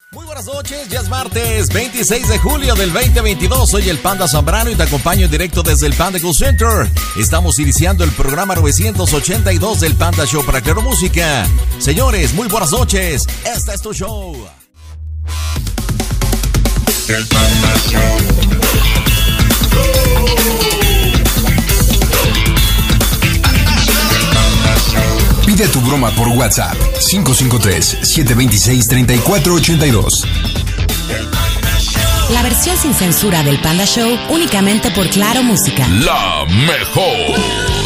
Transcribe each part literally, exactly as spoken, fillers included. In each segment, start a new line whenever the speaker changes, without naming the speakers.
Muy buenas noches, ya es martes veintiséis de julio del veinte veintidós. Soy el Panda Zambrano y te acompaño en directo desde el Panda Go Center. Estamos iniciando el programa novecientos ochenta y dos del Panda Show para Claro Música. Señores, muy buenas noches. Este es tu show. El Panda Show.
Pide tu broma por WhatsApp cinco cinco tres, siete dos seis, tres cuatro ocho dos.
La versión sin censura del Panda Show únicamente por Claro Música.
La mejor.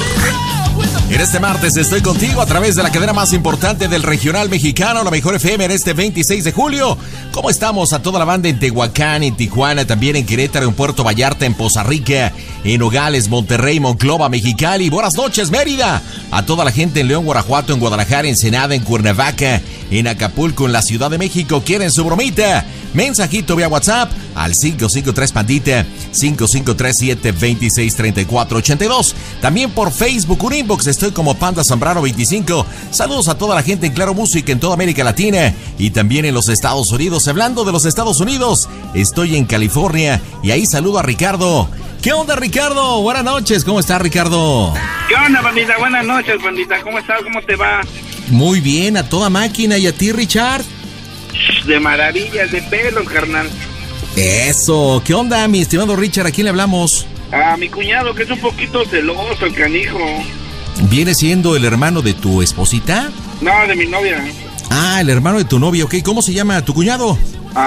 En este martes estoy contigo a través de la cadena más importante del regional mexicano, la Mejor F M, en este veintiséis de julio. ¿Cómo estamos a toda la banda en Tehuacán, en Tijuana, también en Querétaro, en Puerto Vallarta, en Poza Rica, en Nogales, Monterrey, Monclova, Mexicali? Buenas noches, Mérida. A toda la gente en León, Guanajuato, en Guadalajara, Ensenada, en Cuernavaca, en Acapulco, en la Ciudad de México. ¿Quieren su bromita? Mensajito vía WhatsApp al cinco cinco tres Pandita, cinco cinco tres siete, dos seis, tres cuatro ocho dos. También por Facebook, un inbox, estoy como Panda Zambrano veinticinco. Saludos a toda la gente en Claro Música en toda América Latina y también en los Estados Unidos. Hablando de los Estados Unidos, estoy en California y ahí saludo a Ricardo. ¿Qué onda, Ricardo? Buenas noches, ¿cómo estás, Ricardo?
¿Qué onda, bandita? Buenas noches, bandita. ¿Cómo estás? ¿Cómo te va?
Muy bien, a toda máquina. ¿Y a ti, Richard?
De maravillas, de pelos, carnal.
Eso. ¿Qué onda, mi estimado Richard? ¿A quién le hablamos?
A mi cuñado, que es un poquito celoso, el canijo.
¿Viene siendo el hermano de tu esposita?
No, de mi novia.
Ah, el hermano de tu novia, ok. ¿Cómo se llama tu cuñado?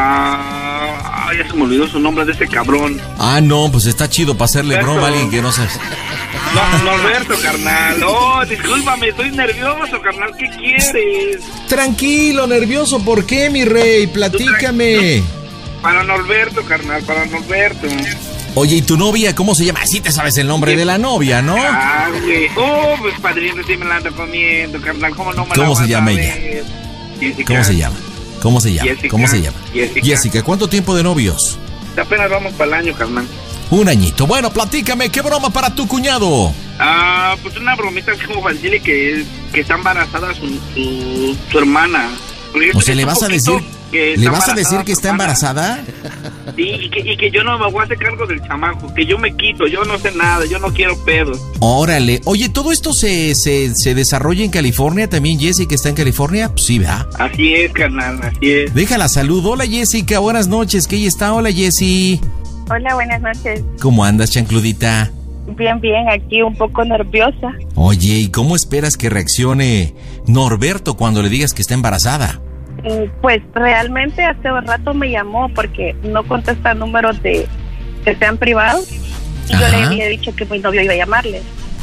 Ah, ya se me olvidó su nombre de ese cabrón.
Ah, no, pues está chido para hacerle
Norberto.
broma a alguien que no sabes.
No, Norberto, carnal. Oh, discúlpame, estoy nervioso, carnal. ¿Qué quieres?
Tranquilo, nervioso. ¿Por qué, mi rey? Platícame.
Para Norberto, carnal, para Norberto.
Oye, ¿y tu novia cómo se llama? Sí te sabes el nombre de la novia, ¿no?
Ah, güey. Oh, pues padrino, sí me la ando comiendo, carnal. ¿Cómo no me la
¿Cómo
vas
se
a
llama
ver?
ella?
Jessica.
¿Cómo se llama? ¿Cómo se llama?
Jessica.
¿Cómo se llama?
Jessica.
Jessica, ¿cuánto tiempo de novios?
Apenas vamos para el año, carnal.
Un añito. Bueno, platícame, ¿qué broma para tu cuñado?
Ah, pues una bromita así como para decirle que, que está embarazada su, su, su hermana.
O sea, ¿le vas a decir ¿le vas a decir que está embarazada?
Sí, y que, y que yo no me voy a hacer cargo del chamaco, que yo me quito, yo no sé nada, yo no quiero pedos.
Órale. Oye, ¿todo esto se, se, se desarrolla en California? ¿También Jessica está en California? Pues sí, ¿verdad?
Así es, carnal, así es.
Déjala saludo. Hola, Jessica, buenas noches. ¿Qué ella está? Hola, Jessie.
Hola, buenas noches.
¿Cómo andas, chancludita?
Bien, bien, aquí un poco nerviosa.
Oye, ¿y cómo esperas que reaccione Norberto cuando le digas que está embarazada?
Pues realmente hace un rato me llamó porque no contesta números de que sean privados y
Ajá.
yo le había dicho que mi novio iba a llamarle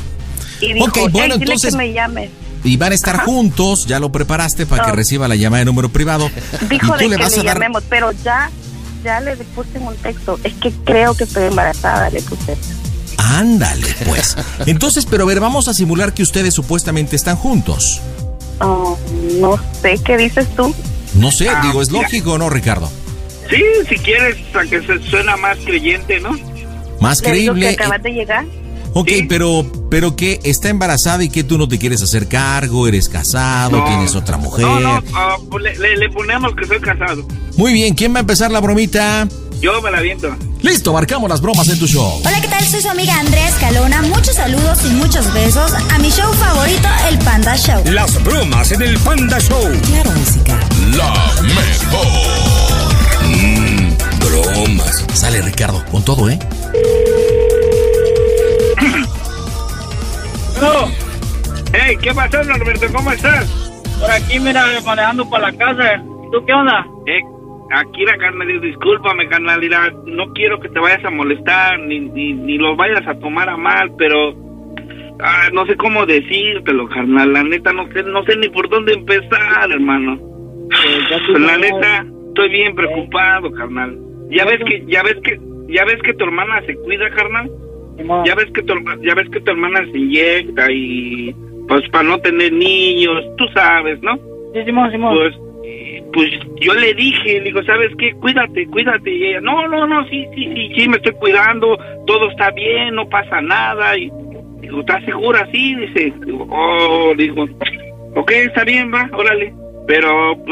y dijo,
Ok, bueno,
hey, dile
entonces-
que me llame.
Y van a estar
Ajá.
juntos, ya lo preparaste para
No.
que reciba la llamada de número privado.
Dijo
y tú
de
le
que
vas
le
a dar...
llamemos, pero ya ya le puse en un texto, es que creo que estoy embarazada, le puse.
Ándale, pues. Entonces, pero a ver, vamos a simular que ustedes supuestamente están juntos.
Oh, no sé, ¿qué dices tú?
No sé,
Ah,
digo, ¿es
mira.
lógico o no, Ricardo?
Sí, si quieres, a que se suena más creyente, ¿no?
Más
Le digo
creíble.
que acabas de llegar.
Ok,
Sí.
pero, pero que está embarazada y que tú no te quieres hacer cargo, eres casado,
No.
tienes otra mujer.
No, no, ah, pues le, le, le ponemos que soy casado.
Muy bien, ¿quién va a empezar la bromita?
Yo me la viento.
Listo, marcamos las bromas en tu show.
Hola, ¿qué tal? Soy su amiga Andrea Escalona. Muchos saludos y muchos besos a mi show favorito, El Panda Show.
Las bromas en el Panda Show.
Claro Música.
La mejor. Mmm, bromas.
Sale, Ricardo, con todo, ¿eh?
No. Hey, ¿qué pasó, Norberto? ¿Cómo estás?
Por aquí, mira, manejando para la casa. ¿Tú qué onda?
Eh, aquí la carnal, discúlpame, carnal, mira, no quiero que te vayas a molestar, ni, ni, ni lo vayas a tomar a mal, pero ah, no sé cómo decírtelo, carnal, la neta, no sé, no sé ni por dónde empezar, hermano.
Eh, ya tú
La
sabes.
neta, estoy bien preocupado, carnal. Ya ves que, ya ves que, ya ves que tu hermana se cuida, carnal.
Simón.
Ya ves que tu, herma- ya ves que tu hermana se inyecta y pues para no tener niños, tú sabes, ¿no?
Sí, Simón, Simón.
Pues, eh, pues yo le dije, le digo, ¿sabes qué? Cuídate, cuídate. Y ella, no, no, no, sí, sí, sí, sí, me estoy cuidando, todo está bien, no pasa nada. Y digo, ¿estás segura? Sí, dice. Digo, oh, digo, ok, está bien, va, órale. Pero, pues,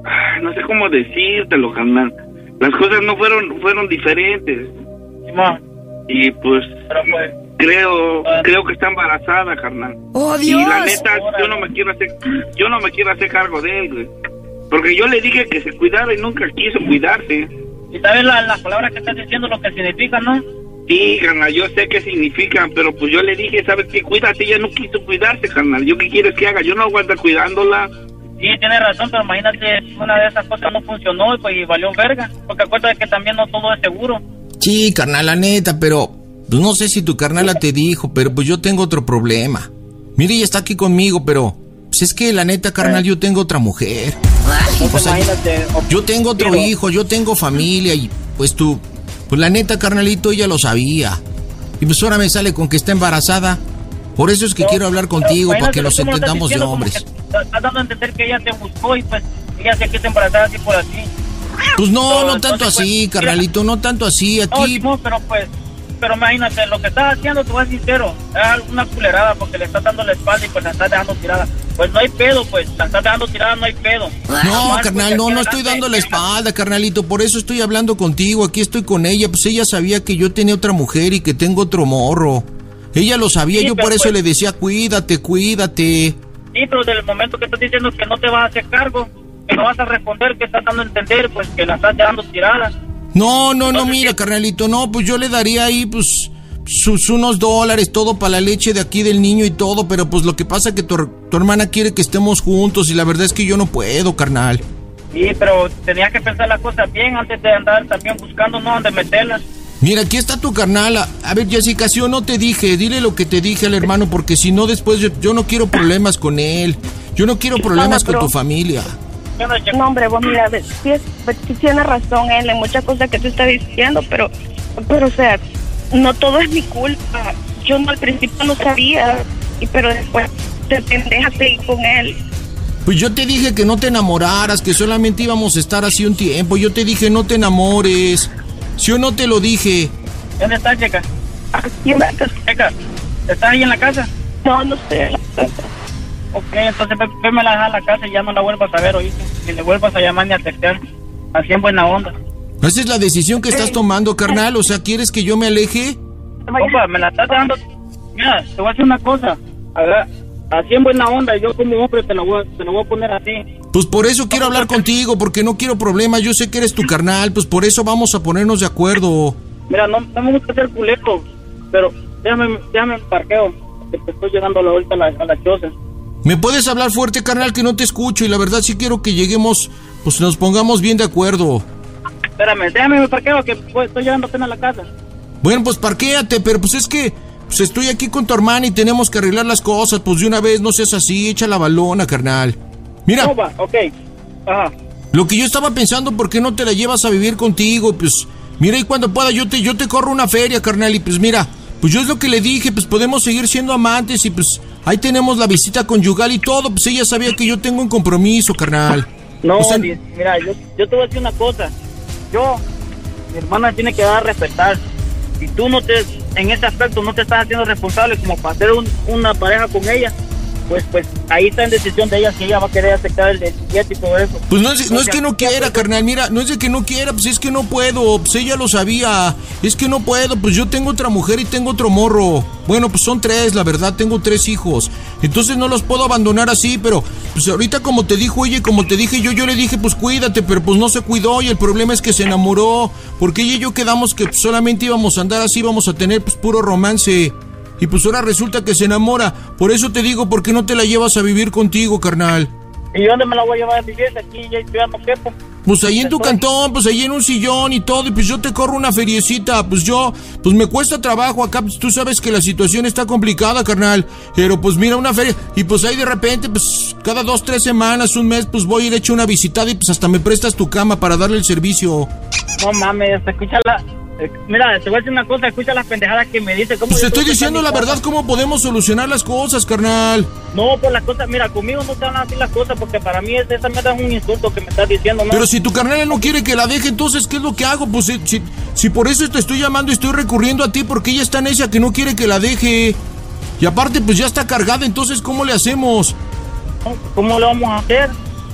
no sé cómo decírtelo, carnal. Las cosas no fueron fueron diferentes.
Simón.
Y pues,
Pero pues,
creo creo que está embarazada, carnal.
¡Oh,
Y
Dios!
la neta, yo no me quiero hacer yo no me quiero hacer cargo de él, güey. Porque yo le dije que se cuidara y nunca quiso cuidarse.
¿y sabes las la palabras que estás diciendo lo que significa, no?
Sí, carnal, yo sé qué significan, pero pues yo le dije, ¿sabes qué? Cuídate, ella no quiso cuidarse, carnal. ¿Yo qué quieres que haga? Yo no aguanto cuidándola.
Sí, tienes razón, pero imagínate, una de esas cosas no funcionó y pues y valió verga. Porque acuérdate que también no todo es seguro.
Sí, carnal, la neta, pero pues no sé si tu carnala te dijo, pero pues yo tengo otro problema. Mire, ella está aquí conmigo, pero pues es que la neta, carnal, yo tengo otra mujer.
Entonces,
O sea,
imagínate. o-
Yo tengo otro
Pero-
hijo, yo tengo familia y pues tú, pues la neta, carnalito, ella lo sabía. Y pues ahora me sale con que está embarazada. Por eso es que
No,
quiero hablar
pero
contigo, para
imagínate
que nos
cómo lo estás
entendamos de
diciendo, como
hombres.
que Estás dando a entender que ella te buscó y pues ella se quiso embarazar así por así.
Pues no,
No,
no
entonces,
tanto
pues,
así,
mira.
carnalito, no tanto así.
No,
Aquí,
Simón, pero pues, pero imagínate, lo que estás haciendo, te voy a ser sincero, es una culerada porque le estás dando la espalda y pues la estás dejando tirada. Pues no hay pedo, pues, la estás dejando tirada, no hay pedo.
no,
Nomás,
carnal,
pues,
no,
aquí
no estoy
adelante,
dando la
aquí
espalda, carnalito. Por eso estoy hablando contigo, aquí estoy con ella. Pues ella sabía que yo tenía otra mujer y que tengo otro morro. Ella lo sabía,
Sí,
yo
pero
por eso
pues-
le decía, cuídate, cuídate.
Sí, pero desde el momento que estás diciendo que no te vas a hacer cargo, que no vas a responder, que estás dando a entender, pues que la estás dejando tirada.
No, no, no,
Entonces,
mira,
¿qué?
carnalito, no, pues yo le daría ahí, pues, sus unos dólares, todo para la leche de aquí del niño y todo, pero pues lo que pasa es que tu, tu hermana quiere que estemos juntos y la verdad es que yo no puedo, carnal.
Sí, pero tenías que pensar las cosas bien antes de andar también buscando, ¿no?, dónde meterlas.
Mira, aquí está tu carnala. A ver, Jessica, si yo no te dije, dile lo que te dije al hermano, porque si no después yo, yo no quiero problemas con él. Yo no quiero problemas con
pero-
tu familia.
Yo no, yo-
No, hombre, vos mira, ves, sí, es, sí tiene razón él en muchas cosas que tú estás diciendo, pero, pero, o sea, no todo es mi culpa. Yo no, al principio no sabía, y pero después te pendejas de ir con él.
Pues yo te dije que no te enamoraras, que solamente íbamos a estar así un tiempo. Yo te dije no te enamores. Si yo no te lo dije.
¿Dónde estás, Checa?
Aquí en la casa.
Checa, ¿estás ahí en la casa?
No, no sé. en la casa.
Ok, entonces ve, vémela a dejar a la casa y ya no la vuelvas a ver, oíste. Ni le vuelvas a llamar ni a textear. Así en buena onda.
Esa es la decisión que estás tomando, carnal. O sea, ¿quieres que yo me aleje?
Compa, me la estás dando. Mira, te voy a decir una cosa. A ver, así en buena onda, yo como hombre te lo voy, a- te lo voy a poner así.
Pues por eso quiero hablar contigo, porque no quiero problemas. Yo sé que eres tu carnal, pues por eso vamos a ponernos de acuerdo.
Mira, no, no me gusta ser culero, pero déjame, déjame en parqueo, que te estoy llegando a la vuelta a la, a la choza.
¿Me puedes hablar fuerte, carnal, que no te escucho? Y la verdad sí quiero que lleguemos, pues nos pongamos bien de acuerdo.
Espérame, déjame en parqueo, que pues, estoy llegando apenas a la casa.
Bueno, pues parquéate, pero pues es que pues estoy aquí con tu hermana y tenemos que arreglar las cosas. Pues de una vez, no seas así, echa la balona, carnal. Mira,
No, va, ok. Ajá.
lo que yo estaba pensando, ¿por qué no te la llevas a vivir contigo? Pues mira, y cuando pueda yo te, yo te corro una feria, carnal, y pues mira, pues yo es lo que le dije, pues podemos seguir siendo amantes y pues ahí tenemos la visita conyugal y todo, pues ella sabía que yo tengo un compromiso, carnal.
No,
O sea,
di- mira, yo, yo te voy a decir una cosa. Yo, mi hermana tiene que dar a respetar. Si tú no te, en ese aspecto no te estás haciendo responsable como para hacer un- una pareja con ella, pues pues ahí está en decisión de ella si ella va a querer aceptar el, el billete y todo eso.
Pues no es, no es
O sea,
que no quiera, carnal, mira, no es de que no quiera, pues es que no puedo, pues ella lo sabía, es que no puedo, pues yo tengo otra mujer y tengo otro morro. Bueno, pues son tres, la verdad, tengo tres hijos, entonces no los puedo abandonar así, pero pues ahorita como te dijo ella y como te dije yo, yo le dije pues cuídate, pero pues no se cuidó y el problema es que se enamoró, porque ella y yo quedamos que pues, solamente íbamos a andar así, íbamos a tener pues puro romance. Y pues ahora resulta que se enamora. Por eso te digo, ¿por qué no te la llevas a vivir contigo, carnal?
¿Y dónde me la voy a llevar a vivir? Aquí ya ya no quepo.
Pues ahí en tu
Estoy-
cantón, pues ahí en un sillón y todo, y pues yo te corro una feriecita, pues yo, pues me cuesta trabajo acá, pues tú sabes que la situación está complicada, carnal, pero pues mira una feria, y pues ahí de repente, pues cada dos, tres semanas, un mes, pues voy a ir a echar una visitada y pues hasta me prestas tu cama para darle el servicio.
No mames, escucha la... eh, Mira, te voy a decir una cosa, escucha las pendejadas que me dice. ¿Cómo
Pues te
yo
estoy
puedo
diciendo
pensar
la
mi
verdad
cosa?
cómo podemos solucionar las cosas, carnal.
No, pues las cosas, mira, conmigo no te van a decir las cosas porque para mí es, esa mierda es un insulto que me estás diciendo, ¿no?
Pero si tu carnal no quiere que la deje, entonces, ¿qué es lo que hago? Pues si, si, si por eso te estoy llamando y estoy recurriendo a ti, porque ella está necia que no quiere que la deje. Y aparte, pues ya está cargada, entonces, ¿cómo le hacemos?
¿Cómo lo vamos a hacer?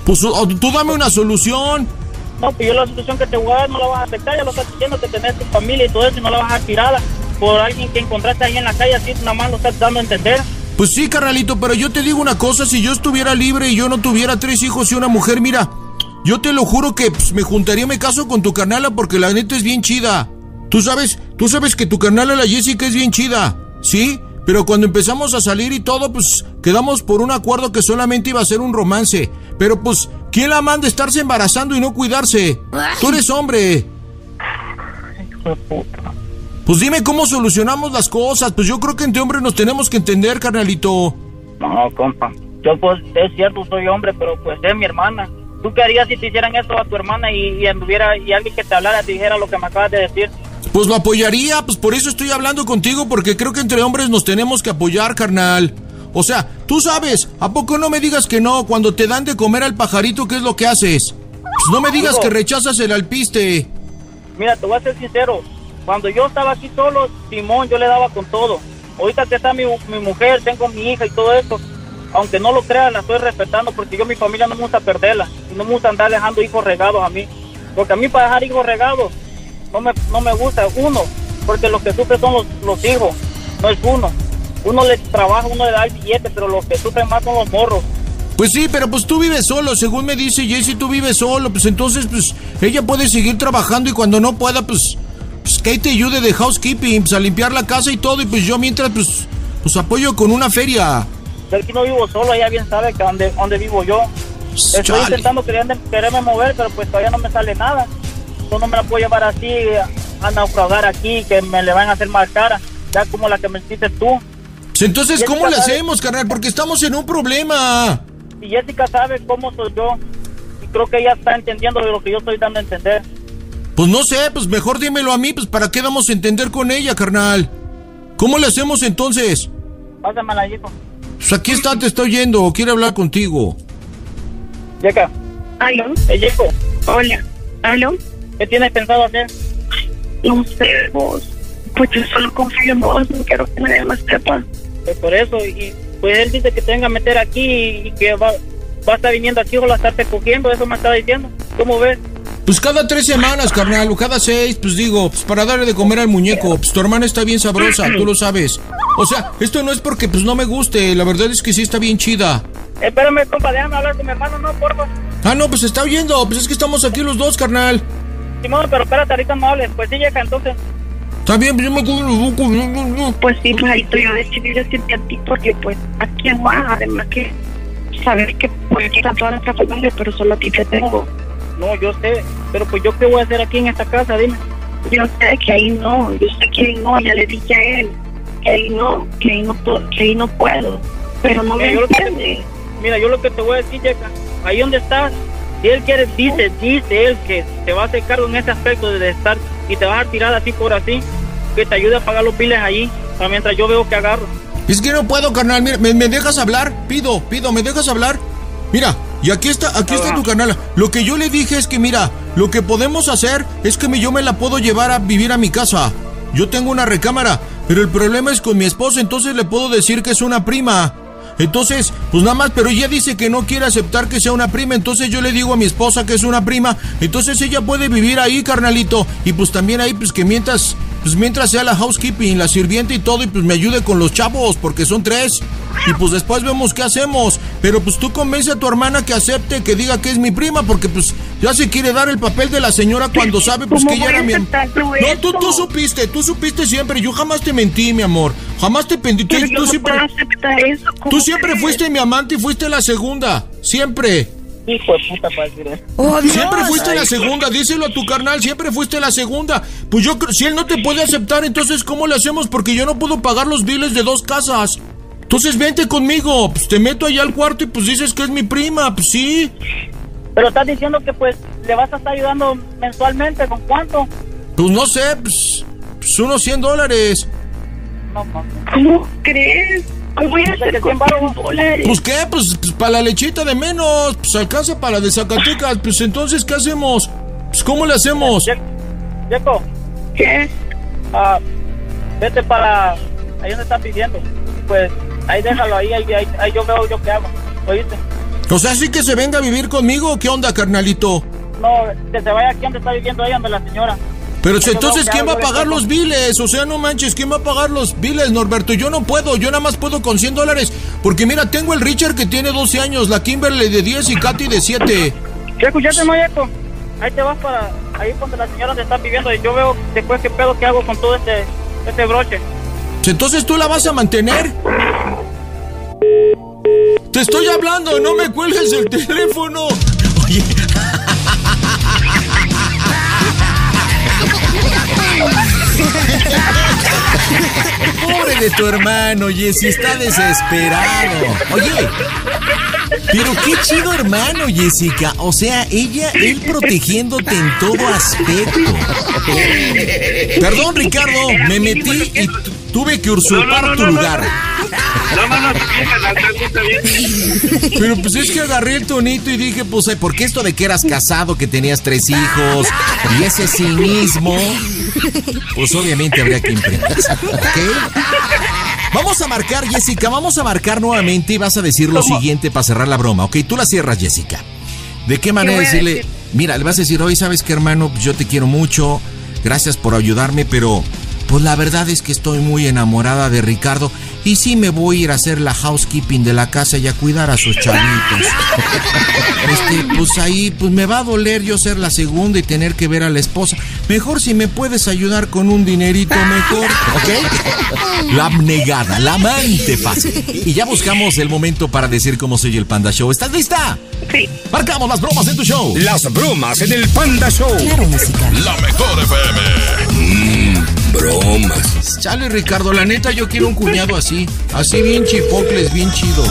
Pues tú dame una solución.
No, pues yo la solución que te voy a dar no la vas a aceptar, ya lo estás diciendo, que tenés tu familia y todo eso, y no la vas a dejar tirada por alguien que encontraste ahí en la calle, así nada más lo estás dando a entender.
Pues sí, carnalito, pero yo te digo una cosa, si yo estuviera libre y yo no tuviera tres hijos y una mujer, mira, yo te lo juro que pues, me juntaría, me caso con tu carnala porque la neta es bien chida. Tú sabes, tú sabes que tu carnala, la Jessica, es bien chida, ¿sí? Pero cuando empezamos a salir y todo, pues quedamos por un acuerdo que solamente iba a ser un romance. Pero pues, ¿quién la manda a estarse embarazando y no cuidarse? Tú eres hombre.
Hijo de puta.
Pues dime cómo solucionamos las cosas. Pues yo creo que entre hombres nos tenemos que entender, carnalito.
No, compa. Yo pues, es cierto, soy hombre, pero pues es mi hermana. ¿Tú qué harías si te hicieran esto a tu hermana y, y anduviera y alguien que te hablara te dijera lo que me acabas de decir?
Pues lo apoyaría, pues por eso estoy hablando contigo, porque creo que entre hombres nos tenemos que apoyar, carnal. O sea, tú sabes, ¿a poco no me digas que no? Cuando te dan de comer al pajarito, ¿qué es lo que haces? Pues no me digas
Hijo,
que rechazas el alpiste.
Mira, te voy a ser sincero. Cuando yo estaba aquí solo, Simón, yo le daba con todo. Ahorita que está mi, mi mujer, tengo mi hija y todo eso, aunque no lo creas, la estoy respetando porque yo mi familia no me gusta perderla. Y no me gusta andar dejando hijos regados a mí. Porque a mí para dejar hijos regados no me, no me gusta. Uno, porque los que sufren son los, los hijos, no es uno. Uno le trabaja, uno le da el billete, pero los que sufren más son los morros.
Pues sí, pero pues tú vives solo, según me dice Jessy, tú vives solo, pues entonces pues ella puede seguir trabajando y cuando no pueda, pues, pues que te ayude de housekeeping, pues a limpiar la casa y todo, y pues yo mientras pues, pues apoyo con una feria.
Yo aquí no vivo solo, ella bien sabe que donde, donde vivo yo. Estoy
Chale.
intentando quererme, quererme mover, pero pues todavía no me sale nada. Yo no me la puedo llevar así a, a naufragar aquí, que me le van a hacer más cara, ya como la que me hiciste tú.
Pues entonces, ¿cómo le hacemos, carnal? Porque estamos en un problema.
Y Jessica sabe cómo soy yo, y creo que ella está entendiendo lo que yo estoy dando a entender.
Pues no sé, pues mejor dímelo a mí, pues ¿para qué vamos a entender con ella, carnal? ¿Cómo le hacemos entonces?
Pásamela, hijo.
Pues aquí está, te estoy oyendo, quiere hablar contigo.
Jessica.
¿Aló?
Eh, Jessica.
Hola. ¿Aló?
¿Qué tienes pensado hacer?
No sé, vos. Pues yo solo confío en vos, no quiero que nadie más sepa.
Pues por eso, y pues él dice que te venga a meter aquí y que va, va a estar viniendo aquí o va a estarte cogiendo, eso me está diciendo. ¿Cómo ves?
Pues cada tres semanas, carnal, o cada seis, pues digo, pues para darle de comer al muñeco. Pues tu hermana está bien sabrosa, tú lo sabes. O sea, esto no es porque pues no me guste, la verdad es que sí está bien chida.
Espérame, compa, déjame hablar con mi hermano, no, porfa.
Ah, no, pues está oyendo, pues es que estamos aquí los dos, carnal.
Simón, pero espérate, ahorita no hables. Pues sí, Jessica, entonces.
Está bien, pues yo me acuerdo los bucos, no, no, no.
Pues sí, pues ahí estoy yo decidí decirte a ti porque pues a quién más, además que saber que pues está toda nuestra familia, pero solo a ti te tengo.
No, yo sé, pero pues yo qué voy a hacer aquí en esta casa, dime.
Yo sé que ahí no, yo sé que ahí no, ya le dije a él que ahí no, que ahí no, que ahí no puedo, pero no me
Mira, yo lo que
entiende.
te- Mira, yo lo que te voy a decir, Jessica, ahí donde estás, si él quiere, dice, dice él que te va a hacer cargo en ese aspecto de estar y te vas a tirar así por así, que te ayude a pagar los biles allí, para mientras yo veo que agarro.
Es que no puedo, carnal, mira, ¿me, me dejas hablar? Pido, pido, ¿me dejas hablar? Mira, y aquí está, aquí está tu canal. Lo que yo le dije es que, mira, lo que podemos hacer es que me- yo me la puedo llevar a vivir a mi casa. Yo tengo una recámara, pero el problema es con mi esposa, entonces le puedo decir que es una prima. Entonces, pues nada más, pero ella dice que no quiere aceptar que sea una prima, entonces yo le digo a mi esposa que es una prima, entonces ella puede vivir ahí, carnalito, y pues también ahí, pues que mientras, pues mientras sea la housekeeping, la sirvienta y todo, y pues me ayude con los chavos, porque son tres, y pues después vemos qué hacemos, pero pues tú convence a tu hermana que acepte, que diga que es mi prima, porque pues ya se quiere dar el papel de la señora cuando sabe pues
¿Cómo
que ella
voy
era
a
mi...
aceptar tú
No, tú, tú
eso?
supiste, tú supiste siempre, yo jamás te mentí, mi amor, jamás te mentí,
Pero yo
tú
no
siempre...
puedo aceptar eso. ¿cómo
Tú siempre
crees?
fuiste mi amante y fuiste la segunda. Siempre.
Hijo de puta, para decir eso.
¡Oh, Dios!
Siempre fuiste la segunda. Díselo a tu carnal. Siempre fuiste la segunda. Pues yo creo, si él no te puede aceptar, entonces ¿cómo le hacemos? Porque yo no puedo pagar los biles de dos casas. Entonces vente conmigo. Pues te meto allá al cuarto y pues dices que es mi prima. Pues sí.
Pero estás diciendo que pues le vas a estar ayudando mensualmente, ¿con cuánto?
Pues no sé. Pues, pues unos cien dólares.
No, no.
¿Cómo crees? ¿Cómo voy a hacer con cien dólares?
Pues qué, pues, pues para la lechita de menos. Pues alcanza para la de Zacatecas. Pues entonces, ¿qué hacemos? Pues ¿cómo le hacemos?
Checo,
¿Qué?
ah, vete para ahí donde estás pidiendo. Pues ahí déjalo, ahí, ahí, ahí, ahí yo veo yo qué hago. ¿Oíste?
O sea, ¿sí que se venga a vivir conmigo? ¿Qué onda, carnalito?
No, que se vaya aquí donde está viviendo ella, donde la señora.
Pero entonces, ¿quién va a pagar los biles? O sea, no manches, ¿quién va a pagar los biles, Norberto? Yo no puedo, yo nada más puedo con cien dólares. Porque mira, tengo el Richard que tiene doce años, la Kimberly de diez y Katy de siete.
¿Qué escuchaste, Mayeco? Ahí te vas para ahí donde la señora te está viviendo y yo veo después qué pedo que hago con todo este, este broche.
Entonces, ¿tú la vas a mantener? Te estoy hablando, no me cuelgues el teléfono. Oye... Pobre de tu hermano, Jessy, está desesperado. Oye, pero qué chido hermano, Jessica. O sea, ella, él protegiéndote en todo aspecto. Perdón, Ricardo, me metí y tu- tuve que usurpar
No, no, no,
tu
no,
lugar.
No, no, no, está bien.
Pero pues es que agarré el tonito y dije, pues, eh, porque esto de que eras casado, que tenías tres hijos y ese cinismo, pues obviamente habría que implementar. ¿Ok? Vamos a marcar, Jessica, vamos a marcar nuevamente y vas a decir lo siguiente para cerrar la broma, ¿ok? Tú la cierras, Jessica. ¿De qué manera
voy a
decirle?
decir?
Mira, le vas a decir, oye, ¿sabes qué, hermano? Pues yo te quiero mucho, gracias por ayudarme, pero pues la verdad es que estoy muy enamorada de Ricardo y sí me voy a ir a hacer la housekeeping de la casa y a cuidar a sus chavitos. Este, pues ahí, pues me va a doler yo ser la segunda y tener que ver a la esposa. Mejor si me puedes ayudar con un dinerito mejor, ¿ok? La abnegada, la amante fácil. Y ya buscamos el momento para decir cómo soy el Panda Show. ¿Estás lista?
Sí.
Marcamos las bromas en tu show.
Las bromas en el Panda Show.
Claro, música.
La mejor F M. Mmm, bromas.
Chale, Ricardo, la neta yo quiero un cuñado así. Así bien chipocles, bien chido.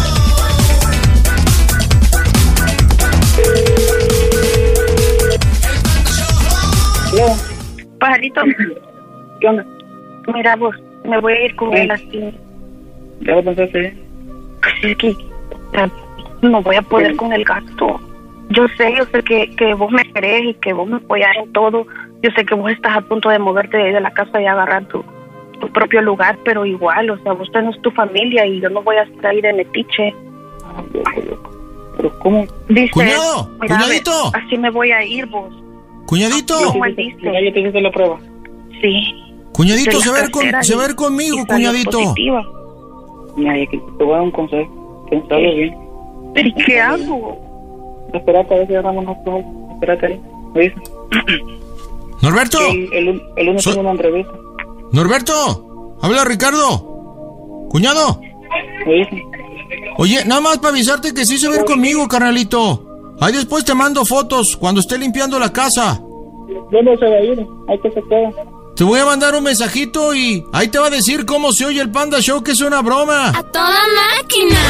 ¿Qué?
Pajarito,
¿Qué onda?
mira vos, me voy a ir con él así.
¿Ya lo pensaste?
Así que eh, no voy a poder con el gasto. Yo sé, yo sé que, que vos me querés y que vos me apoyás en todo. Yo sé que vos estás a punto de moverte de, de la casa y agarrar tu, tu propio lugar, pero igual, o sea, vos tenés tu familia y yo no voy a estar ahí de metiche.
¿Pero cómo?
Dice,
Cuñado,
mira,
cuñadito.
así me voy a ir vos.
Cuñadito,
¿Cómo él dice?
Mira, yo te hice la prueba.
Sí.
cuñadito,
de
se
la
va a ir con,
casera
se va a
y-
ir conmigo,
y salió
cuñadito.
positiva.
Mira, yo que te voy a dar un consejo. Pensalo bien.
¿Pero y qué hago?
Espérate a ver si agarramos nosotros. Espérate ahí. ¿Me dices?
Norberto,
El, el, el lunes
So-
tengo una entrevista.
Norberto, habla Ricardo. Cuñado,
¿Me dices?
oye, nada más para avisarte que sí se va a ir conmigo, carnalito. Ahí después te mando fotos cuando esté limpiando la casa.
¿Dónde se va a ir? Hay que se queda.
Te voy a mandar un mensajito y ahí te va a decir cómo se oye el Panda Show, que es una broma.
A toda máquina.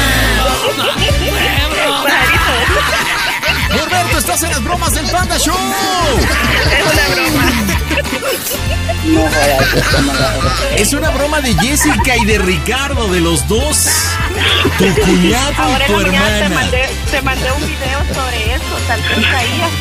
Norberto, estás en las bromas del Panda Show.
Es una broma.
No, joder, que está mal.
Es una broma de Jessica y de Ricardo, de los dos. Tu cuñado
Ahora
y
en
tu
la mañana te
hermana.
mandé, te mandé un video sobre eso, tal vez caías,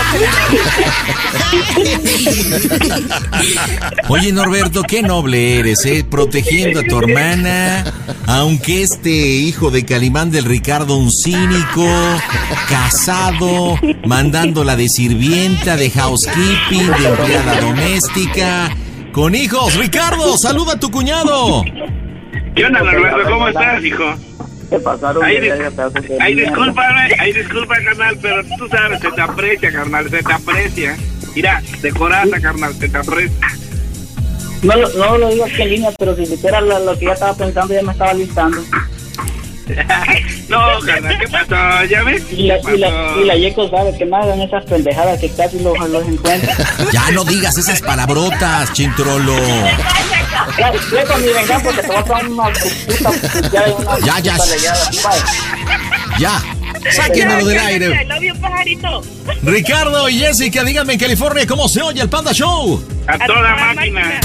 pero creo que...
Oye, Norberto, qué noble eres, ¿eh? Protegiendo a tu hermana, aunque este hijo de Calimán del Ricardo, un cínico, casado, mandándola de sirvienta, de housekeeping, de empleada doméstica, con hijos. Ricardo, saluda a tu cuñado.
¿Qué onda, Norberto? ¿Cómo estás, hijo?
Se pasaron.
Ay,
de
dis-
verga, pedazos de
ay,
mierda.
discúlpame, ay, disculpa, carnal, pero tú sabes, se te aprecia, carnal, se te aprecia. Mira, de coraza, carnal, se te aprecia.
No, lo- no lo digo aquí en línea, pero si supiera lo, lo que ya estaba pensando, ya me estaba listando.
No, carnal, ¿qué pasó? ¿Ya ves?
Y la,
¿Qué
y la,
pasó?
y la Yeco sabe que más hagan esas pendejadas que casi los, los encuentra.
Ya no digas esas palabrotas, chintrolo.
Ya, yo con mi venganza porque te voy a tomar una puta ya, una
Ya, ya,
puta
shh.
leyada. Bye.
Ya, sáquenmelo del aire.
I love you, pajarito.
Ricardo y Jessica, díganme en California cómo se oye el Panda Show.
A toda máquina.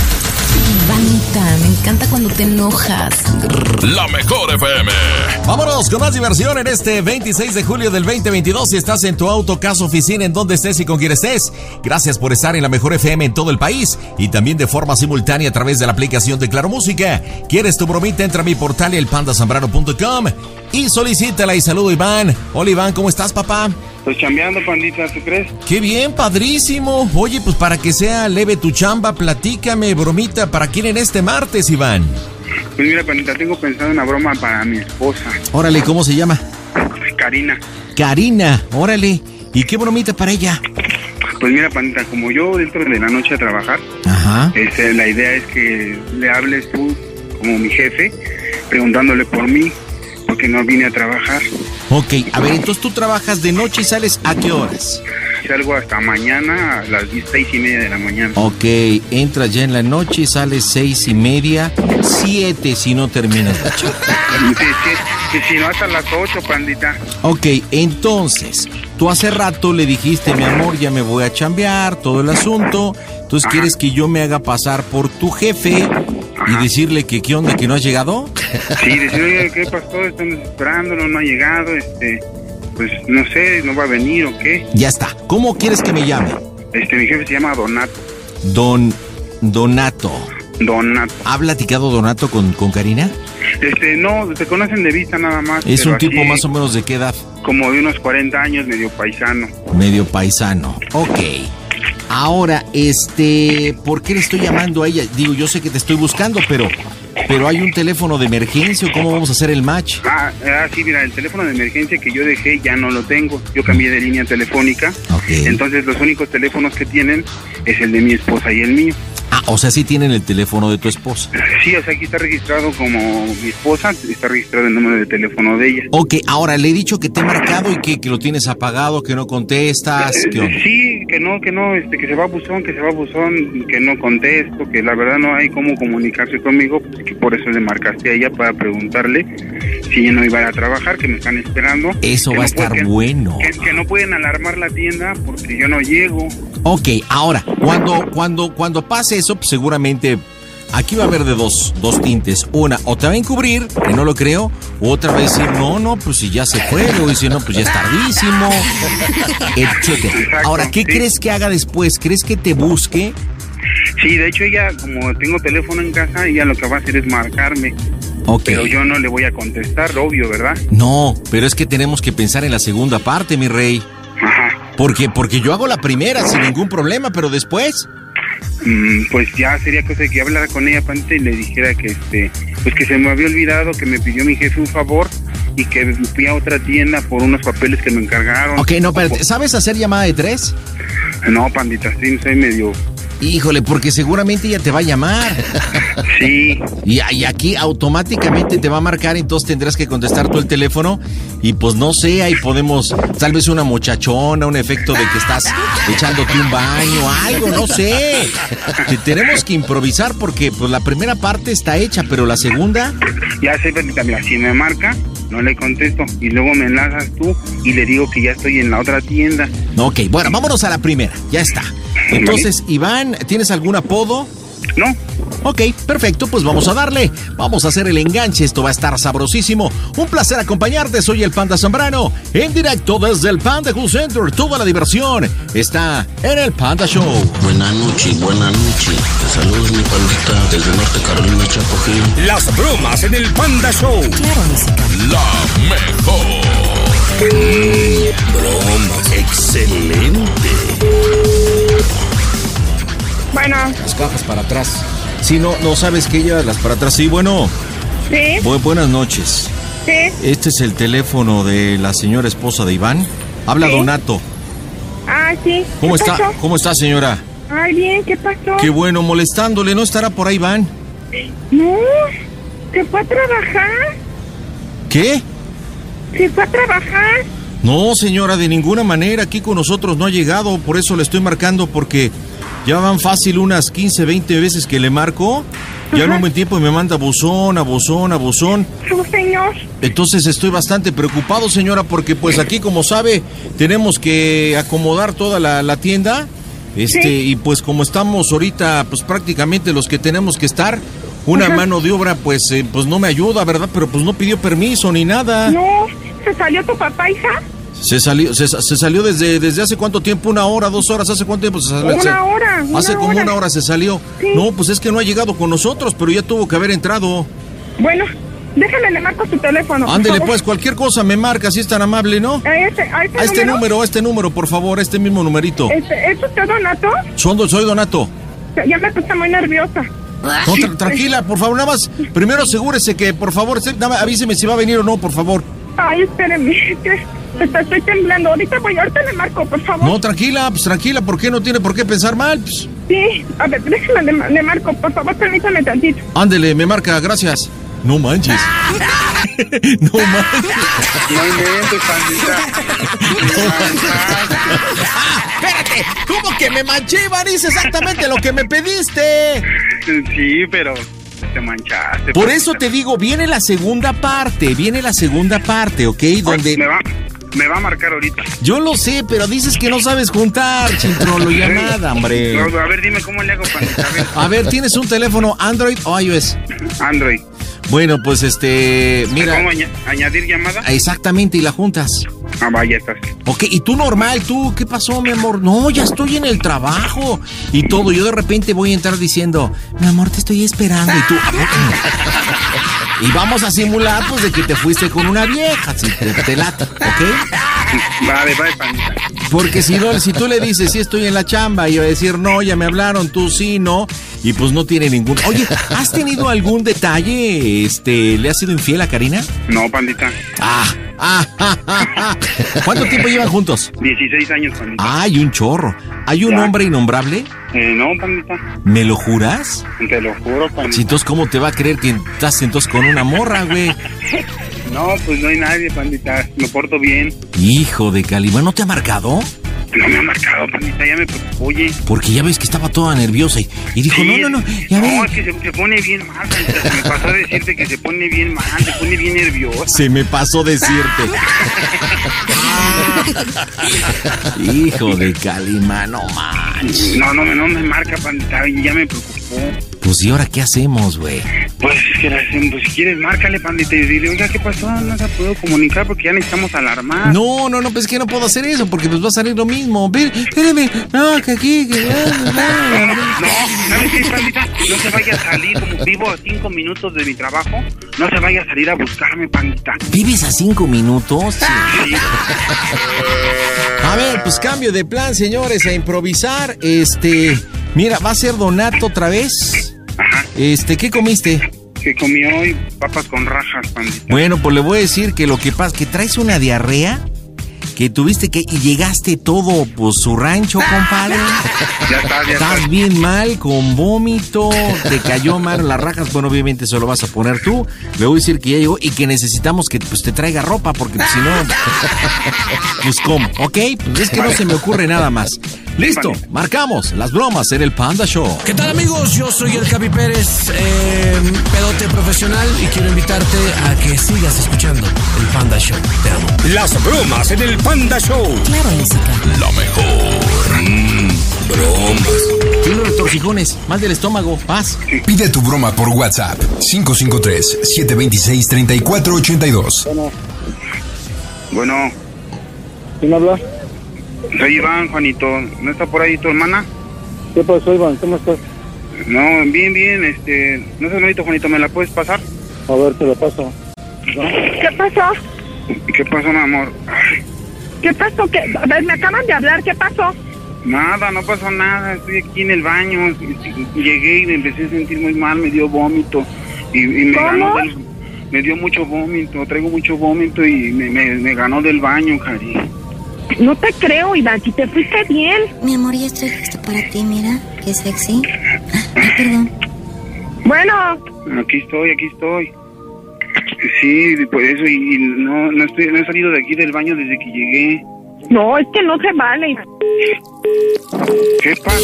Vanita, me encanta cuando te enojas.
La mejor F M. Vámonos con más diversión en este veintiséis de julio del veinte veintidós. Si estás en tu auto, casa, oficina, en donde estés y con quien estés, gracias por estar en la mejor F M en todo el país y también de forma simultánea a través de la aplicación de Claro Música. ¿Quieres tu bromita? Entra a mi portal el panda zambrano punto com y solicítala. Y saludo, Iván. Hola, Iván, ¿cómo estás, papá?
Pues chambeando, pandita, ¿tú crees?
Qué bien, padrísimo. Oye, pues para que sea leve tu chamba, platícame, bromita, ¿para quién en este martes, Iván?
Pues mira, pandita, tengo pensado una broma para mi esposa.
Órale, ¿cómo se llama?
Karina.
Karina, órale. ¿Y qué bromita para ella?
Pues mira, pandita, como yo dentro de la noche a trabajar,
ajá,
este, la idea es que le hables tú como mi jefe, preguntándole por mí, porque no vine a trabajar.
Ok, a ver, entonces tú trabajas de noche y sales ¿a qué horas?
Salgo hasta mañana a las seis y media de la mañana.
Ok, entras ya en la noche y sales seis y media, siete si no terminas la chamba.
Sí, sí, sí, si no hasta las ocho, pandita.
Ok, entonces, tú hace rato le dijiste, mi amor, ya me voy a chambear, todo el asunto. Entonces, ajá, ¿quieres que yo me haga pasar por tu jefe y decirle que qué onda, que no has llegado?
Sí, decirle, ¿qué pasó? Estamos esperándolo, no ha llegado, este, pues no sé, no va a venir o qué.
Ya está. ¿Cómo quieres que me llame?
Este, mi jefe se llama Donato.
Don Donato.
Donato.
¿Ha platicado Donato con, con Karina?
Este, no, se conocen de vista nada más.
¿Es un tipo
así,
más o menos de qué edad?
Como de unos cuarenta años, medio paisano.
Medio paisano, ok. Ahora, este, ¿por qué le estoy llamando a ella? Digo, yo sé que te estoy buscando, pero, pero hay un teléfono de emergencia, ¿o cómo vamos a hacer el match?
Ah, ah, sí, mira, el teléfono de emergencia que yo dejé ya no lo tengo. Yo cambié de línea telefónica.
Okay.
Entonces los únicos teléfonos que tienen es el de mi esposa y el mío.
Ah, o sea, sí tienen el teléfono de tu esposa.
Sí, o sea, aquí está registrado como mi esposa, está registrado el número de teléfono de ella.
Ok, ahora le he dicho que te he marcado y que, que lo tienes apagado, que no contestas. ¿Qué onda?
Sí, que no, que no, este, que se va a buzón, que se va a buzón, que no contesto, que la verdad no hay cómo comunicarse conmigo, pues que por eso le marcaste a ella para preguntarle si ella no iba a trabajar, que me están esperando.
Eso va
no
a estar
puede, que,
bueno.
Que, que no pueden alarmar la tienda porque yo no llego.
Ok, ahora, cuando, cuando, cuando pase eso, pues seguramente aquí va a haber de dos, dos tintes. Una, o te va a encubrir, que no lo creo, o otra va a decir, no, no, pues si ya se fue, o decir, no, pues ya es tardísimo, etcétera.
Exacto,
ahora, ¿qué
sí.
crees que haga después? ¿Crees que te busque?
Sí, de hecho ella, como tengo teléfono en casa, ella lo que va a hacer es marcarme.
Ok.
Pero yo no le voy a contestar, obvio, ¿verdad?
No, pero es que tenemos que pensar en la segunda parte, mi rey.
Ajá.
Porque, porque yo hago la primera sin ningún problema, pero después...
Mm, pues ya sería cosa de que hablara con ella, Pante, y le dijera que este, pues que se me había olvidado, que me pidió mi jefe un favor y que fui a otra tienda por unos papeles que me encargaron.
Ok, no, espérate, ¿sabes hacer llamada de tres?
No, pandita, sí, soy medio...
Híjole, porque seguramente ella te va a llamar.
Sí.
Y, y aquí automáticamente te va a marcar, entonces tendrás que contestar tú el teléfono y pues no sé, ahí podemos, tal vez una muchachona, un efecto de que estás echándote un baño, algo, no sé. Te tenemos que improvisar porque pues la primera parte está hecha, pero la segunda...
Ya sé, pandita, mira, si me marca, no le contesto y luego me enlazas tú y le digo que ya estoy en la otra tienda.
Ok, bueno, vámonos a la primera, ya está. Entonces, Iván, ¿tienes algún apodo?
No.
Ok, perfecto, pues vamos a darle. Vamos a hacer el enganche, esto va a estar sabrosísimo. Un placer acompañarte, soy el Panda Zambrano, en directo desde el Panda Cool Center. Toda la diversión está en el Panda Show.
Buenas noches, buenas noches. Saludos, mi pandita, desde Norte Carolina, Chapo.
Las bromas en el Panda Show.
Claro, música.
La mejor. Mm, bromas, excelente.
Bueno.
Las cajas para atrás. Si no, no sabes que ella las para atrás. Sí, bueno.
Sí.
Bu- buenas noches.
Sí.
Este es el teléfono de la señora esposa de Iván. Habla
¿Sí?
Donato.
Ah, sí.
¿Cómo
¿Qué
está?
pasó?
¿Cómo está, señora?
Ay, bien, ¿qué pasó?
Qué bueno, molestándole. ¿No estará por ahí Iván?
No, ¿se fue a trabajar?
¿Qué?
¿Se fue a trabajar?
No, señora, de ninguna manera. Aquí con nosotros no ha llegado. Por eso le estoy marcando, porque ya van fácil unas quince, veinte veces que le marco. Ya en un buen tiempo me manda buzón, a buzón, a buzón.
Su señor.
Entonces estoy bastante preocupado, señora, porque pues aquí, como sabe, tenemos que acomodar toda la, la tienda
Este,
Sí.
y pues como estamos ahorita, pues prácticamente los que tenemos que estar, una
Ajá.
mano de obra, pues, eh, pues no me ayuda, ¿verdad? Pero pues no pidió permiso ni nada.
No, ¿se salió tu papá, hija?
Se salió, se, se salió desde, desde hace cuánto tiempo, una hora, dos horas, ¿hace cuánto tiempo se salió?
Una
Se-
hora,
Hace
una
como
hora.
una hora se salió.
Sí.
No, pues es que no ha llegado con nosotros, pero ya tuvo que haber entrado.
Bueno, déjame, le marco su teléfono. por
Ándele
favor.
pues, cualquier cosa me marca, si es tan amable, ¿no?
¿A este, a este
A este
número?
número, a este número, por favor, a este mismo numerito.
Este, ¿Es usted Donato?
Soy, soy Donato.
Ya me puse muy nerviosa.
No, tra- tranquila, por favor, nada más. Primero asegúrese que, por favor, se- nada más avíseme si va a venir o no, por favor.
Ay, espéreme, que hasta estoy temblando. Ahorita voy, ahorita le marco, por favor.
No, tranquila, pues tranquila, ¿por qué no tiene por qué pensar mal? Pues,
Sí, a ver, déjame, le, le marco, por favor, permítame tantito.
ándele, me marca, gracias. No manches. No manches.
No inventes, pandita.
Espérate, ¿cómo que me manché, Iván? Hice exactamente lo que me pediste.
Sí, pero te manchaste.
Por
pandita.
eso te digo, viene la segunda parte, viene la segunda parte, ¿ok?
Me
Donde...
va, me va a marcar ahorita.
Yo lo sé, pero dices que no sabes juntar, Chintrolo, llamada, hombre.
No, a ver, dime cómo le hago, pandita. A ver.
A ver, ¿tienes un teléfono Android o iOS?
Android.
Bueno, pues este, mira,
¿Cómo aña- añadir llamada?
exactamente, y la juntas.
Ah, vaya, estás.
Ok, y tú normal, tú, ¿qué pasó, mi amor? No, ya estoy en el trabajo y todo. Yo de repente voy a entrar diciendo, mi amor, te estoy esperando. Y tú, ¿a poco no? Y vamos a simular, pues, de que te fuiste con una vieja, si te, te late, ¿ok?
Vale, vale, pandita.
Porque si no, si tú le dices, sí estoy en la chamba, y va a decir, no, ya me hablaron, tú sí, no, y pues no tiene ningún... Oye, ¿has tenido algún detalle, este, le has sido infiel a Karina?
No, pandita.
Ah, ah, ah, ah, ah. ¿Cuánto tiempo llevan juntos?
dieciséis años, pandita.
Ay, un chorro. ¿Hay un
Ya.
hombre innombrable?
Eh, no, pandita.
¿Me lo juras?
Te lo juro, pandita.
Si entonces, ¿cómo te va a creer que estás entonces con una morra, güey?
No, pues no hay nadie, pandita. Me porto bien.
Hijo de Calima, ¿no te ha marcado?
No me ha marcado, pandita. Ya me preocupó, oye.
Porque ya ves que estaba toda nerviosa y, y dijo,
Sí,
no, no, no, ya
No,
ves.
es que se, se pone bien mal, pandita. Se me pasó a decirte que se pone bien mal, se pone bien nerviosa.
Se me pasó decirte. Hijo de Calima, no manches.
No, no, no me marca, pandita. Y ya me preocupó.
Pues, ¿y ahora qué hacemos, güey?
Pues es que la hacen, pues si quieres, márcale, pandita, y dile, oiga, ¿qué pasó? No se ha podido comunicar porque ya necesitamos alarmar.
No, no, no, pues es que no puedo hacer eso porque pues va a salir lo mismo. Espé- Espérame, no, que aquí, que...
No, ¿sabes qué, pandita? No se vaya a salir, como vivo a cinco minutos de mi trabajo, no se vaya a salir a buscarme, pandita.
¿Vives a cinco minutos? Sí.
Sí.
A ver, pues cambio de plan, señores, a improvisar. Este, mira, va a ser Donato otra vez.
Ajá.
Este, ¿qué comiste?
Que comí hoy papas con rajas, pandita.
Bueno, pues le voy a decir que lo que pasa, que traes una diarrea, que tuviste que, y llegaste todo, pues, su rancho, compadre.
Ya está, ya está.
Estás bien mal, con vómito, te cayó mal las rajas, bueno, obviamente eso lo vas a poner tú. Le voy a decir que ya llegó y que necesitamos que pues te traiga ropa, porque pues, si no, pues cómo, ¿ok? Pues es que no se me ocurre nada más. Listo, marcamos las bromas en el Panda Show.
¿Qué tal, amigos? Yo soy el Capi Pérez, eh, pedote profesional, y quiero invitarte a que sigas escuchando el Panda Show. Te amo.
Las bromas en el Panda Show.
Claro, música.
Lo mejor. Mm, bromas.
Kilo de torcijones, mal del estómago, paz.
Pide tu broma por WhatsApp. cinco cinco tres, siete dos seis, tres cuatro ocho dos.
Bueno. Bueno,
¿Quién habla?
soy Iván, Juanito. ¿No está por ahí tu hermana?
¿Qué pasó, Iván? ¿Cómo estás?
No, bien, bien, este... No sé, malito, Juanito, ¿me la puedes pasar?
A ver, te lo paso.
¿Qué pasó?
¿Qué pasó, mi amor?
¿Qué pasó? ¿Qué? A ver, me acaban de hablar, ¿qué pasó?
Nada, no pasó nada. Estoy aquí en el baño. Llegué y me empecé a sentir muy mal, me dio vómito. Y, y me
¿Cómo?
ganó del... Me dio mucho vómito, traigo mucho vómito y me, me, me ganó del baño, Cari.
No te creo, Iván, si te fuiste bien.
Mi amor, ya estoy listo para ti, mira, qué sexy. Ay, perdón.
Bueno,
Aquí estoy, aquí estoy. Sí, por eso, y, y no, no, estoy, no he salido de aquí del baño desde que llegué.
no, es que no se vale.
¿Qué pasa?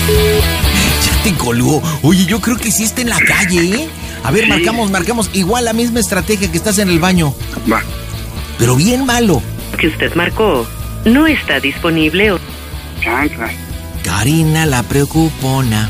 Ya te colgó. Oye, yo creo que sí está en la calle, ¿eh? A ver,
Sí.
marcamos, marcamos. Igual la misma estrategia que estás en el baño.
Va.
Pero bien malo.
Que usted marcó no está disponible o...
Chanclas.
Karina la preocupona.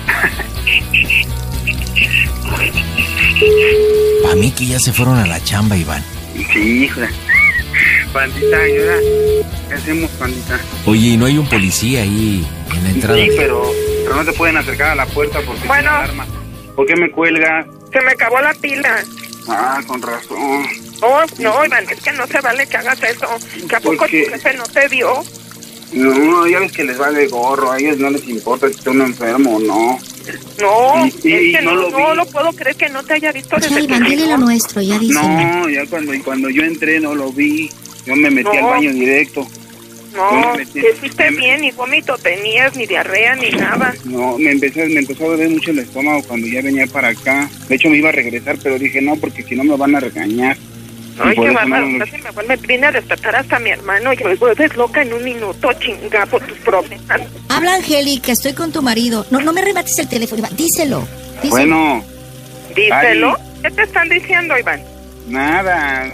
Para mí que ya se fueron a la chamba, Iván.
Sí, hijo. Pandita, ayuda. ¿Qué hacemos, pandita?
Oye, ¿y no hay un policía ahí en la entrada?
Sí, pero, pero no te pueden acercar a la puerta porque
bueno,
tiene alarma. ¿Por qué me cuelgas?
Se me acabó la pila.
Ah, con razón.
Oh, no, Iván, es que no se vale que hagas eso. ¿Que a poco tu jefe no te vio?
No, ya ves que les vale gorro. A ellos no les importa si está uno enfermo o no.
No,
sí, sí,
es que
no,
no,
lo,
no lo puedo creer que no te haya visto desde
Iván, dile lo nuestro, ya dice.
No, ya cuando, cuando yo entré no lo vi. Yo me metí
no.
al baño directo.
No, te fuiste bien, ni vómito tenías, ni diarrea, ni nada.
No, me empezó, me empezó a doler mucho el estómago cuando ya venía para acá. De hecho, me iba a regresar, pero dije no, porque si no me van a regañar.
Ay, qué bárbaro, no... casi me vuelve viene a despertar hasta mi hermano y me vuelves loca en un minuto, chinga, por tus problemas.
Habla, Angélica, estoy con tu marido. No, no me remates el teléfono, Iván, díselo. díselo.
Bueno.
Díselo. Ari. ¿Qué te están diciendo, Iván?
Nada.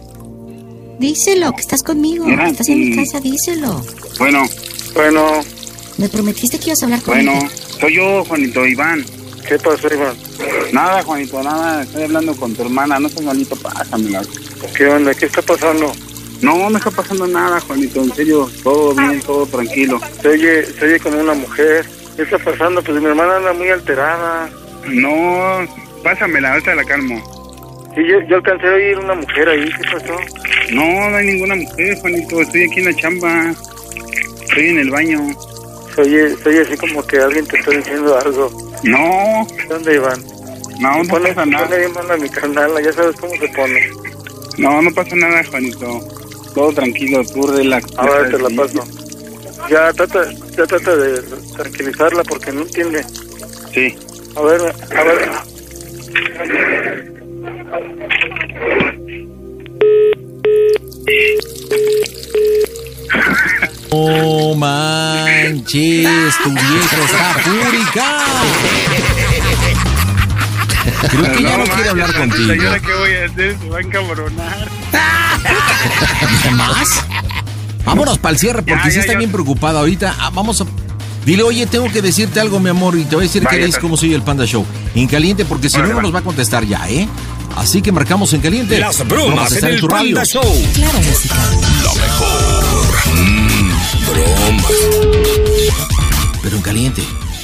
Díselo, que estás conmigo,
Mira,
que estás en mi casa, díselo.
Bueno, bueno.
Me prometiste que ibas a hablar con
Bueno,
él.
soy yo, Juanito, Iván.
¿Qué pasó, Iván?
Nada, Juanito, nada. Estoy hablando con tu hermana. No seas malito, pásamela.
¿Qué onda? ¿Qué está pasando?
No, no está pasando nada, Juanito. En serio, todo bien, todo tranquilo.
Se oye, se oye como una mujer. ¿Qué está pasando? Pues mi hermana anda muy alterada.
No, pásamela, ahorita la calmo.
Sí, yo, yo alcancé a oír una mujer ahí. ¿Qué pasó?
No, no hay ninguna mujer, Juanito. Estoy aquí en la chamba. Estoy en el baño.
Se oye, se oye así como que alguien te está diciendo algo.
No.
¿Dónde, Iván?
No, no
pone,
pasa nada.
Ponle bien mano a mi carnal, ya sabes cómo se pone.
No, no pasa nada, Juanito. Todo tranquilo, tú relax.
Ahora te la paso. Ya trata, ya trata de tranquilizarla porque no entiende.
Sí.
A ver, a ver.
Oh, manches, tu vieja está fúrica. Creo que ya no, no quiere hablar contigo.
¿Y ahora qué voy a hacer? Se va a encabronar.
¿Más? Vámonos para el cierre porque ya, sí ya, está ya. bien preocupado ahorita. Ah, vamos a... Dile, oye, tengo que decirte algo, mi amor, y te voy a decir Vaya, que le dices cómo soy el Panda Show. En caliente, porque si no, no nos va a contestar ya, ¿eh? Así que marcamos en caliente.
Las bromas, bromas en, en el tu Panda radio. Show.
Claro, música.
Lo mejor. Mm, bromas.
Pero en caliente.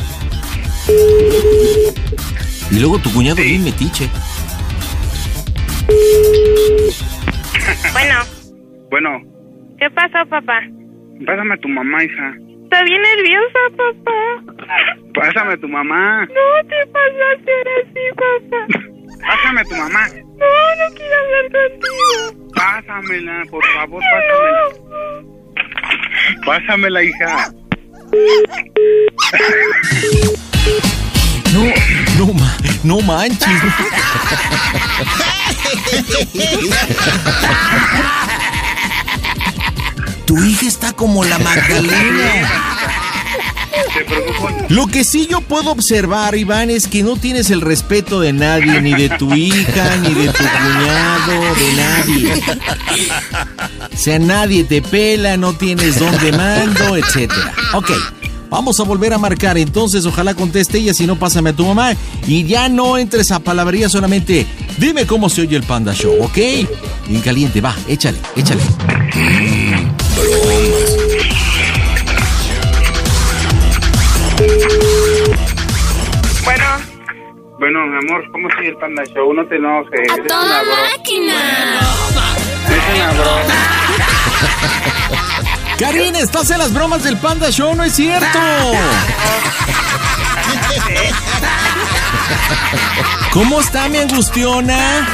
Y luego tu cuñado sí. bien metiche.
Bueno.
Bueno.
¿Qué pasa, papá?
Pásame a tu mamá, hija.
Está bien nerviosa, papá.
Pásame a tu mamá.
No te pasaste ahora sí, papá.
Pásame a tu mamá.
No, no quiero hablar contigo.
Pásamela, por favor, pásamela. Pásamela, hija.
No, no, ma, no manches. Tu hija está como la Magdalena. Lo que sí yo puedo observar, Iván, es que no tienes el respeto de nadie, ni de tu hija, ni de tu cuñado, de nadie. O sea, nadie te pela, no tienes don de mando, etcétera. Ok, vamos a volver a marcar, entonces ojalá conteste ella, si no pásame a tu mamá. Y ya no entres a palabrería, solamente dime cómo se oye el Panda Show, ¿ok? En caliente, va, échale, échale.
Mmm, bromas.
Bueno.
Bueno, mi amor, ¿cómo sigue el Panda Show? No te enojes.
¡A toda máquina!
Es una broma.
Karina, estás en las bromas del Panda Show, ¿no es cierto? ¿Cómo está mi angustiona?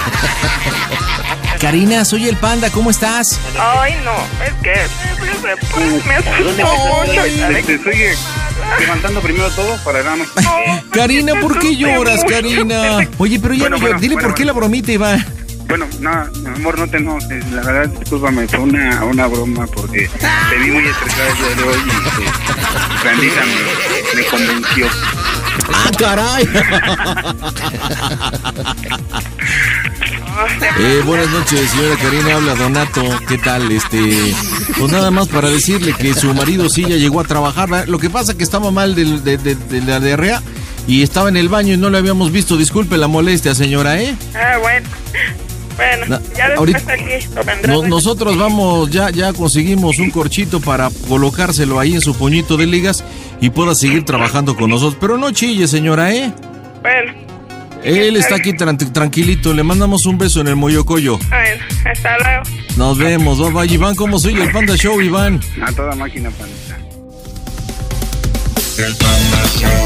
Karina, soy el Panda, ¿cómo estás?
Ay, no, es que me, me asustó mucho.
Te estoy levantando primero todo para darnos.
Karina, ¿por qué lloras, Karina? Oye, pero ya bueno, no, bueno, dile bueno, por qué bueno. la bromita, Iván.
Bueno, no, mi amor, no te enojes. La verdad, discúlpame, fue una, una broma porque te vi muy estresada el día de hoy y Grandita me, me convenció.
¡Ah, caray! Eh, buenas noches, señora Karina, habla Donato. ¿Qué tal? Este, pues nada más para decirle que su marido sí ya llegó a trabajar, ¿verdad? Lo que pasa que estaba mal de, de, de, de la diarrea y estaba en el baño y no lo habíamos visto. Disculpe la molestia, señora, ¿eh?
Ah, bueno. Bueno,
Na,
ya después
ahorita,
aquí lo vendrán.
no, nosotros vamos, ya, ya conseguimos un corchito para colocárselo ahí en su puñito de ligas y pueda seguir trabajando con nosotros. Pero no chille, señora, ¿eh?
Bueno.
Él está aquí tran- tranquilito, le mandamos un beso en el moyocoyo.
Bueno, hasta luego.
Nos vemos, bye bye. Iván, ¿cómo soy? El Panda Show, Iván.
A toda máquina, Panda.
El Panda Show.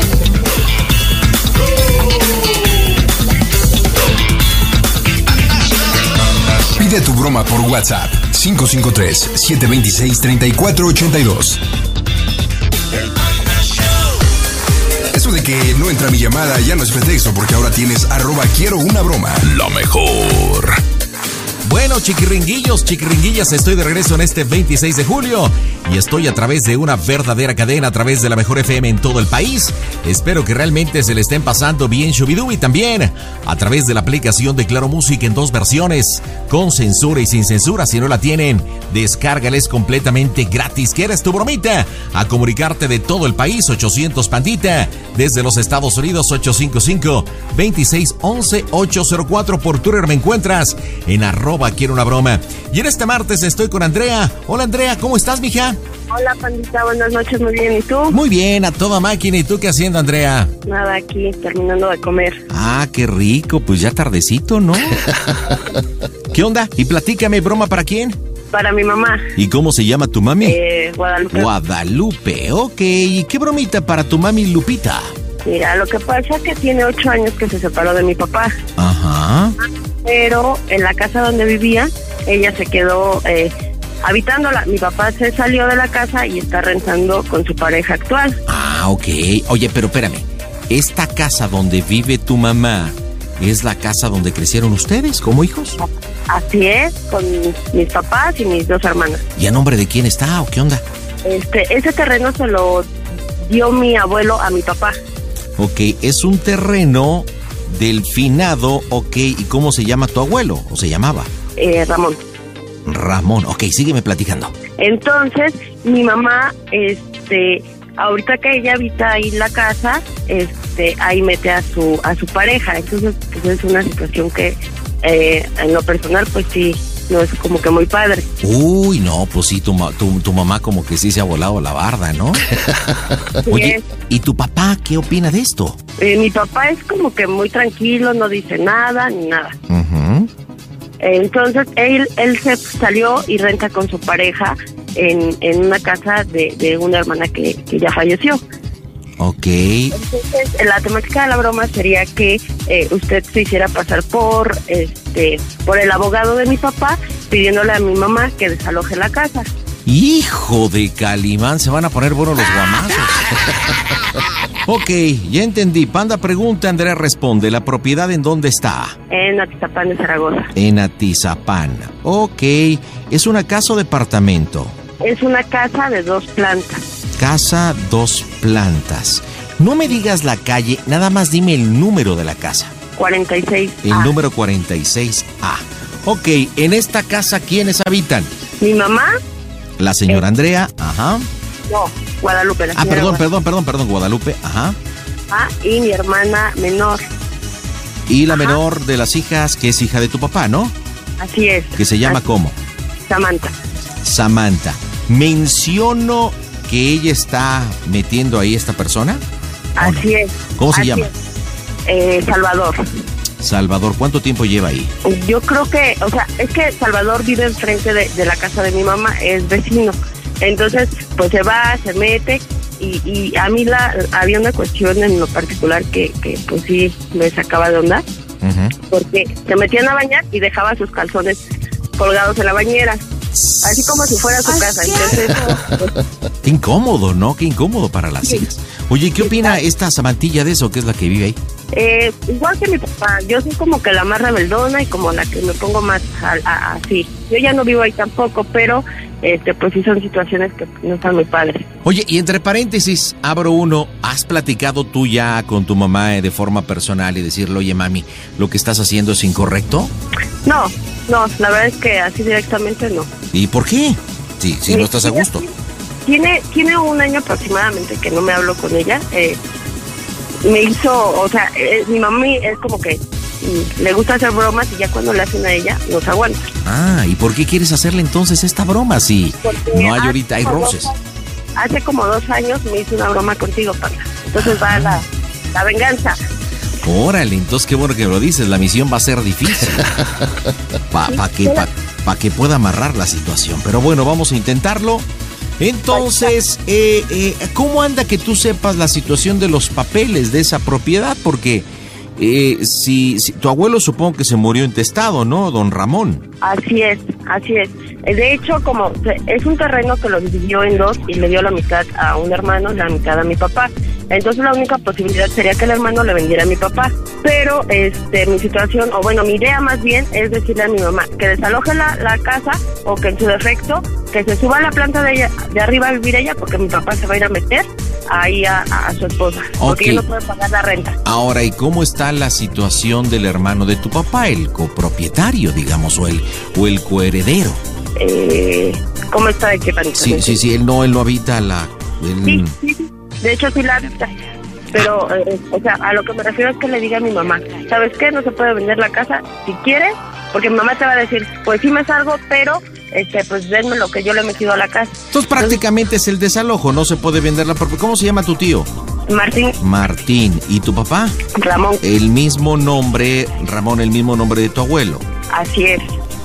Pide tu broma por WhatsApp cinco cinco tres, siete dos seis, tres cuatro ocho dos. Eso de que no entra mi llamada ya no es pretexto porque ahora tienes arroba quiero una broma. Lo mejor.
Bueno, chiquiringuillos, chiquiringuillas, estoy de regreso en este veintiséis de julio y estoy a través de una verdadera cadena, a través de la mejor F M en todo el país. Espero que realmente se le estén pasando bien Shubidú y también a través de la aplicación de Claro Música en dos versiones, con censura y sin censura. Si no la tienen, descárgales completamente gratis. ¿Quieres tu bromita? A comunicarte de todo el país, ochocientos Pandita, desde los Estados Unidos, ocho cinco cinco, dos seis uno uno, ocho cero cuatro. Por Twitter me encuentras en arroba quiero una broma. Y en este martes estoy con Andrea. Hola Andrea, ¿cómo estás, mija?
Hola, Pandita, buenas noches, muy bien, ¿y tú?
Muy bien, a toda máquina. ¿Y tú qué haciendo, Andrea?
Nada, aquí, terminando de comer.
Ah, qué rico, pues ya tardecito, ¿no? ¿Qué onda? Y platícame, ¿broma para quién?
Para mi mamá.
¿Y cómo se llama tu mami?
Eh, Guadalupe.
Guadalupe, ok. ¿Y qué bromita para tu mami Lupita?
Mira, lo que pasa es que tiene ocho años que se separó de mi papá.
Ajá.
Pero en la casa donde vivía, ella se quedó eh, habitándola. Mi papá se salió de la casa y está rentando con su pareja actual.
Ah, ok. Oye, pero espérame. ¿Esta casa donde vive tu mamá es la casa donde crecieron ustedes como hijos?
Así es, con mis papás y mis dos hermanas.
¿Y a nombre de quién está o qué onda?
Este, ese terreno se lo dio mi abuelo a mi papá.
Ok, es un terreno del finado, ok. ¿Y cómo se llama tu abuelo? ¿O se llamaba?
Eh, Ramón.
Ramón, ok, sígueme platicando.
Entonces, mi mamá, este, ahorita que ella habita ahí la casa, este, ahí mete a su a su pareja. Entonces, pues es una situación que, eh, en lo personal, pues sí, no es como que muy padre.
Uy, no, pues sí, tu, ma- tu, tu mamá como que sí se ha volado la barda, ¿no? Oye, ¿y tu papá qué opina de esto?
Eh, mi papá es como que muy tranquilo, no dice nada, ni nada.
Uh-huh.
Entonces, él él se salió y renta con su pareja en, en una casa de, de una hermana que, que ya falleció.
Ok.
Entonces, la temática de la broma sería que eh, usted se hiciera pasar por este por el abogado de mi papá, pidiéndole a mi mamá que desaloje la casa.
Hijo de Calimán, se van a poner buenos los guamazos. Ok, ya entendí. Panda pregunta, Andrea responde. ¿La propiedad en dónde está?
En Atizapán de Zaragoza.
En Atizapán. Ok, ¿es una casa o departamento?
Es una casa de dos plantas.
Casa, dos plantas. No me digas la calle, nada más dime el número de la casa.
cuarenta y seis A.
El número cuarenta y seis A. Ok, en esta casa, ¿quiénes habitan?
Mi mamá.
La señora Andrea, ajá.
No, Guadalupe. La
Ah,
señora
perdón,
Guadalupe.
perdón, perdón, perdón, Guadalupe, ajá.
Ah, y mi hermana menor.
Y la menor de las hijas, que es hija de tu papá, ¿no?
Así es.
Que se llama
Así.
¿cómo?
Samantha.
Samantha. ¿Menciono que ella está metiendo ahí esta persona?
Así
no?
es.
¿Cómo se
Así
llama?
es. Eh, Salvador.
Salvador, ¿cuánto tiempo lleva ahí?
Yo creo que, o sea, es que Salvador vive enfrente de, de la casa de mi mamá, es vecino. Entonces, pues se va, se mete y, y a mí la había una cuestión en lo particular que, que pues sí me sacaba de onda,
Uh-huh.
porque se metían a bañar y dejaba sus calzones colgados en la bañera, así como si fuera su casa. Entonces,
Qué incómodo, ¿no? Qué incómodo para las hijas. Oye, ¿qué opina esta Samantilla de eso, que es la que vive ahí?
Eh, igual que mi papá, yo soy como que la más rebeldona y como la que me pongo más así. Yo ya no vivo ahí tampoco, pero este pues sí son situaciones que no están muy padres.
Oye, y entre paréntesis, abro uno, ¿has platicado tú ya con tu mamá de forma personal y decirle, oye mami, lo que estás haciendo es incorrecto?
No, no, la verdad es que así directamente no.
¿Y por qué? Sí, si no estás a gusto.
Tiene, tiene un año aproximadamente que no me hablo con ella. Eh, me hizo, o sea, eh, mi mami es como que mm, le gusta hacer bromas y ya cuando le hacen a ella, nos aguanta.
Ah, ¿y por qué quieres hacerle entonces esta broma si
Porque
no hay ahorita, hay roces?
Dos, hace como dos años me hizo una broma contigo, Panda. Entonces ah. va la, la venganza.
Órale, entonces qué bueno que me lo dices, la misión va a ser difícil. Para pa que, pa, pa que pueda amarrar la situación. Pero bueno, vamos a intentarlo. Entonces, eh, eh, ¿cómo anda que tú sepas la situación de los papeles de esa propiedad? Porque eh, si, si tu abuelo supongo que se murió intestado, ¿no, don Ramón?
Así es, así es. De hecho, como es un terreno que lo dividió en dos y le dio la mitad a un hermano y la mitad a mi papá. Entonces la única posibilidad sería que el hermano le vendiera a mi papá. Pero este mi situación, o bueno, mi idea más bien es decirle a mi mamá que desaloje la, la casa o que en su defecto, que se suba a la planta de, ella, de arriba a vivir ella porque mi papá se va a ir a meter ahí a, a su esposa. Porque
okay.
ella no puede pagar la renta.
Ahora, ¿y cómo está la situación del hermano de tu papá, el copropietario, digamos, o el, o el coheredero?
Eh, ¿Cómo está de qué manera?
Sí, sí, sí, él no, él no habita la... Él...
Sí, sí, sí. De hecho, sí la habita. Pero, eh, o sea, a lo que me refiero es que le diga a mi mamá, ¿sabes qué? No se puede vender la casa si quieres, porque mi mamá te va a decir, pues sí me salgo, pero, este, pues denme lo que yo le he metido a la casa.
Entonces, prácticamente Entonces, es el desalojo, no se puede vender la propiedad. ¿Cómo se llama tu tío?
Martín.
Martín. ¿Y tu papá?
Ramón.
El mismo nombre, Ramón, el mismo nombre de tu abuelo.
Así es.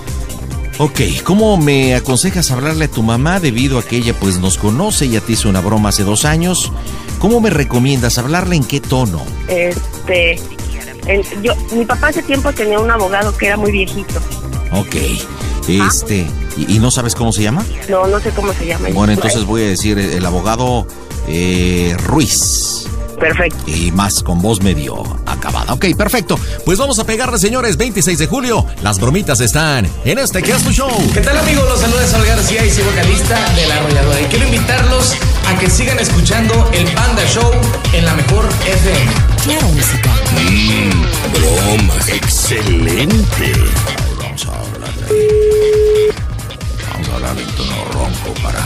Ok, ¿cómo me aconsejas hablarle a tu mamá debido a que ella pues nos conoce, ya te hizo una broma hace dos años? ¿Cómo me recomiendas hablarle, en qué tono?
Este, el, yo, mi papá hace tiempo tenía un abogado que era muy viejito.
Ok, este, ¿Ah? ¿y, ¿y no sabes cómo se llama?
No, no sé cómo se llama.
Bueno, entonces voy a decir el abogado eh, Ruiz.
Perfecto.
Y más con voz medio acabada. Ok, perfecto. Pues vamos a pegarle, señores. veintiséis de julio. Las bromitas están en este que es tu show.
¿Qué tal, amigos? Los saluda Sol García y soy vocalista de La Arrolladora. Y quiero invitarlos a que sigan escuchando el Panda Show en la mejor F M.
Claro, música.
Mmm, broma. Excelente.
Vamos a hablar de... Vamos a hablar en tono ronco para...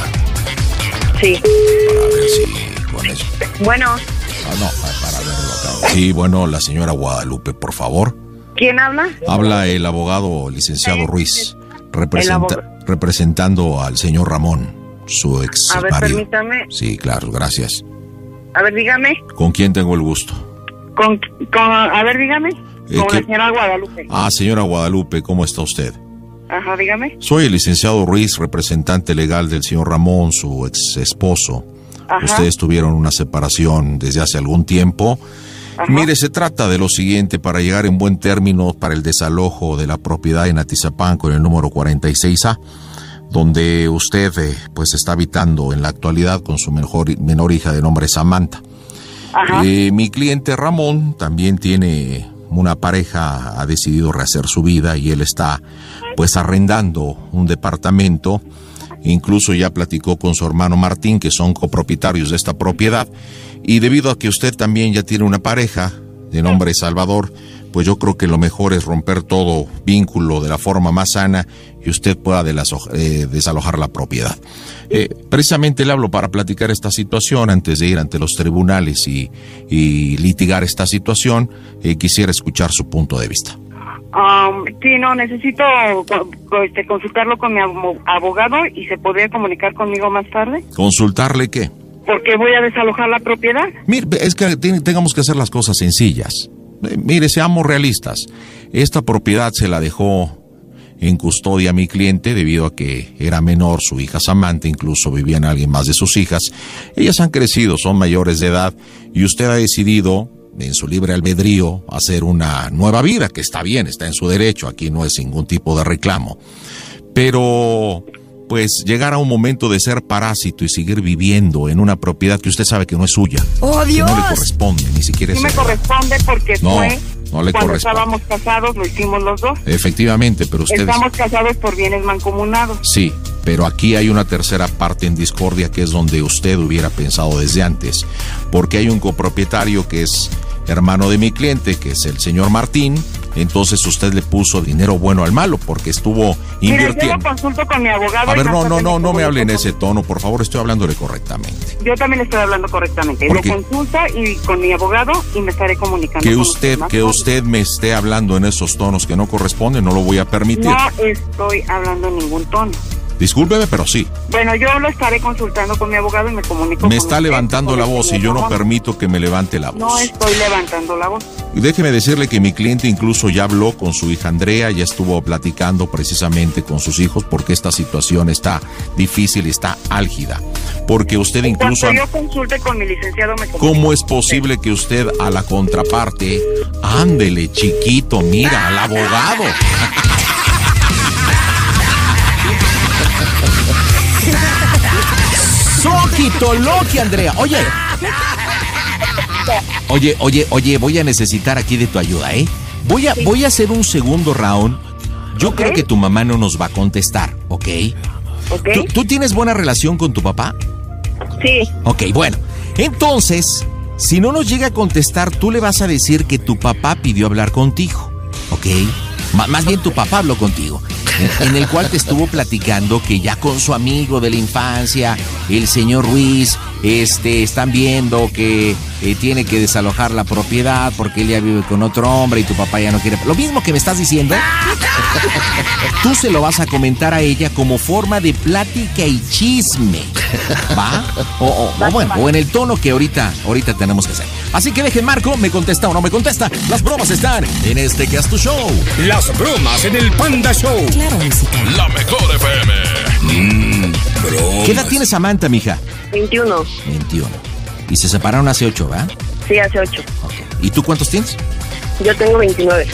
Sí.
Para ver si con eso...
Bueno...
Ah, no, para verlo acá. Sí, bueno, la señora Guadalupe, por favor.
¿Quién habla?
Habla el abogado licenciado Ruiz, representa, abog... representando al señor Ramón, su ex
A ver,
marido.
permítame.
Sí, claro, gracias.
A ver, dígame.
¿Con quién tengo el gusto?
Con, con a ver, dígame.
Eh,
con
¿qué?
la señora Guadalupe.
Ah, señora Guadalupe, ¿cómo está usted?
Ajá, dígame.
Soy el licenciado Ruiz, representante legal del señor Ramón, su ex esposo. Ajá. Ustedes tuvieron una separación desde hace algún tiempo. Ajá. Mire, se trata de lo siguiente, para llegar en buen término para el desalojo de la propiedad en Atizapán con el número cuarenta y seis A, donde usted eh, pues está habitando en la actualidad con su mejor, menor hija de nombre Samantha. Ajá. Eh, mi cliente Ramón también tiene una pareja, ha decidido rehacer su vida y él está pues arrendando un departamento. Incluso ya platicó con su hermano Martín, que son copropietarios de esta propiedad. Y debido a que usted también ya tiene una pareja de nombre Salvador, pues yo creo que lo mejor es romper todo vínculo de la forma más sana y usted pueda eh, desalojar la propiedad. Eh, precisamente le hablo para platicar esta situación antes de ir ante los tribunales y, y litigar esta situación. Eh, quisiera escuchar su punto de vista.
Um, sí, no, necesito este, consultarlo con mi abogado y se podría comunicar conmigo más tarde.
¿Consultarle qué?
Porque voy a desalojar la propiedad.
Mire, es que tengamos que hacer las cosas sencillas. Mire, seamos realistas. Esta propiedad se la dejó en custodia a mi cliente debido a que era menor, su hija Samantha, incluso vivía en alguien más de sus hijas. Ellas han crecido, son mayores de edad y usted ha decidido, en su libre albedrío, hacer una nueva vida, que está bien, está en su derecho, aquí no es ningún tipo de reclamo. Pero pues llegar a un momento de ser parásito y seguir viviendo en una propiedad que usted sabe que no es suya.
¡Oh, Dios!
Que no le corresponde, ni siquiera es
Sí me
suya.
corresponde porque
No,
fue
no le
cuando
corresponde.
estábamos casados, lo hicimos los dos.
Efectivamente, pero ustedes...
Estamos casados por bienes mancomunados.
Sí, pero aquí hay una tercera parte en discordia que es donde usted hubiera pensado desde antes, porque hay un copropietario que es hermano de mi cliente, que es el señor Martín. Entonces usted le puso dinero bueno al malo porque estuvo
Mira, yo
invirtiendo.
lo consulto con mi abogado.
A
y
ver, no,
más
no,
tarde
no, no me
comunico
hable en
con-
ese tono, por favor, estoy hablándole correctamente.
Yo también estoy hablando correctamente.
¿Por qué?
Lo consulta y con mi abogado y me estaré comunicando.
Que
con
usted,
más
que
tarde.
usted me esté hablando en esos tonos que no corresponden, no lo voy a permitir.
No estoy hablando en ningún tono.
Discúlpeme, pero sí.
Bueno, yo lo estaré consultando con mi abogado y me comunico
Me
con
está
usted,
levantando
con
la
este
voz y yo no
teléfono.
permito que me levante la voz.
No estoy levantando la voz.
Déjeme decirle que mi cliente incluso ya habló con su hija Andrea, ya estuvo platicando precisamente con sus hijos porque esta situación está difícil, está álgida. Porque usted incluso...
Cuando yo consulte con mi licenciado me comunico.
¿Cómo es posible que usted a la contraparte, ándele chiquito, mira, al abogado? Soquito Loki, Andrea. Oye. Oye, oye, oye, voy a necesitar aquí de tu ayuda, ¿eh? Voy a, voy a hacer un segundo round. Yo
Ok.
creo que tu mamá no nos va a contestar, ¿ok?
¿Ok?
¿Tú, tú tienes buena relación con tu papá?
Sí.
Ok, bueno. Entonces, si no nos llega a contestar, tú le vas a decir que tu papá pidió hablar contigo, ¿ok? M- más bien tu papá habló contigo, en, en el cual te estuvo platicando que ya con su amigo de la infancia, el señor Ruiz, este, están viendo que eh, tiene que desalojar la propiedad porque él ya vive con otro hombre y tu papá ya no quiere... Lo mismo que me estás diciendo, tú se lo vas a comentar a ella como forma de plática y chisme, ¿va? O, o- o bueno, o en el tono que ahorita, ahorita tenemos que hacer. Así que dejen Marco, me contesta o no me contesta. Las bromas están en este que es tu show.
Las bromas en el Panda Show.
Claro, música.
La mejor F M. Mmm, bromas.
¿Qué edad tienes, Samantha, mija?
veintiuno.
veintiuno. Y se separaron hace ocho, ¿va?
Sí, hace ocho.
¿Y tú cuántos tienes?
Yo tengo veintinueve.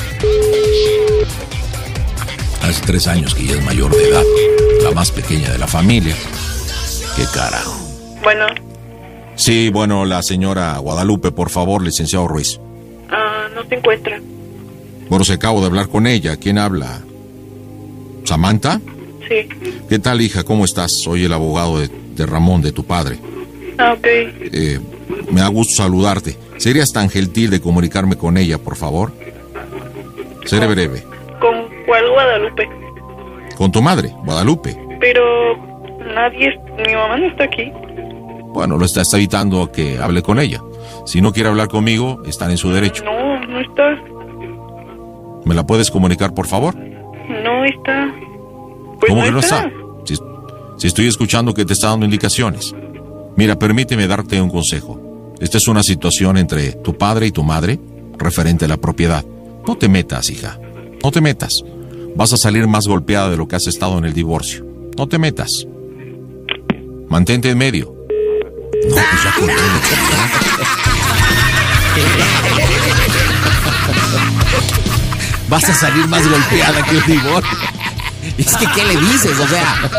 Hace tres años que ya es mayor de edad. La más pequeña de la familia. ¿Qué carajo?
Bueno,
Sí, bueno, la señora Guadalupe, por favor, licenciado Ruiz.
ah, no se encuentra.
Bueno, se acabo de hablar con ella. ¿Quién habla? ¿Samantha?
Sí.
¿Qué tal, hija? ¿Cómo estás? Soy el abogado de, de Ramón, de tu padre.
Ah, ok.
Eh, me da gusto saludarte. ¿Serías tan gentil de comunicarme con ella, por favor? Seré breve.
¿Con cuál Guadalupe?
Con tu madre, Guadalupe.
Pero nadie, mi mamá no está aquí.
Bueno, lo está, está evitando que hable con ella. Si no quiere hablar conmigo, están en su derecho.
No, no está.
¿Me la puedes comunicar, por favor?
No está. Pues
¿Cómo
no
que no
está.
está? Si, si estoy escuchando que te está dando indicaciones. Mira, permíteme darte un consejo. Esta es una situación entre tu padre y tu madre referente a la propiedad. No te metas, hija. No te metas. Vas a salir más golpeada de lo que has estado en el divorcio. No te metas. Mantente en medio. No, pues ya colgó, Vas a salir más golpeada que el divorcio. Es que, ¿qué le dices? O sea...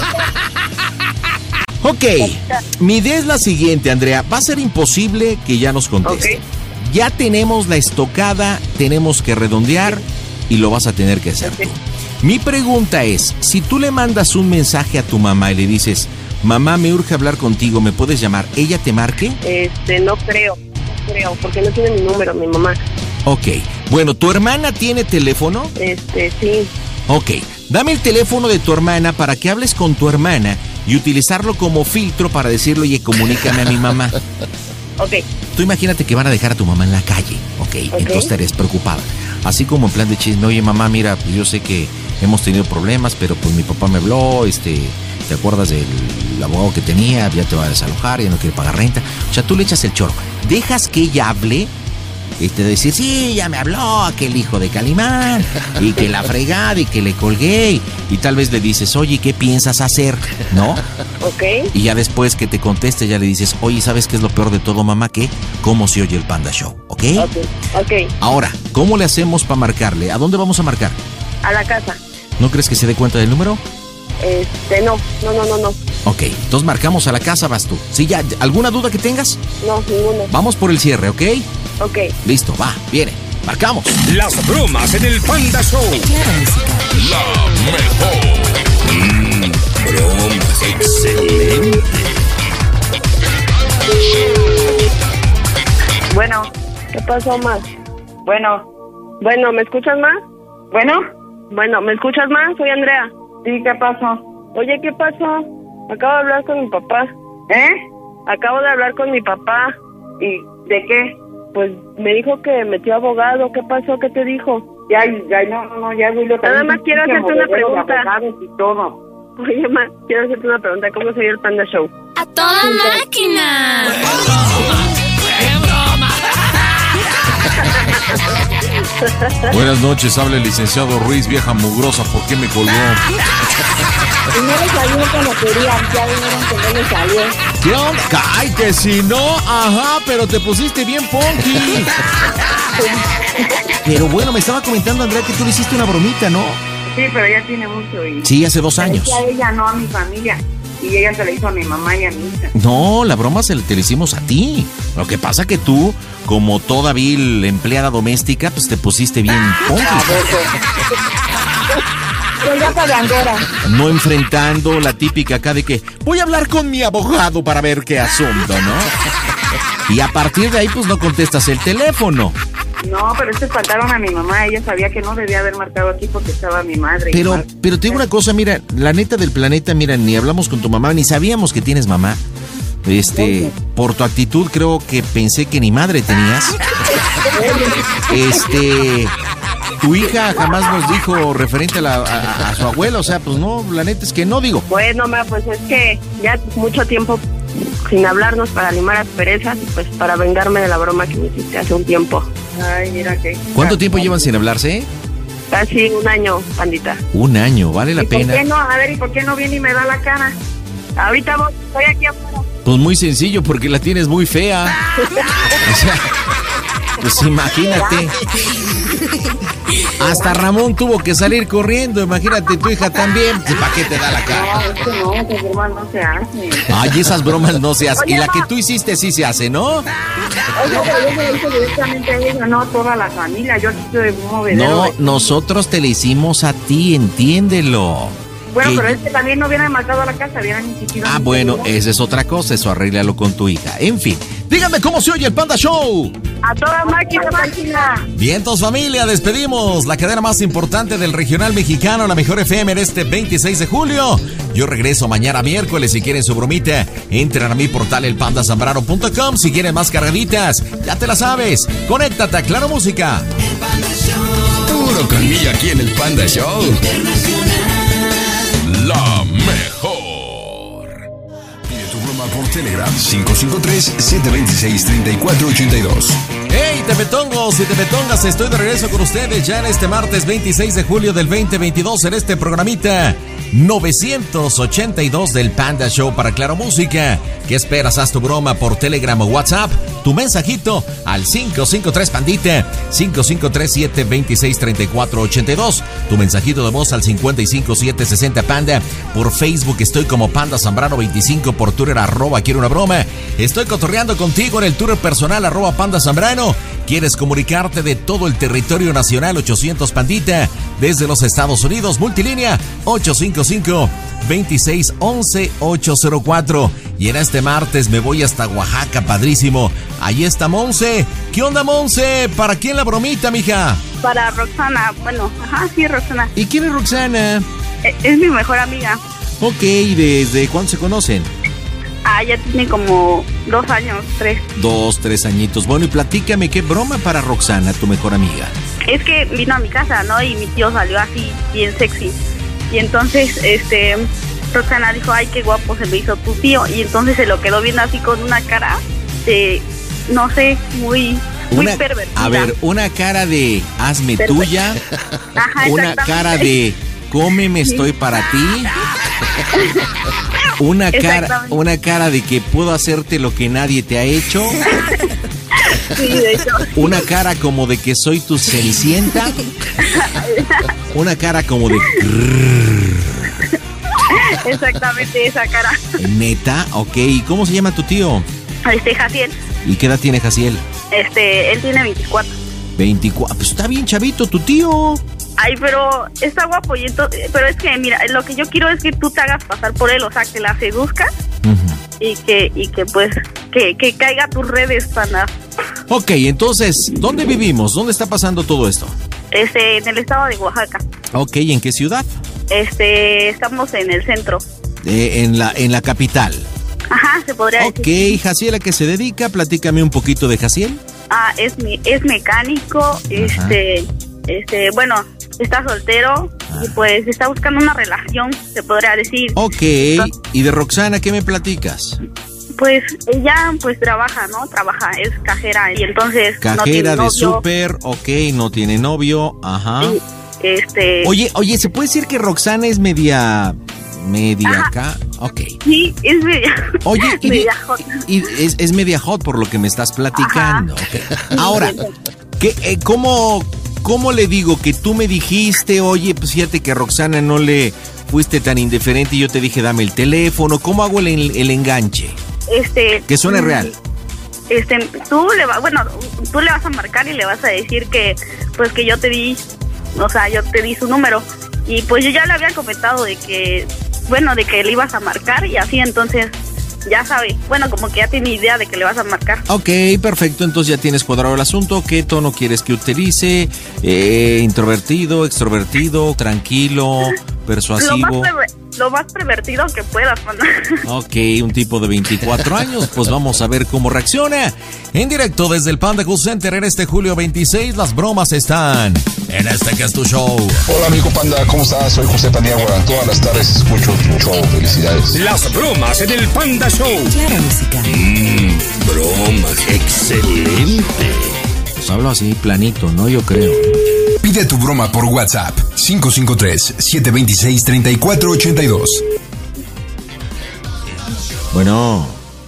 Ok, mi idea es la siguiente, Andrea. Va a ser imposible que ya nos conteste. Ya tenemos la estocada, tenemos que redondear y lo vas a tener que hacer tú. Mi pregunta es, si tú le mandas un mensaje a tu mamá y le dices, mamá, me urge hablar contigo, ¿me puedes llamar? ¿Ella te marque?
Este, no creo. No creo, porque no tiene mi número, mi mamá.
Ok, bueno, ¿tu hermana tiene teléfono?
Este, sí.
Ok, dame el teléfono de tu hermana para que hables con tu hermana y utilizarlo como filtro para decirle, oye, comunícame a mi mamá.
Ok.
Tú imagínate que van a dejar a tu mamá en la calle, ¿ok?
Ok.
Entonces estarías preocupada. Así como en plan de chisme, oye, mamá, mira, pues yo sé que hemos tenido problemas, pero pues mi papá me habló, este, ¿te acuerdas del abogado que tenía? Ya te va a desalojar, ya no quiere pagar renta. O sea, tú le echas el choro. Dejas que ella hable, este, decir, sí, ya me habló aquel hijo de Calimán, y que la fregada, y que le colgué, y, y tal vez le dices, oye, ¿qué piensas hacer? ¿No?
Ok.
Y ya después que te conteste, ya le dices, oye, ¿sabes qué es lo peor de todo, mamá? ¿Qué? ¿Cómo se oye el Panda Show? ¿Ok?
Ok. Ok.
Ahora, ¿cómo le hacemos para marcarle? ¿A dónde vamos a marcar?
A la casa.
¿No crees que se dé cuenta del número?
Este, no, no, no, no, no.
Ok, entonces marcamos a la casa, vas tú. ¿Sí, ya? ¿Alguna duda que tengas?
No, ninguna.
Vamos por el cierre, ¿ok?
Ok.
Listo, va, viene. Marcamos.
Las bromas en el Panda Show. La mejor. Mmm, bromas. Excelente.
Bueno. ¿Qué pasó, más? Bueno. Bueno, ¿me escuchas más? Bueno. Bueno, ¿me escuchas más? Soy Andrea. Sí, ¿qué pasó? Oye, ¿qué pasó? Acabo de hablar con mi papá. ¿Eh? Acabo de hablar con mi papá. ¿Y de qué? Pues me dijo que metió abogado. ¿Qué pasó? ¿Qué te dijo? Ya, ya, no, no, ya, güey. Nada más quiero hacerte una pregunta. Y todo. Oye, ma, quiero hacerte una pregunta. ¿Cómo se ve el Panda Show?
¡A toda máquina!
Buenas noches, habla el licenciado Ruiz, vieja mugrosa, ¿por qué me colgó?
Y no le salió como quería, ya vieron que no le salió.
¿Qué onda? ¡Ay, que si no! Ajá, pero te pusiste bien funky.
Pero bueno, me estaba comentando Andrea que tú le hiciste una bromita, ¿no?
Sí, pero ya tiene mucho. Y
sí, hace dos años.
A ella, no a mi familia. Y ella se la hizo a mi mamá y a mi hija.
No, la broma se te la hicimos a ti. Lo que pasa que tú, como toda vil empleada doméstica, pues te pusiste bien funky. No enfrentando la típica acá de que voy a hablar con mi abogado para ver qué asunto, ¿no? Y a partir de ahí, pues no contestas el teléfono.
No, pero es que espantaron a mi mamá. Ella sabía que no debía haber marcado aquí porque estaba mi madre.
Pero, pero te digo una cosa, mira, la neta del planeta, mira, ni hablamos con tu mamá, ni sabíamos que tienes mamá. Este, por tu actitud creo que pensé que ni madre tenías. Este, tu hija jamás nos dijo referente a, la, a, a su abuela, o sea, pues no, la neta es que no, digo.
Bueno, ma, pues es que ya mucho tiempo sin hablarnos para animar a perezas y pues para vengarme de la broma que me hiciste hace un tiempo.
Ay, mira que...
¿Cuánto tiempo llevan sin hablarse?
Casi un año, pandita.
Un año, vale la
¿Y
pena.
¿Por qué no? A ver, ¿y por qué no viene y me da la cara? Ahorita voy, estoy aquí afuera.
Pues muy sencillo, porque la tienes muy fea. O sea, pues imagínate. Hasta Ramón tuvo que salir corriendo. Imagínate, tu hija también. ¿Para qué te da la cara?
No, es que no, esas bromas no se hacen.
Ay, esas bromas no se hacen. Y la que tú hiciste sí se hace, ¿no?
Oye, pero yo se lo hice directamente a ella, no a toda la familia. Yo aquí soy un movedero.
No, nosotros te le hicimos a ti, entiéndelo.
Bueno,
que...
pero es que también no hubieran marcado a la casa, hubieran insistido.
Ah, bueno, esa es otra cosa, eso arréglalo con tu hija. En fin, díganme cómo se oye el Panda Show.
A toda máquina, máquina.
Vientos, familia, despedimos la cadena más importante del regional mexicano, la mejor F M, en este veintiséis de julio. Yo regreso mañana miércoles. Si quieren su bromita, entren a mi portal el panda zambrano punto com. Si quieren más cargaditas, ya te la sabes. Conéctate a Claro Música.
Puro colmillo aquí en el Panda Show. La mejor. Pide tu broma por Telegram cinco cinco tres, siete dos seis, tres cuatro ocho dos.
¡Hey, tepetongos y tepetongas! Estoy de regreso con ustedes ya en este martes veintiséis de julio del veinte veintidós en este programita novecientos ochenta y dos del Panda Show para Claro Música. ¿Qué esperas? Haz tu broma por Telegram o WhatsApp. Tu mensajito al cinco cinco tres Pandita, cinco cinco tres, siete dos seis, tres cuatro ocho dos. Tu mensajito de voz al cincuenta y cinco siete sesenta Panda. Por Facebook estoy como Panda Zambrano veinticinco, por Twitter arroba quiero una broma. Estoy cotorreando contigo en el Twitter personal arroba Panda Zambrano. ¿Quieres comunicarte de todo el territorio nacional? Ochocientos Pandita. Desde los Estados Unidos, multilínea ocho cinco cinco, dos seis once, ocho cero cuatro. Y en este martes me voy hasta Oaxaca, padrísimo. Ahí está Monse. ¿Qué onda, Monse? ¿Para quién la bromita, mija?
Para Roxana, bueno, ajá, sí, Roxana.
¿Y quién es Roxana?
Es, es mi mejor amiga.
Ok, ¿desde cuándo se conocen?
Ah, ya tiene como dos años, tres.
Dos, tres añitos. Bueno, y platícame, ¿qué broma para Roxana, tu mejor amiga?
Es que vino a mi casa, ¿no? Y mi tío salió así, bien sexy. Y entonces, este, Roxana dijo, ay, qué guapo se me hizo tu tío. Y entonces se lo quedó viendo así con una cara de, no sé, muy, muy
una,
pervertida.
A ver, una cara de hazme Perver- tuya.
Ajá,
una cara de cómeme, estoy para ti. Una cara, una cara de que puedo hacerte lo que nadie te ha hecho.
Sí, de hecho.
Una cara como de que soy tu cenicienta. Una cara como de...
Exactamente esa cara.
¿Neta? Ok, ¿y cómo se llama tu tío?
Este, Jaciel.
¿Y qué edad tiene Jaciel?
Este, él tiene veinticuatro.
veinticuatro, pues está bien chavito tu tío.
Ay, pero está guapo, y entonces, pero es que, mira, lo que yo quiero es que tú te hagas pasar por él, o sea, que la seduzcas uh-huh. y que, y que pues, que, que caiga a tus redes, pana.
Ok, entonces, ¿dónde vivimos? ¿Dónde está pasando todo esto?
Este, en el estado de Oaxaca.
Ok, ¿en qué ciudad?
Este, estamos en el centro.
Eh, en la, en la capital.
Ajá, se podría
okay,
decir.
Ok, Jaciel, ¿a qué se dedica? Platícame un poquito de Jaciel.
Ah, es, es mecánico, Ajá. este, este, bueno, está soltero ah. y pues está buscando una relación, se podría decir.
Ok, Entonces, ¿y de Roxana qué me platicas?
Pues ella pues trabaja, ¿no? Trabaja, es cajera y entonces
Cajera
no tiene
de
novio.
súper, ok, no tiene novio, ajá.
Sí, este...
Oye, oye, ¿se puede decir que Roxana es media... media Ajá. acá? Ok.
Sí, es media...
Oye, y,
media hot.
Y es, es media hot por lo que me estás platicando. Okay. Ahora, ¿qué, eh, cómo, ¿cómo le digo que tú me dijiste, oye, pues fíjate que a Roxana no le fuiste tan indiferente y yo te dije, dame el teléfono? ¿Cómo hago el, el enganche?
Este...
Que suene real.
Este, tú le vas, bueno, tú le vas a marcar y le vas a decir que, pues que yo te di, o sea, yo te di su número. Y pues yo ya le había comentado de que, bueno, de que le ibas a marcar y así, entonces ya sabe, bueno, como que ya tiene idea de que le vas a marcar.
Ok, perfecto, entonces ya tienes cuadrado el asunto. ¿Qué tono quieres que utilice? Eh, ¿Introvertido, extrovertido, tranquilo, persuasivo?
Lo más, pre- lo más pervertido que puedas, man.
Ok, un tipo de veinticuatro años, pues vamos a ver cómo reacciona. En directo desde el Panda Cool Center en este julio veintiséis, las bromas están en este que es tu show.
Hola amigo Panda, ¿cómo estás? Soy José Paniagua. Todas las tardes escucho tu show. Felicidades.
Las bromas en el Panda Show.
Claro, música.
Mmm, bromas, excelente.
Pues hablo así, planito, ¿no? Yo creo.
Pide tu broma por WhatsApp. cinco cinco tres, siete dos seis, tres cuatro ocho dos.
Bueno.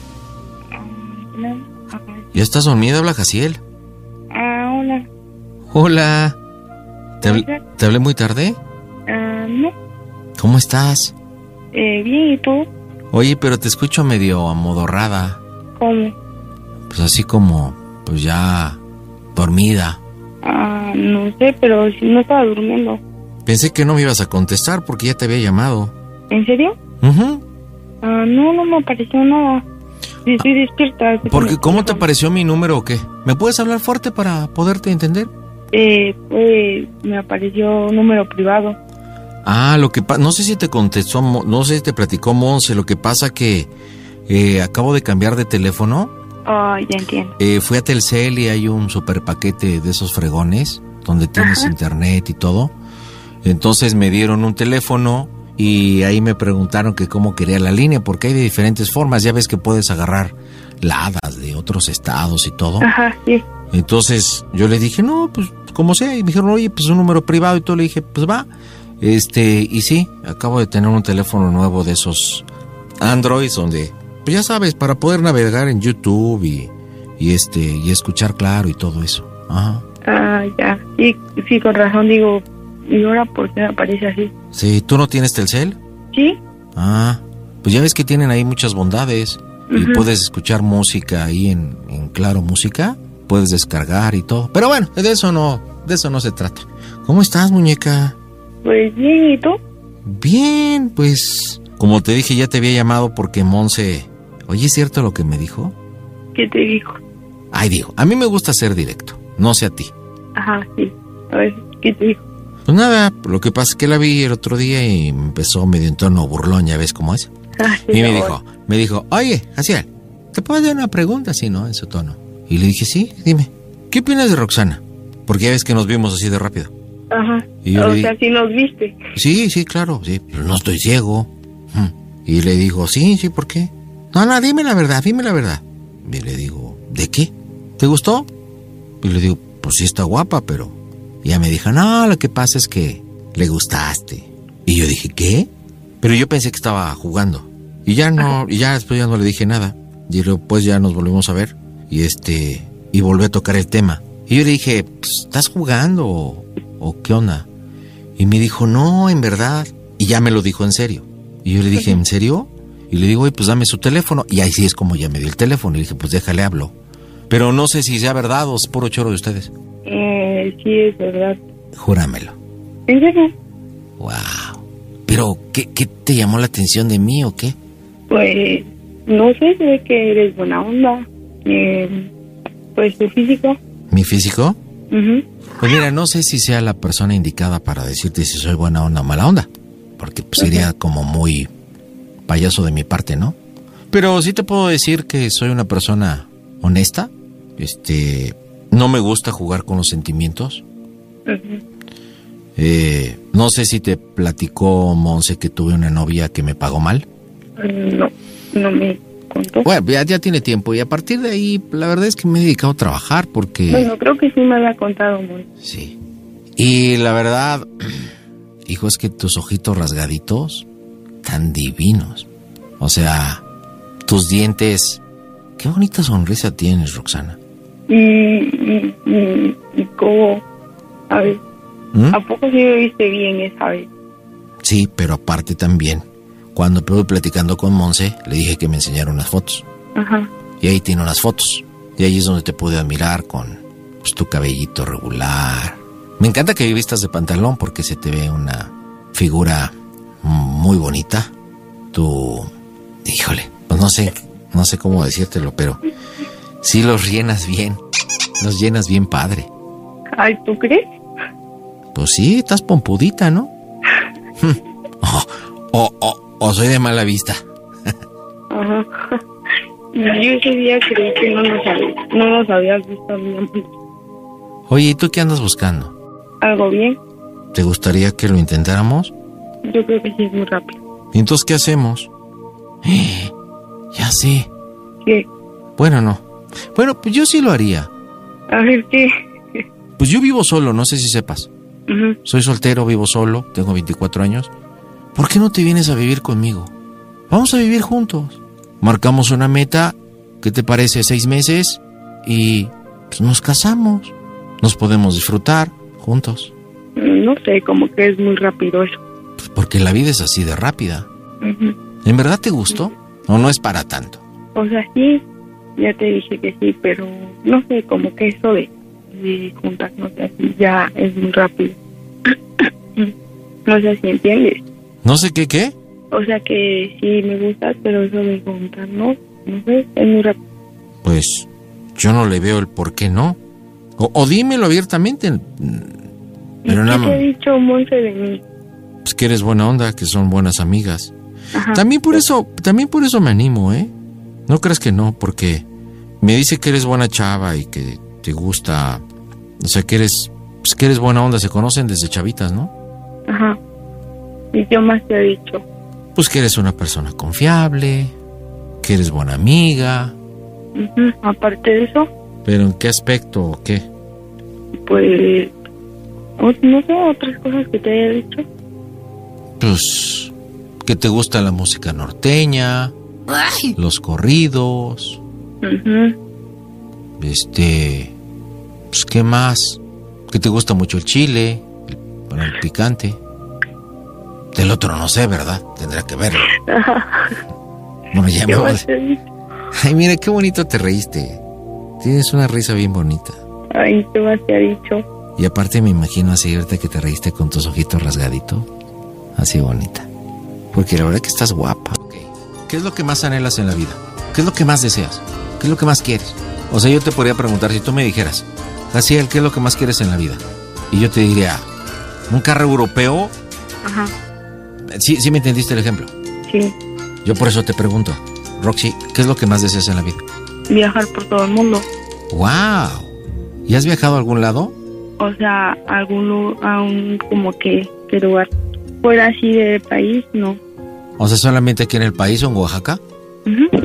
¿Ya estás dormida? Habla Jaciel.
Ah, hola.
Hola. ¿Te, habl- ¿Te hablé muy tarde?
Ah, no.
¿Cómo estás?
Eh, bien, ¿y tú?
Oye, pero te escucho medio amodorrada.
¿Cómo?
Pues así como, pues ya dormida.
Ah, no sé, pero si no estaba durmiendo.
Pensé que no me ibas a contestar porque ya te había llamado.
¿En serio?
Uh-huh.
Ah, no, no me apareció nada. Sí, estoy despierta.
Porque, ¿cómo te apareció mi número o qué? ¿Me puedes hablar fuerte para poderte entender?
Eh, pues me apareció un número privado.
Ah, lo que pasa, no sé si te contestó, no sé si te platicó Monse, lo que pasa que eh, acabo de cambiar de teléfono.
Oh, ya entiendo.
Eh, fui a Telcel y hay un super paquete de esos fregones donde tienes Ajá. internet y todo. Entonces me dieron un teléfono y ahí me preguntaron que cómo quería la línea, porque hay de diferentes formas. Ya ves que puedes agarrar ladas de otros estados y todo.
Ajá, sí.
Entonces yo le dije, no, pues como sea. Y me dijeron, oye, pues un número privado y todo. Le dije, pues va. Este, y sí, acabo de tener un teléfono nuevo de esos Androids donde, pues ya sabes, para poder navegar en YouTube y, y este, y escuchar claro y todo eso. Ajá.
Ah, ya. Sí, sí, con razón digo, ¿y ahora por qué me aparece así?
Sí, ¿tú no tienes Telcel?
Sí.
Ah, pues ya ves que tienen ahí muchas bondades. Uh-huh. Y puedes escuchar música ahí en, en Claro Música. Puedes descargar y todo. Pero bueno, de eso no, de eso no se trata. ¿Cómo estás, muñeca?
Pues bien, ¿y tú?
Bien, pues como te dije, ya te había llamado porque Monse... Oye, ¿es cierto lo que me dijo?
¿Qué te dijo?
Ay, dijo, a mí me gusta ser directo, no sé a ti.
Ajá, sí. A ver, ¿qué te dijo?
Pues nada, lo que pasa es que la vi el otro día y me empezó medio en tono burlón, ¿ya ves cómo es?
Ah, sí,
y me
no,
dijo, me dijo, oye, Jaciel, ¿te puedo hacer una pregunta así, no? En su tono. Y le dije, sí, dime, ¿qué opinas de Roxana? Porque ya ves que nos vimos así de rápido.
Ajá,
y yo
o
le
sea,
dije,
sí nos viste.
Sí, sí, claro, sí, pero no estoy ciego. Y le digo, sí, sí, ¿por qué? No, no, dime la verdad, dime la verdad. Y le digo, ¿de qué? ¿Te gustó? Y le digo, pues sí está guapa, pero... Y ella me dijo, no, lo que pasa es que le gustaste. Y yo dije, ¿qué? Pero yo pensé que estaba jugando. Y ya no, y ya después ya no le dije nada. Y luego pues ya nos volvimos a ver. Y este, y volví a tocar el tema. Y yo le dije, pues, ¿estás jugando o, o qué onda? Y me dijo, no, en verdad. Y ya me lo dijo en serio. Y yo le dije, ¿en serio? Y le digo, oye, pues dame su teléfono. Y ahí sí es como ya me dio el teléfono. Y dije, pues déjale hablo. Pero no sé si sea verdad o es puro choro de ustedes.
Eh, sí, es verdad.
Júramelo.
¿En serio?
Wow. Pero, ¿qué, qué te llamó la atención de mí o qué?
Pues, no sé, se ve que eres buena onda. Eh, pues, tu físico.
¿Mi físico?
Uh-huh.
Pues mira, no sé si sea la persona indicada para decirte si soy buena onda o mala onda. Porque pues, sería uh-huh. como muy payaso de mi parte, ¿no? Pero sí te puedo decir que soy una persona honesta. Este, no me gusta jugar con los sentimientos.
Uh-huh.
Eh, no sé si te platicó Monse que tuve una novia que me pagó mal.
No, no me contó.
Bueno, ya, ya tiene tiempo y a partir de ahí la verdad es que me he dedicado a trabajar porque...
Bueno, creo que sí me había contado, Monse.
Sí. Y la verdad, hijo, es que tus ojitos rasgaditos, tan divinos. O sea, tus dientes... Qué bonita sonrisa tienes, Roxana.
Y, y, y, y cómo, a ver, ¿Mm? ¿a poco sí me viste bien esa vez?
Sí, pero aparte también, cuando estuve platicando con Monse, le dije que me enseñara unas fotos.
Ajá.
Y ahí tiene unas fotos. Y ahí es donde te pude admirar con pues, tu cabellito regular. Me encanta que vistas de pantalón porque se te ve una figura muy bonita. Tú, híjole, pues no sé, no sé cómo decírtelo, pero sí los llenas bien. Los llenas bien padre.
Ay, ¿tú crees?
Pues sí, estás pompudita, ¿no? O oh, oh, oh, oh, soy de mala vista.
Ajá. Yo ese día creí que no nos, habías, no nos habías visto bien.
Oye, ¿y tú qué andas buscando?
¿Algo bien?
¿Te gustaría que lo intentáramos?
Yo creo que sí es muy rápido.
¿Y entonces qué hacemos? Eh, ya sé.
¿Qué?
Bueno, no. Bueno, pues yo sí lo haría.
A ver, ¿qué?
Pues yo vivo solo, no sé si sepas.
Uh-huh.
Soy soltero, vivo solo, tengo veinticuatro años. ¿Por qué no te vienes a vivir conmigo? Vamos a vivir juntos. Marcamos una meta, ¿qué te parece? Seis meses y pues, nos casamos. Nos podemos disfrutar juntos.
No sé, como que es muy rápido eso.
Pues porque la vida es así de rápida.
Uh-huh.
¿En verdad te gustó? ¿O no es para tanto?
O sea, sí, ya te dije que sí, pero no sé, como que eso de, de juntarnos así ya es muy rápido. No sé si entiendes.
No sé qué, ¿qué?
O sea que sí me gustas, pero eso de juntarnos, no sé, es muy rápido.
Pues yo no le veo el por qué no. O, o dímelo abiertamente. Pero
¿Qué
nada
te ha dicho Monse de mí?
Pues que eres buena onda, que son buenas amigas.
Ajá.
También por eso, también por eso me animo, ¿eh? No creas que no, porque me dice que eres buena chava y que te gusta, o sea, que eres, pues que eres buena onda, se conocen desde chavitas, ¿no?
Ajá. ¿Y qué más te ha dicho?
Pues que eres una persona confiable, que eres buena amiga.
Uh-huh. Aparte de eso.
¿Pero en qué aspecto o qué?
Pues, no sé, otras cosas que te haya dicho.
Pues, que te gusta la música norteña, Ay. los corridos,
uh-huh.
este, pues, ¿qué más? Que te gusta mucho el chile, el, el picante. Del otro no sé, ¿verdad? Tendrá que verlo. Bueno, ya me voy. Ay, mira, qué bonito te reíste. Tienes una risa bien bonita.
Ay, ¿qué más te ha dicho?
Y aparte me imagino así ahorita que te reíste con tus ojitos rasgaditos. Así bonita. Porque la verdad que estás guapa. Okay. ¿Qué es lo que más anhelas en la vida? ¿Qué es lo que más deseas? ¿Qué es lo que más quieres? O sea, yo te podría preguntar, si tú me dijeras, Jaciel, ¿qué es lo que más quieres en la vida? Y yo te diría, ¿un carro europeo?
Ajá.
¿Sí, sí me entendiste el ejemplo?
Sí.
Yo por eso te pregunto, Roxy, ¿qué es lo que más deseas en la vida?
Viajar por todo el mundo.
¡Wow! ¿Y has viajado a algún lado?
O sea, a algún a un como que, que lugar fuera así de país, no.
O sea, ¿solamente aquí en el país o en Oaxaca?
Uh-huh.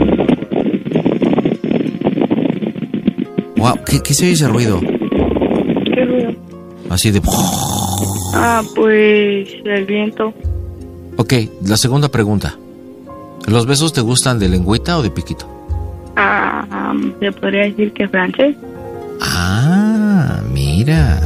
Wow, ¿qué, qué se oye ese ruido?
¿Qué ruido?
Así de...
Ah, pues el viento.
Ok, la segunda pregunta. ¿Los besos te gustan de lengüita o de piquito?
Ah, um, se podría decir que francés.
Ah, mira,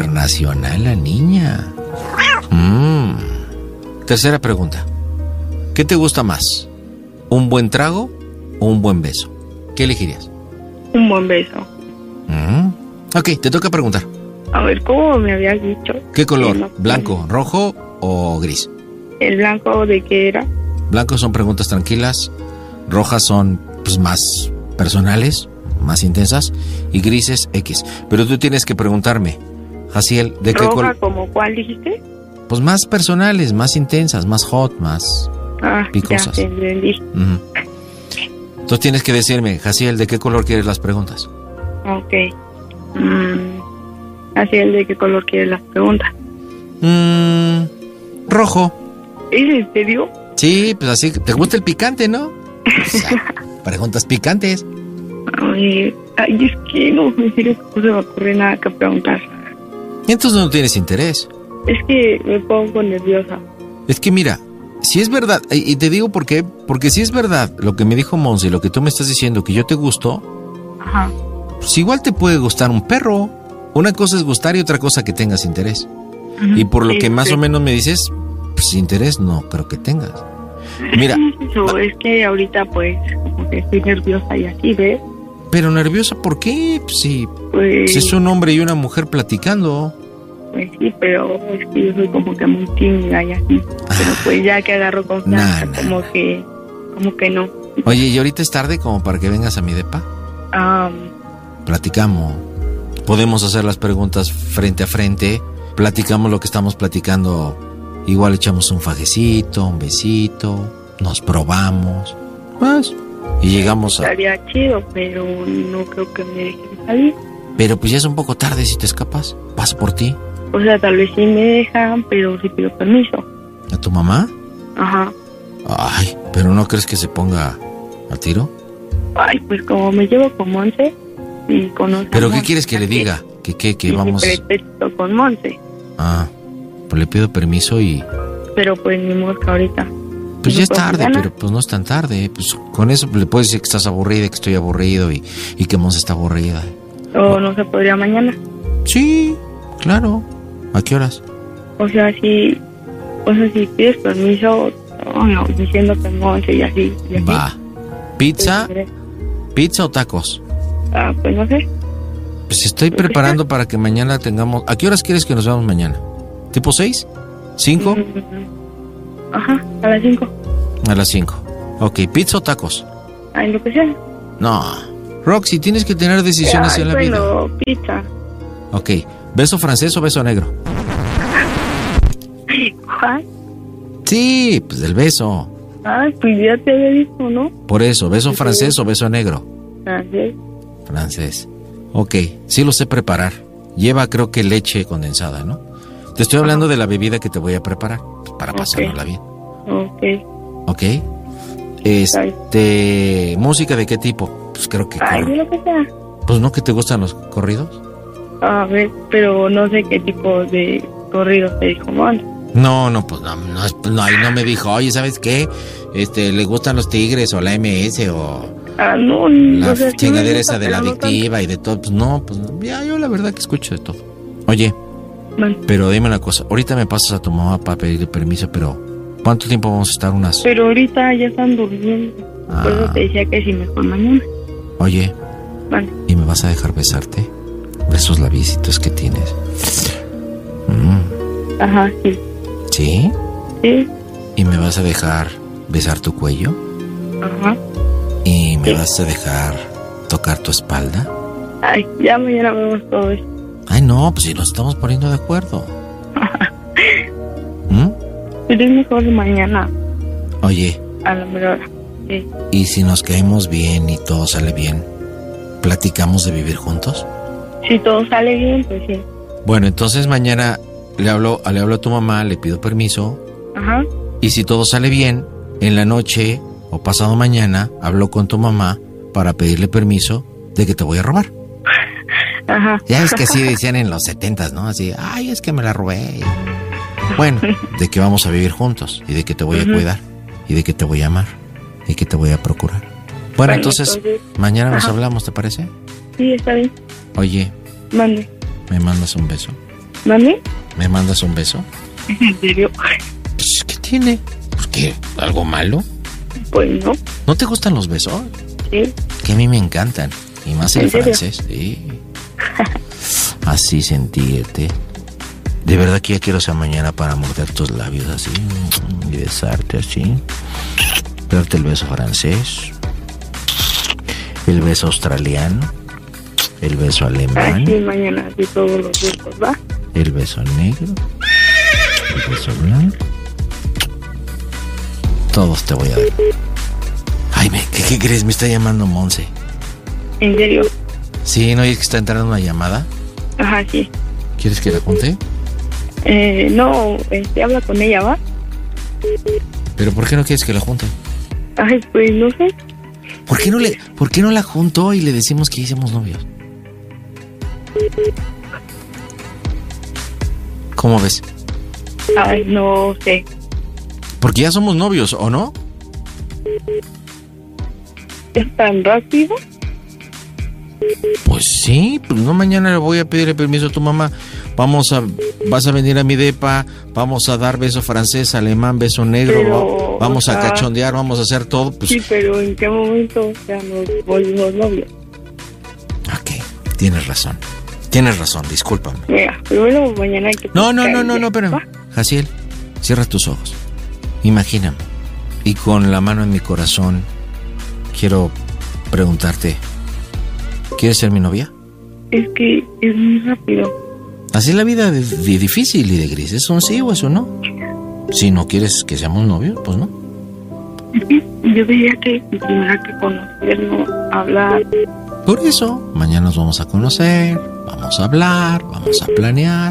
internacional la niña. Mm. Tercera pregunta. ¿Qué te gusta más? ¿Un buen trago o un buen beso? ¿Qué elegirías?
Un buen beso.
Mm. Ok, te toca preguntar.
A ver, ¿cómo me habías dicho?
¿Qué color?
Eh, no,
¿Blanco, rojo o gris?
¿El blanco de qué era?
Blancos son preguntas tranquilas, rojas son pues más personales, más intensas, y grises X. Pero tú tienes que preguntarme, Jaciel, ¿de qué
¿Roja
color?
como cuál dijiste?
Pues más personales, más intensas, más hot, más
Ah,
picosas.
ya te entendí.
Ujú. Entonces tienes que decirme, Jaciel, ¿de qué color quieres las preguntas?
Ok. Mm, así el de qué color quieres las preguntas.
Mm, rojo.
¿Es en serio?
Sí, pues así, ¿te gusta el picante, no? O sea, preguntas picantes.
Ay, ay, es que no, en serio no se me ocurre nada que preguntar.
Entonces no tienes interés.
Es que me pongo nerviosa.
Es que mira, si es verdad, y y te digo por qué, porque si es verdad lo que me dijo Monse, lo que tú me estás diciendo, que yo te gusto,
Ajá.
pues igual te puede gustar un perro. Una cosa es gustar y otra cosa que tengas interés. Y por lo
Sí,
que más
sí.
o menos me dices, pues interés no creo que tengas. Mira,
Eso, es que ahorita pues como que estoy nerviosa y así, ¿ves?
pero nerviosa, ¿por qué? Pues si,
Pues,
si es un hombre y una mujer platicando.
pues sí, pero es que yo soy como que muy tímida y así. Pero pues ya que agarro confianza,
Nah, nah,
como que, como que no.
Oye, ¿y ahorita es tarde como para que vengas a mi depa?
Ah,
Platicamos. Podemos hacer las preguntas frente a frente. Platicamos lo que estamos platicando. Igual echamos un fajecito, un besito. Nos probamos. Pues, y llegamos a...
estaría chido, pero no creo que me dejen salir.
Pero pues ya es un poco tarde si te escapas. Paso por ti.
O sea, tal vez sí me dejan, pero sí pido permiso.
¿A tu mamá?
Ajá.
Ay, ¿pero no crees que se ponga al tiro?
Ay, pues como me llevo con Monse y conozco.
¿Pero qué quieres que le diga? ¿Que qué? Que vamos...
Pretexto con Monse,
Ah, pues le pido permiso y...
pero pues ni mosca ahorita.
Pues
¿No
ya es
puedo
tarde,
ganar?
pero pues no es tan tarde. Pues con eso le puedes decir que estás aburrida, que estoy aburrido y, y que Monse está aburrida.
O no se podría mañana.
Sí, claro. ¿A qué horas?
O sea, si, o sea, si pides permiso, oh, no, diciendo que Monse y así. Y así.
Va. ¿Pizza?
Pues,
¿Pizza o tacos?
ah, pues no sé.
Pues estoy preparando para que mañana tengamos... ¿A qué horas quieres que nos veamos mañana? ¿Tipo seis? ¿Cinco?
Mm, Ajá, a las cinco.
A las cinco. Ok, ¿pizza o tacos?
Ay, lo que sea.
No. Roxy, tienes que tener decisiones
Ay,
en la vida.
bueno, pizza.
Ok, ¿beso francés o beso negro?
¿Cuál?
Sí, pues del beso.
Ay, pues ya te había visto, ¿no?
Por eso, ¿beso francés o beso negro?
Francés.
Francés. Ok, sí lo sé preparar. Lleva, creo que leche condensada, ¿no? Te estoy hablando de la bebida que te voy a preparar pues, para pasárnosla bien.
Ok.
Ok. Este, ¿música de qué tipo? Pues creo que...
Ay,
corre.
de lo que sea.
Pues no, que te gustan los corridos.
A ver, pero no sé qué tipo de corrido te dijo Monse.
No, no, pues no, no, es- no, ahí no me dijo, oye, ¿sabes qué? Este, ¿le gustan los tigres o la M S o
Ah, no,
la
o sea, sí me
chingadera
gusta,
esa de la
pero no tanto.
adictiva y de todo? Pues no, pues no, ya yo la verdad que escucho de todo. Oye,
Bueno,
pero dime una cosa, ahorita me pasas a tu mamá para pedirle permiso, pero ¿cuánto tiempo vamos a estar unas?
pero ahorita ya están durmiendo. Por eso
Ah,
te decía que si mejor mañana.
oye,
Vale.
¿y me vas a dejar besarte? De esos labiecitos que tienes. Mm,
Ajá, sí.
¿sí?
Sí.
¿Y me vas a dejar besar tu cuello?
Ajá.
¿Y me vas a dejar tocar tu espalda?
Ay, ya mañana vemos todo eso.
Ay, no, pues si nos estamos poniendo de acuerdo. ¿Mm?
Pero es mejor mañana,
Oye,
a la mejor hora. Sí.
¿y si nos caemos bien y todo sale bien, platicamos de vivir juntos?
Si todo sale bien, pues sí.
Bueno, entonces mañana le hablo, le hablo a tu mamá, le pido permiso,
Ajá.
y si todo sale bien, en la noche o pasado mañana hablo con tu mamá para pedirle permiso de que te voy a robar.
Ajá.
Ya es que así decían en los setentas, ¿no? Así, ay, es que me la robé. Bueno, de que vamos a vivir juntos y de que te voy a
Ujú.
cuidar y de que te voy a amar y que te voy a procurar. Bueno,
Bueno,
entonces,
entonces,
mañana nos
ajá.
hablamos, ¿te parece?
Sí, está bien.
Oye,
Mande.
¿me mandas un beso?
¿Mande?
¿Me mandas un beso?
¿En serio?
Pues, ¿qué tiene? Pues, qué? ¿Algo malo?
Pues no.
¿No te gustan los besos?
Sí.
Que a mí me encantan. Y más el
¿En serio?
francés. Sí. Así sentirte. De verdad que ya quiero ser mañana para morder tus labios así. Y besarte así. Darte el beso francés. El beso australiano. El beso alemán.
Así mañana, así todos los besos, ¿va?
El beso negro. El beso blanco. Todos te voy a dar. Ay, me, ¿qué, ¿qué crees? Me está llamando Monse.
¿En serio?
Sí, ¿no? ¿Y es que está entrando una llamada?
Ajá, sí.
¿Quieres que la junte?
Eh, no, este, habla con ella, ¿va?
¿Pero por qué no quieres que la junte?
Ay, pues no sé.
¿Por qué no le, por qué no la junto y le decimos que hicimos novios? ¿Cómo ves?
Ay, no sé.
Porque ya somos novios, ¿o no?
¿Es tan rápido?
Pues sí, pues no, mañana le voy a pedir el permiso a tu mamá. Vamos a, vas a venir a mi depa, vamos a dar beso francés, alemán, beso negro,
Pero,
va- vamos
o
a
sea,
cachondear, vamos a hacer todo. Pues,
Sí, pero ¿en qué momento ya nos volvimos novios?
tienes razón, tienes razón, discúlpame.
Mira, primero mañana hay que...
No, no, no, no,
platicar
no,
y
pero
ya, ¿va?
Jaciel, cierra tus ojos. Imagíname. Y con la mano en mi corazón, quiero preguntarte, ¿quieres ser mi novia?
Es que es muy rápido.
Así es la vida de, de difícil y de gris. ¿Es un sí o es un no? Si no quieres que seamos novios, pues no.
Yo diría que primero hay que conocernos, hablar.
Por eso, mañana nos vamos a conocer, vamos a hablar, vamos a planear,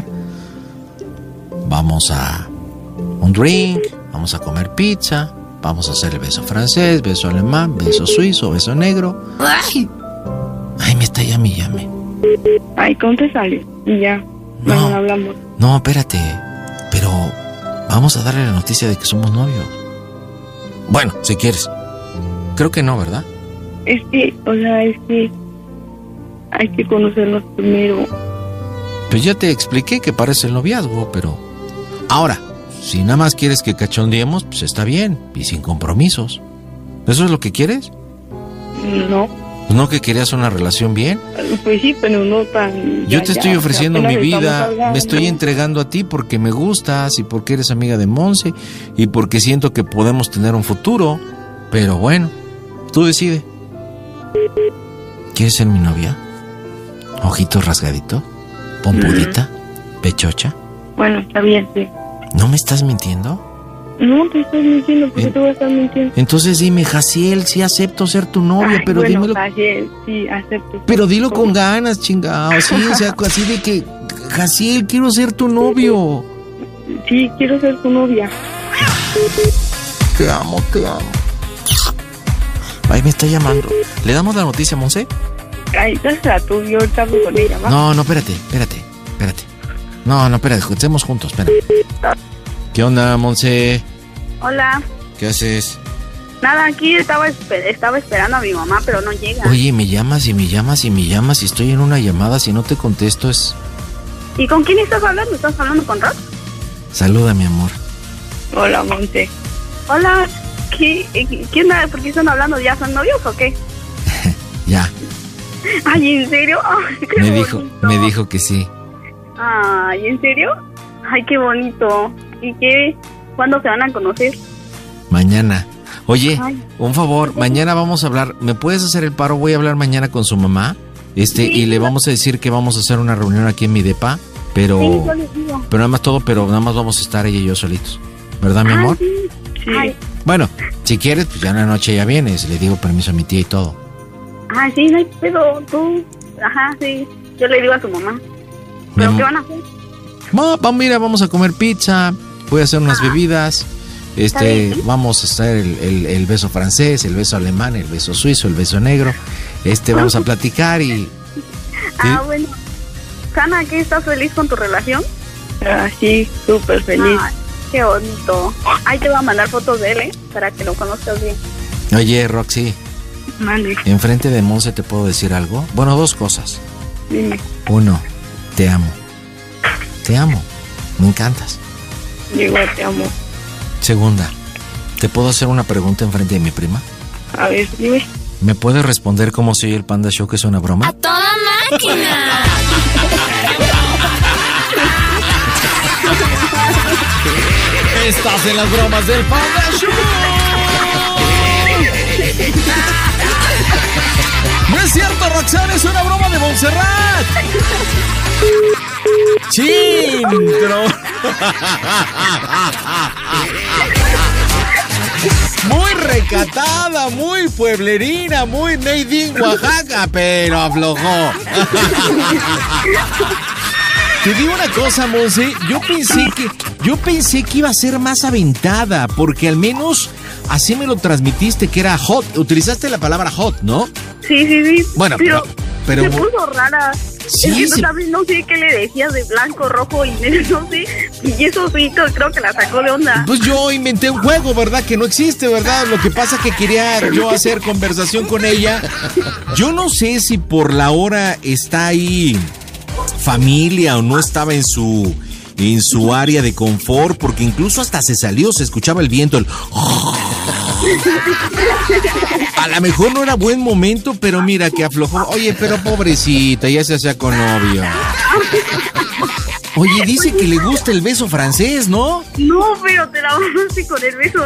vamos a un drink, vamos a comer pizza, vamos a hacer el beso francés, beso alemán, beso suizo, beso negro. ¡Ay! Ay, me está llame y llame.
Ay, ¿cómo te sale? Y ya, mañana hablamos.
No, espérate, pero vamos a darle la noticia de que somos novios. Bueno, si quieres. Creo que no, ¿verdad?
Es que, o sea, es que hay que conocernos primero.
Pues ya te expliqué que parece el noviazgo, pero... Ahora, si nada más quieres que cachondeemos, pues está bien, y sin compromisos. ¿Eso es lo que quieres?
No,
Pues no que querías una relación bien.
pues sí, pero no tan...
Yo
ya,
te
ya,
estoy
o sea,
ofreciendo mi
apenas estamos
vida,
hablando.
me estoy entregando a ti porque me gustas y porque eres amiga de Monse y porque siento que podemos tener un futuro. Pero bueno, tú decide. ¿Quieres ser mi novia? Ojito rasgadito, pompudita, pechocha.
Bueno, está bien, sí.
¿No me estás mintiendo?
No, te estoy mintiendo, ¿por qué
En-
te voy a estar mintiendo?
Entonces dime, Jaciel, sí acepto ser tu novia,
Ay,
pero
bueno,
dímelo.
Jaciel, sí, acepto.
Pero dilo con ganas, chingado. Sí, o sea, así de que, Jaciel, quiero ser tu novio.
Sí, quiero ser tu novia.
Te amo, te amo. Ay, me está llamando. ¿Le damos la noticia a Monse?
Ay, dásela tú, yo ahorita hablo con ella, ¿va?
No, no, espérate, espérate, espérate. No, no, espérate, estemos juntos, espérate. ¿Qué onda, Monse?
Hola.
¿Qué haces?
Nada, aquí estaba, esper- estaba esperando a mi mamá, pero no llega.
Oye, me llamas y me llamas y me llamas y estoy en una llamada. Si no te contesto es...
¿Y con quién estás hablando? ¿Estás hablando con Rox?
Saluda, mi amor.
Hola, Monte.
Hola. ¿Qué, eh, ¿Qué onda? ¿Por qué están hablando? ¿Ya son novios o qué?
Ya,
Ay, ¿en serio? Ay, qué
me
bonito.
dijo, me dijo que sí.
Ay, ¿en serio? Ay, qué bonito. ¿Y qué? ¿Cuándo se van a conocer?
Mañana. Oye,
Ay.
un favor, mañana vamos a hablar. ¿Me puedes hacer el paro? Voy a hablar mañana con su mamá. Este,
Sí,
y le
claro.
vamos a decir que vamos a hacer una reunión aquí en mi depa. Pero,
Sí, yo les digo.
pero nada más todo, pero nada más vamos a estar ella y yo solitos. ¿Verdad, mi
Ay,
amor?
sí. Ay,
Bueno, si quieres, pues ya en la noche ya vienes. Le digo permiso a mi tía y todo.
ay, sí, no hay pedo. Tú. Ajá, sí. Yo le digo a su mamá.
Mi
¿Pero
am-
qué van a hacer?
Va, va, mira, vamos a comer pizza. Voy a hacer unas bebidas.
Está
Este,
bien.
vamos a hacer el, el- el beso francés, el beso alemán, el beso suizo, el beso negro. Este, vamos a platicar y...
Ah, bueno. Sana, ¿qué? ¿Estás feliz con tu relación?
Ah, sí, súper feliz.
Ay, qué bonito. Ahí te voy a mandar fotos de él, ¿eh? Para que lo conozcas bien.
Oye, Roxy,
Mande,
enfrente de Monse te puedo decir algo. Bueno, dos cosas.
dime.
Uno, te amo. Te amo. Me encantas.
Yo igual te amo.
Segunda, ¿Te puedo hacer una pregunta enfrente de mi prima?
A ver, dime.
¿Me puedes responder cómo se oye el Panda Show, que es una broma?
¡A toda máquina!
Estás en las bromas del Panda Show. No es cierto, Roxana, es una broma de Montserrat. Chintro. Muy recatada, muy pueblerina, muy made in Oaxaca, pero aflojó. Te digo una cosa, Monse, yo pensé que yo pensé que iba a ser más aventada, porque al menos así me lo transmitiste, que era hot. Utilizaste la palabra hot, ¿no?
Sí, sí, sí.
Bueno, pero, pero,
se
pero
puso rara.
Sí,
es que
sí.
tú también no sé qué le decías de blanco, rojo y negro, no sé. Y eso sí, creo que la sacó de onda.
Pues yo inventé un juego, ¿verdad? Que no existe, ¿verdad? Lo que pasa es que quería yo hacer conversación con ella. Yo no sé si por la hora está ahí familia o no estaba en su en su área de confort, porque incluso hasta se salió, se escuchaba el viento, el... A lo mejor no era buen momento, pero mira que aflojó. Oye, pero pobrecita, ya se hacía con novio. Oye, dice que le gusta el beso francés, ¿no?
No, pero te la mamaste con el beso.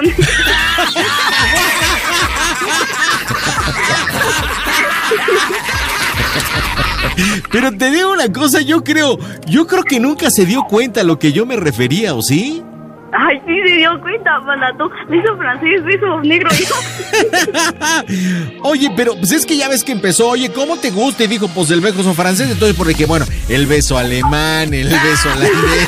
Pero te digo una cosa, yo creo, yo creo que nunca se dio cuenta a lo que yo me refería, ¿o sí?
Ay, sí se dio cuenta, Panda, beso francés, beso negro, hijo.
Oye, pero pues es que ya ves que empezó, oye, ¿cómo te gusta? Y dijo, pues el beso francés, entonces por el que, bueno, el beso alemán, el beso holandés.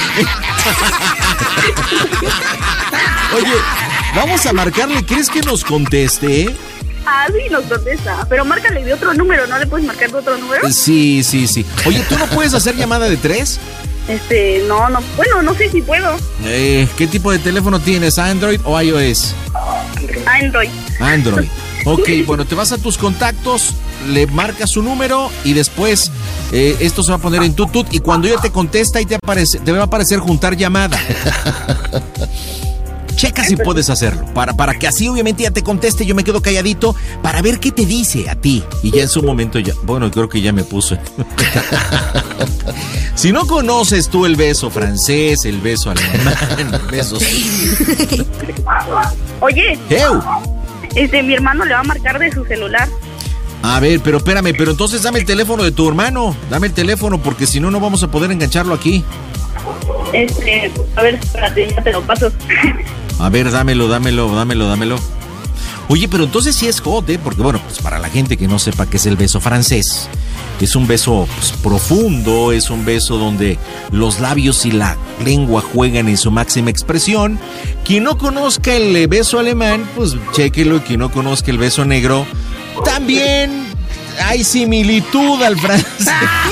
Oye, vamos a marcarle, ¿crees que nos conteste?
Ah, sí, nos contesta, pero márcale de otro número, ¿no le puedes marcar de otro número?
Sí, sí, sí. Oye, ¿tú no puedes hacer llamada de tres?
Este, no, no, bueno, no sé si puedo.
Eh, ¿qué tipo de teléfono tienes? ¿Android o iOS?
Android.
Android. Ok, bueno, te vas a tus contactos, le marcas su número y después eh, esto se va a poner en tutut y cuando ella te contesta y te aparece, te va a aparecer juntar llamada. Checa si puedes hacerlo, para, para que así obviamente ya te conteste, yo me quedo calladito para ver qué te dice a ti. Y ya en su momento ya, bueno, creo que ya me puse. Si no conoces tú el beso francés, el beso alemán, besos...
Oye,
¡Ew!
este, mi hermano le va a marcar de su celular.
A ver, pero espérame, pero entonces dame el teléfono de tu hermano, dame el teléfono porque si no, no vamos a poder engancharlo aquí.
Este, a ver, espérate, ya te lo paso.
A ver, dámelo, dámelo, dámelo, dámelo. Oye, pero entonces sí es hot, ¿eh? Porque bueno, pues para la gente que no sepa qué es el beso francés, es un beso pues, profundo, es un beso donde los labios y la lengua juegan en su máxima expresión. Quien no conozca el beso alemán, pues chéquelo, y quien no conozca el beso negro, también hay similitud al francés.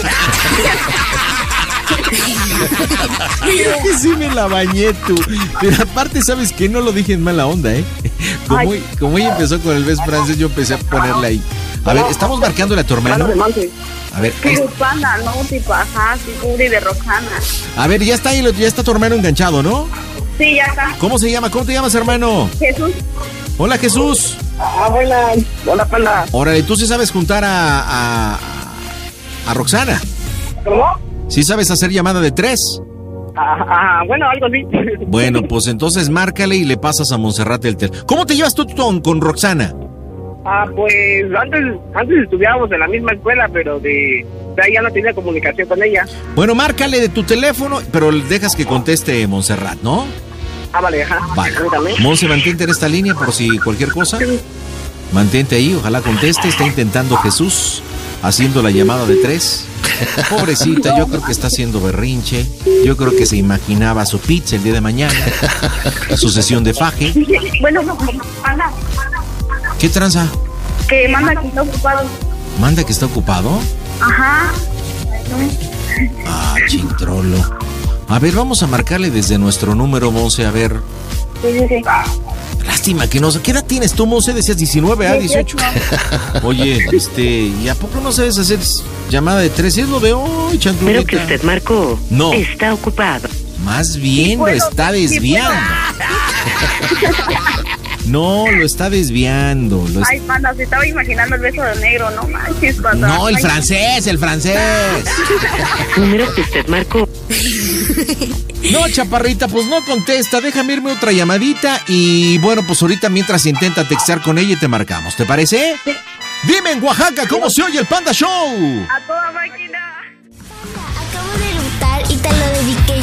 Creo que sí me la bañé tú. Pero aparte, ¿sabes qué? No lo dije en mala onda, ¿eh? Como, como ella empezó con el beso francés, yo empecé a ponerle ahí. A ver, estamos marcándole a tu hermano. A ver,
Pero Panda, no, tipo, ajá, tipo de Roxana.
a ver, ya está ahí, ya está tu hermano enganchado, ¿no?
Sí, ya está.
¿Cómo se llama? ¿Cómo te llamas, hermano?
Jesús.
Hola, Jesús.
Ah, buena. Hola, Panda.
Órale, ¿tú sí sabes juntar a, a, a Roxana?
¿Cómo?
¿Sí sabes hacer llamada de tres?
Ah, ah, bueno, algo así.
Bueno, pues entonces márcale y le pasas a Montserrat el teléfono. ¿Cómo te llevas tú con, con Roxana?
Ah, pues antes, antes estudiábamos en la misma escuela, pero de, de ahí ya no tenía comunicación con ella.
Bueno, márcale de tu teléfono, pero dejas que conteste Montserrat, ¿no?
Ah, vale, ajá.
Vale. Monse, mantente en esta línea por si cualquier cosa. Mantente ahí, ojalá conteste. Está intentando Jesús, haciendo la llamada de tres. Pobrecita, yo creo que está haciendo berrinche. Yo creo que se imaginaba su pizza el día de mañana, su sesión de faje.
Bueno, no, Panda.
¿Qué tranza?
Que manda que está ocupado.
¿Manda que está ocupado?
Ajá.
Ah, chintrolo. A ver, vamos a marcarle desde nuestro número, Monse, a ver.
Sí, sí, sí.
Lástima que no sé. ¿Qué edad tienes tú, Monse? Decías diecinueve, ¿ah? dieciocho. Oye, este, ¿y a poco no sabes hacer llamada de tres? Es lo de hoy, chancludita.
Pero que usted marcó.
No.
Está ocupado.
Más bien
bueno,
lo está
sí,
desviando. No, lo está desviando. Lo
Ay, panda, se estaba imaginando el beso de negro, no manches, panda.
No, el
Ay,
francés, el francés.
Número que usted marcó.
No, chaparrita, pues no contesta. Déjame irme otra llamadita y bueno, pues ahorita mientras intenta textear con ella y te marcamos. ¿Te parece?
Sí.
Dime en Oaxaca, ¿cómo se oye el Panda Show?
A toda máquina.
Acabo de lutar y te lo dediqué.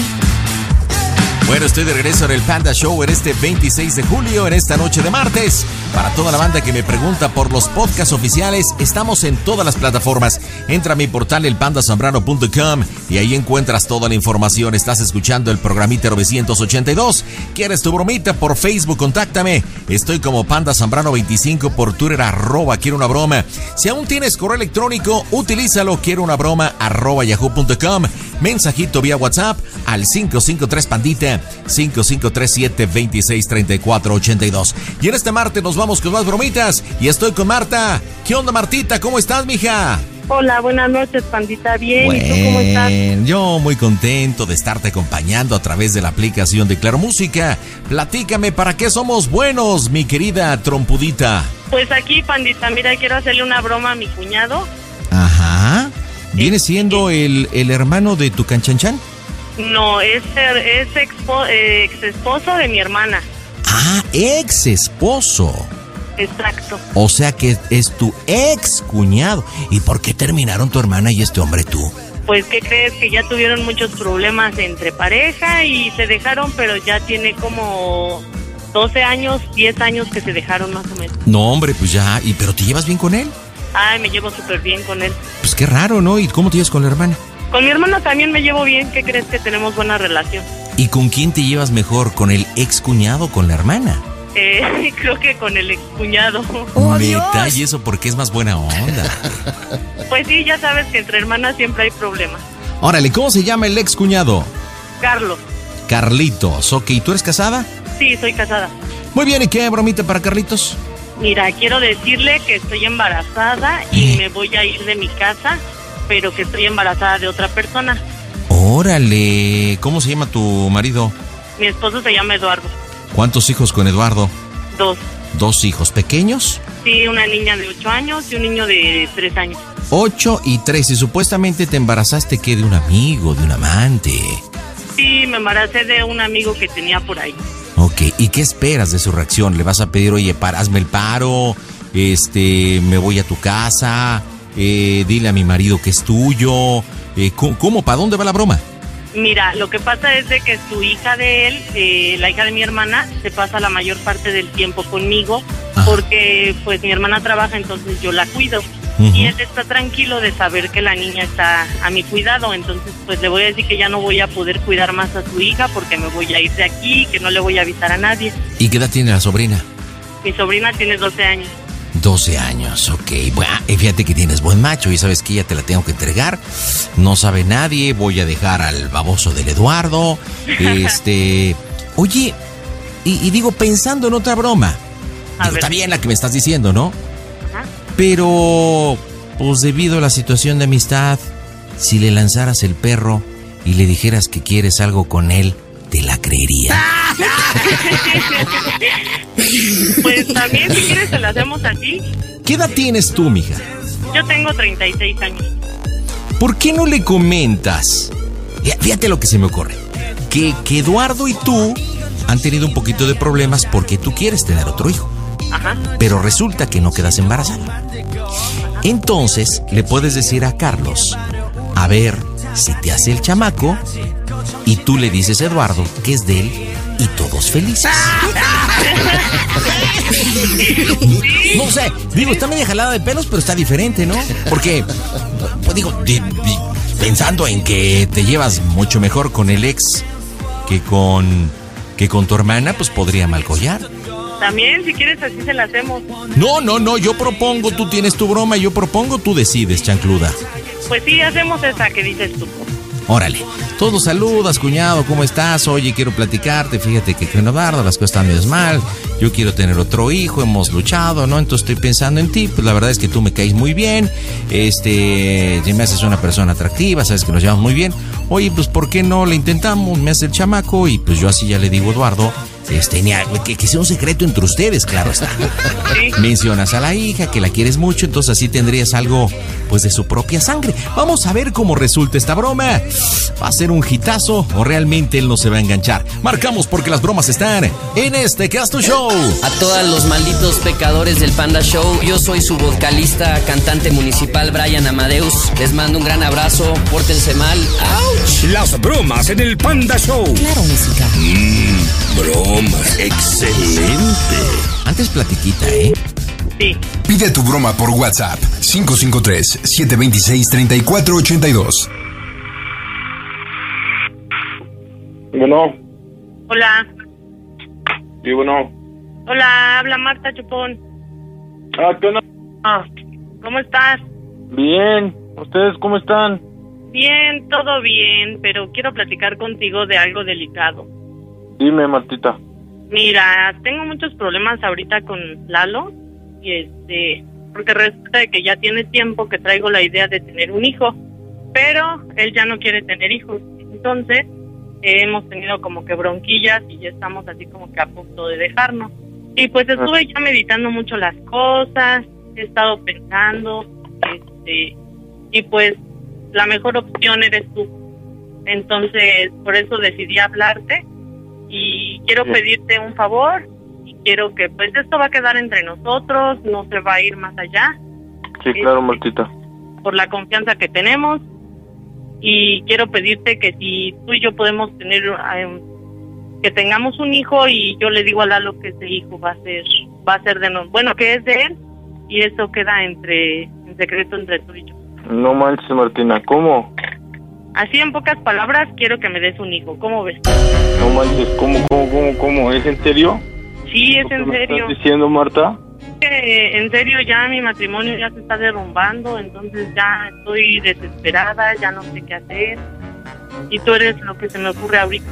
Bueno, estoy de regreso en el Panda Show en este veintiséis de julio, en esta noche de martes. Para toda la banda que me pregunta por los podcasts oficiales, estamos en todas las plataformas. Entra a mi portal el panda zambrano punto com y ahí encuentras toda la información. Estás escuchando el programita novecientos ochenta y dos. ¿Quieres tu bromita? Por Facebook, contáctame. Estoy como Panda Zambrano veinticinco, por Twitter, arroba quiero una broma. Si aún tienes correo electrónico, utilízalo, quiero una broma, arroba yahoo punto com. Mensajito vía WhatsApp al cinco cinco tres pandita cinco cinco tres siete dos seis tres cuatro ocho dos. Y en este martes nos vamos con más bromitas y estoy con Marta. ¿Qué onda, Martita? ¿Cómo estás, mija?
Hola, buenas noches, pandita. Bien,
Bueno,
¿y tú cómo estás?
Yo muy contento de estarte acompañando a través de la aplicación de Claro Música. Platícame, ¿para qué somos buenos, mi querida trompudita?
Pues aquí, pandita, mira, quiero hacerle una broma a mi cuñado.
Ajá. ¿Viene siendo el, el hermano de tu canchanchan?
No, es, es expo, eh, ex esposo de mi hermana.
Ah, ex esposo.
Exacto.
O sea que es tu ex cuñado. ¿Y por qué terminaron tu hermana y este hombre tú?
Pues, ¿qué crees? Que ya tuvieron muchos problemas entre pareja y se dejaron, pero ya tiene como doce años, diez años que se dejaron más o menos.
No, hombre, pues ya. ¿Y pero te llevas bien con él?
Ay, me llevo súper bien con él.
Pues qué raro, ¿no? ¿Y cómo te llevas con la hermana?
Con mi hermana también me llevo bien. ¿Qué crees? Que tenemos buena relación.
¿Y con quién te llevas mejor? ¿Con el ex cuñado o con la hermana?
Eh, creo que con el excuñado.
¡Oh, Neta, ¿y eso porque es más buena onda?
Pues sí, ya sabes que entre hermanas siempre hay problemas.
Órale, ¿cómo se llama el ex cuñado?
Carlos.
Carlitos, ok. ¿Tú eres casada?
Sí, soy casada.
Muy bien, ¿y qué bromita para Carlitos?
Mira, quiero decirle que estoy embarazada y me voy a ir de mi casa, pero que estoy embarazada de otra persona.
Órale, ¿cómo se llama tu marido?
Mi esposo se llama Eduardo.
¿Cuántos hijos con Eduardo?
Dos.
¿Dos hijos pequeños?
Sí, una niña de ocho años y un niño de tres años.
Ocho y tres, y supuestamente te embarazaste, ¿qué? ¿De un amigo, de un amante?
Sí, me embaracé de un amigo que tenía por ahí.
Ok, ¿y qué esperas de su reacción? ¿Le vas a pedir, oye, para, hazme el paro, este, me voy a tu casa, eh, dile a mi marido que es tuyo? Eh, ¿Cómo? ¿Cómo? ¿Para dónde va la broma?
Mira, lo que pasa es de que su hija de él, eh, la hija de mi hermana, se pasa la mayor parte del tiempo conmigo, ajá, porque pues mi hermana trabaja, entonces yo la cuido. Uh-huh. Y él está tranquilo de saber que la niña está a mi cuidado, entonces pues le voy a decir que ya no voy a poder cuidar más a su hija porque me voy a ir de aquí, que no le voy a avisar a nadie.
¿Y qué edad tiene la sobrina?
Mi sobrina tiene doce años.
doce años, ok. Bueno, fíjate que tienes buen macho y sabes que ya te la tengo que entregar. No sabe nadie, voy a dejar al baboso del Eduardo. Este, oye, y, y digo, pensando en otra broma. Digo, está bien la que me estás diciendo, ¿no? Ajá. Pero, pues debido a la situación de amistad, si le lanzaras el perro y le dijeras que quieres algo con él, ¿te la creería?
Pues también, si quieres, se la hacemos así.
¿Qué edad tienes tú, mija?
Yo tengo treinta y seis años.
¿Por qué no le comentas? Fíjate lo que se me ocurre. Que, que Eduardo y tú han tenido un poquito de problemas porque tú quieres tener otro hijo.
Ajá.
Pero resulta que no quedas embarazada. Entonces, le puedes decir a Carlos, a ver si te hace el chamaco, y tú le dices a Eduardo que es de él y todos felices. No sé, digo, está media jalada de pelos, pero está diferente, ¿no? Porque, pues digo, di, di, pensando en que te llevas mucho mejor con el ex que con, que con tu hermana, pues podría malcollar.
También, si quieres, así se la hacemos.
No, no, no, yo propongo, tú tienes tu broma, yo propongo, tú decides, chancluda.
Pues sí, hacemos esa que dices tú.
Órale. Todos los saludas, cuñado, ¿cómo estás? Oye, quiero platicarte, fíjate que con Eduardo las cosas están medio mal, yo quiero tener otro hijo, hemos luchado, ¿no? Entonces estoy pensando en ti, pues la verdad es que tú me caes muy bien, este, me haces una persona atractiva, sabes que nos llevamos muy bien. Oye, pues ¿por qué no le intentamos? Me hace el chamaco y pues yo así ya le digo a Eduardo, este, que, que sea un secreto entre ustedes, claro está. Sí. Mencionas a la hija, que la quieres mucho, entonces así tendrías algo, pues, de su propia sangre. Vamos a ver cómo resulta esta broma. ¿Va a ser un hitazo o realmente él no se va a enganchar? Marcamos porque las bromas están en este Casto Show.
A todos los malditos pecadores del Panda Show, yo soy su vocalista, cantante municipal Brian Amadeus. Les mando un gran abrazo, pórtense mal.
¡Auch! Las bromas en el Panda Show.
Claro, música.
Mmm, broma. Excelente.
Antes platiquita, ¿eh?
Sí.
Pide tu broma por WhatsApp cinco cinco tres, siete dos seis, tres cuatro ocho dos.
Bueno.
Hola.
Sí, bueno.
Hola, habla Marta Chupón.
Ah, ¿qué onda?
¿Cómo estás?
Bien. ¿Ustedes cómo están?
Bien, todo bien, pero quiero platicar contigo de algo delicado.
Dime, Martita.
Mira, tengo muchos problemas ahorita con Lalo, y este, porque resulta de que ya tiene tiempo que traigo la idea de tener un hijo, pero él ya no quiere tener hijos. Entonces, eh, hemos tenido como que bronquillas y ya estamos así como que a punto de dejarnos. Y pues estuve ya meditando mucho las cosas, he estado pensando, este, y pues la mejor opción eres tú. Entonces, por eso decidí hablarte. Y quiero pedirte un favor y quiero que pues esto va a quedar entre nosotros, no se va a ir más allá.
Sí, claro, Martita.
Por la confianza que tenemos, y quiero pedirte que si tú y yo podemos tener, eh, que tengamos un hijo, y yo le digo a Lalo que ese hijo va a ser, va a ser de nosotros, bueno, que es de él, y eso queda entre, en secreto entre tú y yo.
No manches, Martina, ¿cómo?
Así en pocas palabras, quiero que me des un hijo. ¿Cómo ves?
No manches, ¿cómo, cómo, cómo, cómo? ¿Es en serio?
Sí, es en
¿Qué
serio.
me estás diciendo, Marta?
Eh, en serio, ya mi matrimonio ya se está derrumbando, entonces ya estoy desesperada, ya no sé qué hacer. Y tú eres lo que se me ocurre ahorita.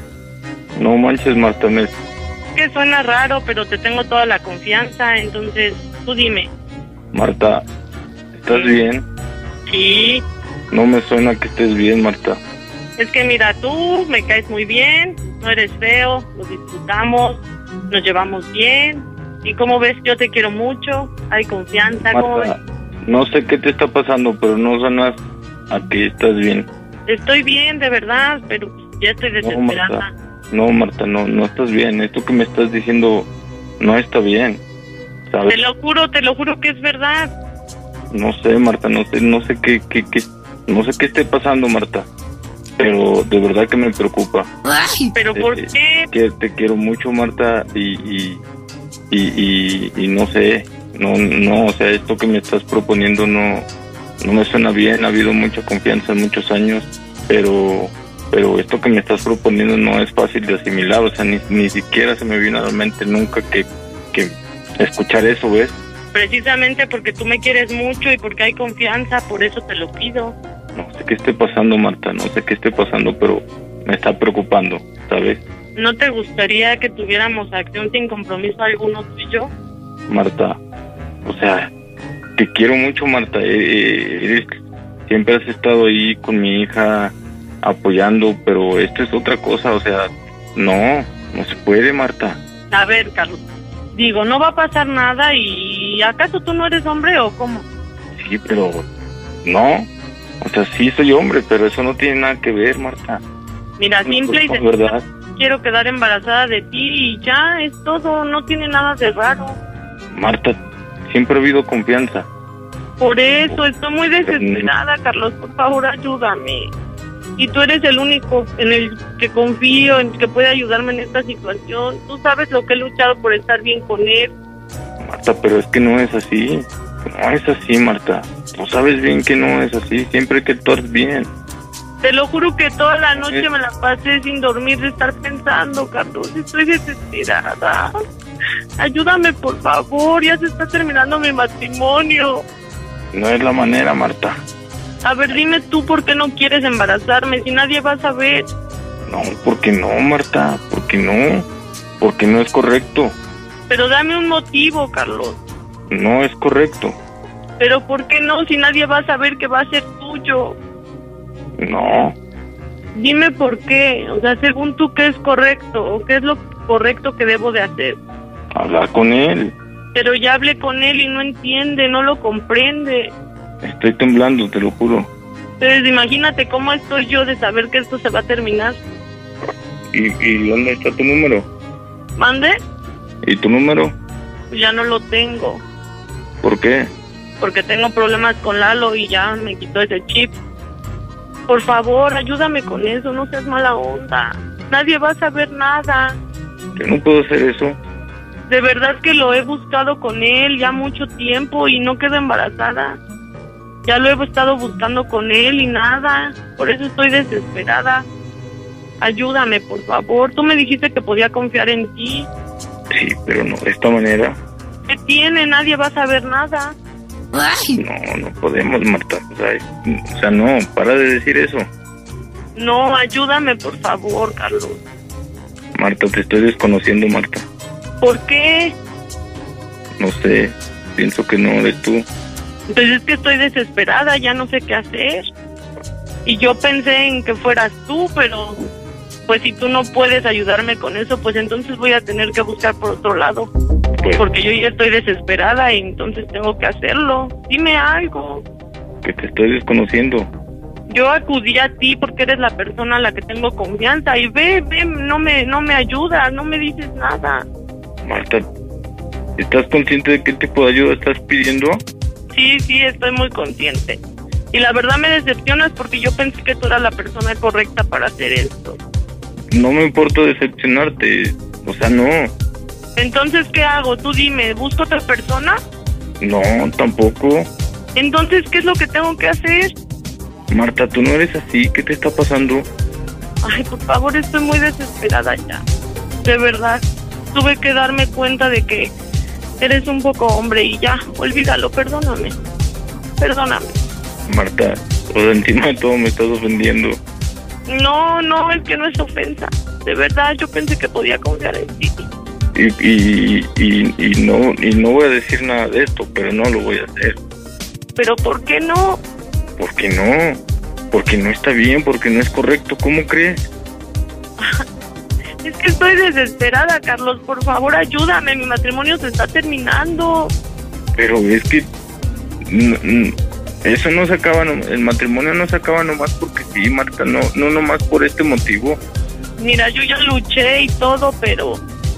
No manches, Marta, me...
Que suena raro, pero te tengo toda la confianza, entonces tú dime.
Marta, ¿estás
¿Sí?
bien?
Sí.
No me suena que estés bien, Marta.
Es que mira, tú me caes muy bien, no eres feo, lo disfrutamos, nos llevamos bien. Y como ves, yo te quiero mucho, hay confianza. ¿Cómo ves?
Marta, no sé qué te está pasando, pero no suenas a que estás bien.
Estoy bien, de verdad, pero ya estoy desesperada.
No, Marta, no, Marta, no, no estás bien. Esto que me estás diciendo no está bien, ¿sabes?
Te lo juro, te lo juro que es verdad.
No sé, Marta, no sé, no sé qué, qué, qué, no sé qué esté pasando, Marta. Pero de verdad que me preocupa.
Ay, ¿pero por
eh,
qué?
Que te quiero mucho, Marta, y, y, y, y, y no sé, no, no, o sea, esto que me estás proponiendo no, no me suena bien. Ha habido mucha confianza en muchos años, pero, pero esto que me estás proponiendo no es fácil de asimilar, o sea, ni, ni siquiera se me vino a la mente nunca que, que escuchar eso, ¿ves?
Precisamente porque tú me quieres mucho y porque hay confianza, por eso te lo pido.
No sé qué esté pasando, Marta, no sé qué esté pasando, pero me está preocupando, ¿sabes?
¿No te gustaría que tuviéramos acción sin compromiso alguno tú y yo?
Marta, o sea, te quiero mucho, Marta. Eh, eres, siempre has estado ahí con mi hija apoyando, pero esto es otra cosa, o sea, no, no se puede, Marta.
A ver, Carlos, digo, no va a pasar nada y ¿acaso tú no eres hombre o cómo?
Sí, pero no, o sea, sí soy hombre, pero eso no tiene nada que ver, Marta.
Mira, simple y
no, ¿verdad?
Quiero quedar embarazada de ti y ya es todo, no tiene nada de raro.
Marta, siempre ha habido confianza.
Por eso, estoy muy desesperada, Carlos, por favor, ayúdame. Y tú eres el único en el que confío, en el que puede ayudarme en esta situación. Tú sabes lo que he luchado por estar bien con él.
Marta, pero es que no es así. No es así, Marta. Tú sabes bien que no es así. Siempre hay que estar bien.
Te lo juro que toda la noche me la pasé sin dormir de estar pensando, Carlos. Estoy desesperada. Ayúdame, por favor. Ya se está terminando mi matrimonio.
No es la manera, Marta.
A ver, dime tú por qué no quieres embarazarme si nadie va a saber.
No, ¿por qué no, Marta? ¿Por qué no? Porque no es correcto.
Pero dame un motivo, Carlos.
No es correcto.
Pero ¿por qué no si nadie va a saber que va a ser tuyo?
No.
Dime por qué. O sea, según tú, ¿qué es correcto? ¿O qué es lo correcto que debo de hacer?
Hablar con él.
Pero ya hablé con él y no entiende, no lo comprende.
Estoy temblando, te lo juro.
Entonces, imagínate cómo estoy yo de saber que esto se va a terminar.
¿Y, y dónde está tu número?
¿Mande?
¿Y tu número?
Pues ya no lo tengo.
¿Por qué?
Porque tengo problemas con Lalo y ya me quitó ese chip. Por favor, ayúdame con eso, no seas mala onda. Nadie va a saber nada.
Yo no puedo hacer eso.
De verdad que lo he buscado con él ya mucho tiempo y no quedo embarazada. Ya lo he estado buscando con él y nada. Por eso estoy desesperada. Ayúdame, por favor. Tú me dijiste que podía confiar en ti.
Sí, pero no de esta manera.
¿Qué tiene? Nadie va a saber nada.
No, no podemos, Marta. O sea, o sea, no, para de decir eso.
No, ayúdame, por favor, Carlos.
Marta, te estoy desconociendo, Marta.
¿Por qué?
No sé, pienso que no eres tú.
Pues es que estoy desesperada, ya no sé qué hacer. Y yo pensé en que fueras tú, pero pues si tú no puedes ayudarme con eso, pues entonces voy a tener que buscar por otro lado. Pues, porque yo ya estoy desesperada y entonces tengo que hacerlo. Dime algo.
Que te estoy desconociendo.
Yo acudí a ti porque eres la persona a la que tengo confianza y ve, ve, no me, no me ayudas, no me dices nada.
Marta, ¿estás consciente de qué tipo de ayuda estás pidiendo?
Sí, sí, estoy muy consciente. Y la verdad me decepcionas porque yo pensé que tú eras la persona correcta para hacer esto.
No me importa decepcionarte, o sea, no.
Entonces, ¿qué hago? Tú dime, ¿busco otra persona?
No, tampoco.
Entonces, ¿qué es lo que tengo que hacer?
Marta, tú no eres así, ¿qué te está pasando?
Ay, por favor, estoy muy desesperada ya. De verdad, tuve que darme cuenta de que eres un poco hombre y ya, olvídalo, perdóname. Perdóname.
Marta, o sea, encima de todo me estás ofendiendo.
No, no, es que no es ofensa. De verdad, yo pensé que podía confiar en ti.
Y, y, y, y, no, y no voy a decir nada de esto, pero no lo voy a hacer.
¿Pero por qué no?
¿Por qué no? Porque no está bien, porque no es correcto, ¿cómo crees?
Es que estoy desesperada, Carlos, por favor ayúdame, mi matrimonio se está terminando.
Pero es que no, no, eso no se acaba, no, el matrimonio no se acaba nomás porque sí, Marta, no, no nomás por este motivo.
Mira, yo ya luché y todo, pero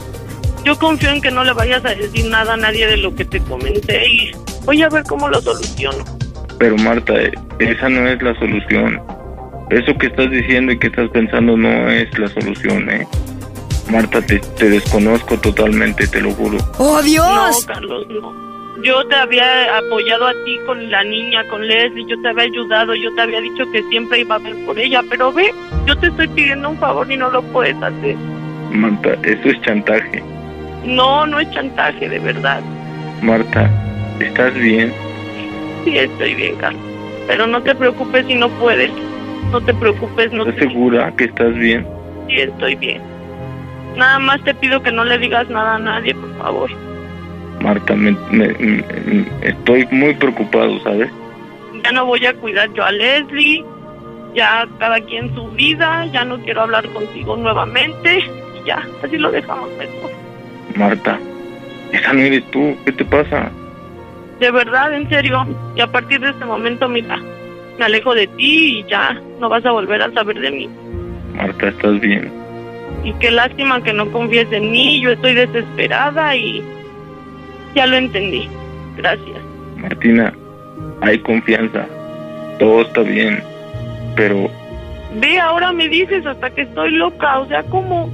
yo confío en que no le vayas a decir nada a nadie de lo que te comenté y voy a ver cómo lo soluciono.
Pero Marta, esa no es la solución. Eso que estás diciendo y que estás pensando no es la solución, ¿eh? Marta, te, te desconozco totalmente, te lo juro.
¡Oh, Dios!
No, Carlos, no. Yo te había apoyado a ti con la niña, con Leslie, yo te había ayudado, yo te había dicho que siempre iba a ver por ella, pero ve, yo te estoy pidiendo un favor y no lo puedes hacer.
Marta, eso es chantaje.
No, no es chantaje, de verdad.
Marta, ¿estás bien?
Sí, estoy bien, Carlos. Pero no te preocupes si no puedes. No te preocupes, no.
¿Estás segura que estás bien?
Sí, estoy bien. Nada más te pido que no le digas nada a nadie, por favor.
Marta, me, me, me, estoy muy preocupado, ¿sabes?
Ya no voy a cuidar yo a Leslie. Ya cada quien su vida. Ya no quiero hablar contigo nuevamente. Y ya, así lo dejamos mejor.
Marta, esa no eres tú. ¿Qué te pasa?
De verdad, en serio. Y a partir de este momento, mira, me alejo de ti y ya no vas a volver a saber de mí.
Marta, ¿estás bien?
Y qué lástima que no confíes en mí. Yo estoy desesperada y ya lo entendí. Gracias.
Martina, hay confianza. Todo está bien. Pero...
Ve, ahora me dices hasta que estoy loca. O sea, ¿cómo?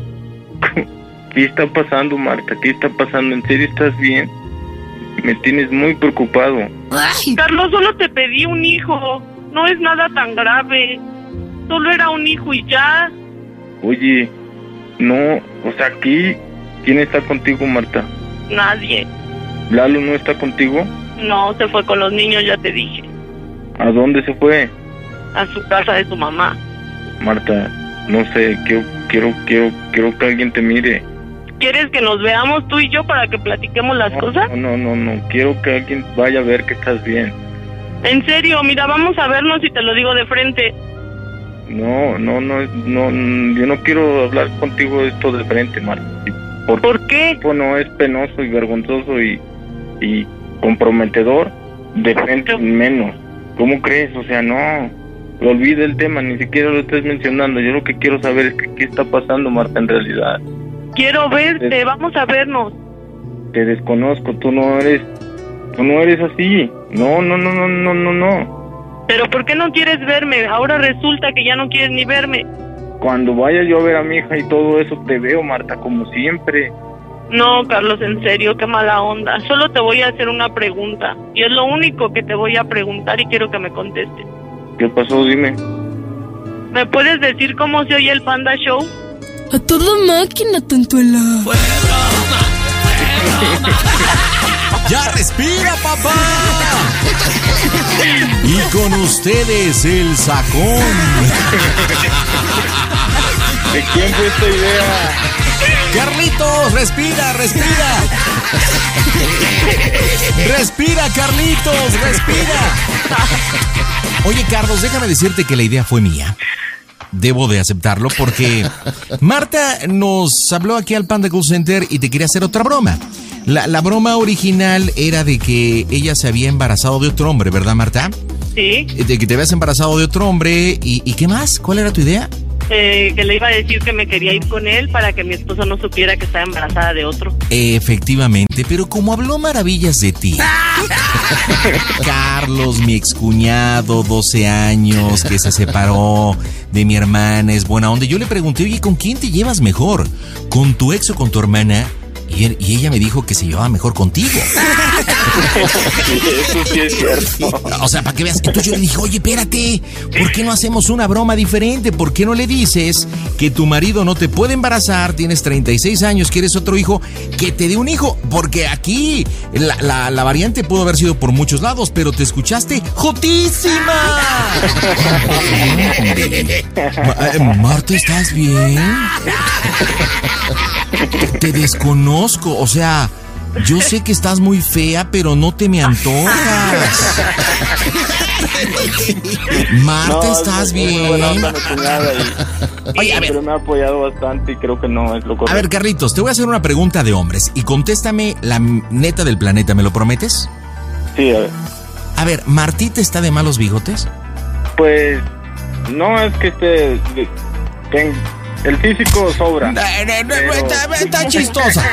¿Qué está pasando, Marta? ¿Qué está pasando? ¿En serio estás bien? Me tienes muy preocupado.
Ay. Carlos, solo te pedí un hijo. No es nada tan grave. Solo era un hijo y ya.
Oye, no, o sea, aquí, ¿quién está contigo, Marta?
Nadie.
¿Lalo no está contigo?
No, se fue con los niños, ya te dije.
¿A dónde se fue?
a su casa de su mamá.
Marta, no sé, quiero, quiero, quiero, quiero que alguien te mire.
¿Quieres que nos veamos tú y yo para que platiquemos las
no,
cosas?
No, no, no, no, quiero que alguien vaya a ver que estás bien.
En serio, mira, vamos a vernos y te lo digo de frente.
No, no, no, no, yo no quiero hablar contigo de esto de frente, Marta. Porque
¿Por qué?
No es penoso y vergonzoso y, y comprometedor, de frente menos. ¿Cómo crees? O sea, no, olvida el tema, ni siquiera lo estés mencionando. Yo lo que quiero saber es que, qué está pasando, Marta, en realidad.
Quiero verte, Te, vamos a vernos.
Te desconozco, tú no eres, tú no eres así. No, no, no, no, no, no, no.
¿Pero por qué no quieres verme? Ahora resulta que ya no quieres ni verme.
Cuando vaya yo a ver a mi hija y todo eso, te veo, Marta, como siempre.
No, Carlos, en serio, qué mala onda. Solo te voy a hacer una pregunta. Y es lo único que te voy a preguntar y quiero que me contestes.
¿Qué pasó? Dime.
¿Me puedes decir cómo se oye el Panda Show?
A toda máquina, tontuela.
¡Fue broma! ¡Fue broma! ¡Ya respira, papá! Y con ustedes, el sacón.
¿De quién fue esta idea?
¡Carlitos! ¡Respira, respira! ¡Respira, Carlitos! ¡Respira! Oye, Carlos, déjame decirte que la idea fue mía. Debo de aceptarlo porque Marta nos habló aquí al Panda Call Center y te quería hacer otra broma. La, la broma original era de que ella se había embarazado de otro hombre, ¿verdad, Marta?
Sí.
De que te habías embarazado de otro hombre. ¿Y, y qué más? ¿Cuál era tu idea?
Eh, que le iba a decir que me quería ir con él para que mi esposo no supiera que estaba embarazada de otro.
Efectivamente, pero como habló maravillas de ti. Carlos, mi excuñado, doce años, que se separó de mi hermana, es buena onda. Yo le pregunté, oye, ¿con quién te llevas mejor? ¿Con tu ex o con tu hermana? Y, él, y ella me dijo que se llevaba mejor contigo.
Eso sí es cierto.
O sea, para que veas. Entonces yo le dije, oye, espérate, ¿por qué no hacemos una broma diferente? ¿Por qué no le dices que tu marido no te puede embarazar, tienes treinta y seis años, quieres otro hijo, que te dé un hijo? Porque aquí la, la, la variante pudo haber sido por muchos lados, pero te escuchaste jotísima. Ma- Marta, ¿estás bien? Te desconozco, o sea, yo sé que estás muy fea, pero no te me antojas. Marta,
No,
¿estás
es
bien?
muy buena onda, mi cuñada, y-
Oye, a ver.
pero me ha apoyado bastante y creo que no es lo correcto.
A ver, Carlitos, te voy a hacer una pregunta de hombres y contéstame la neta del planeta, ¿me lo prometes?
Sí, a ver.
A ver, ¿Martita está de malos bigotes?
Pues no es que esté de- ten- el físico sobra. pero-
Está, está chistosa.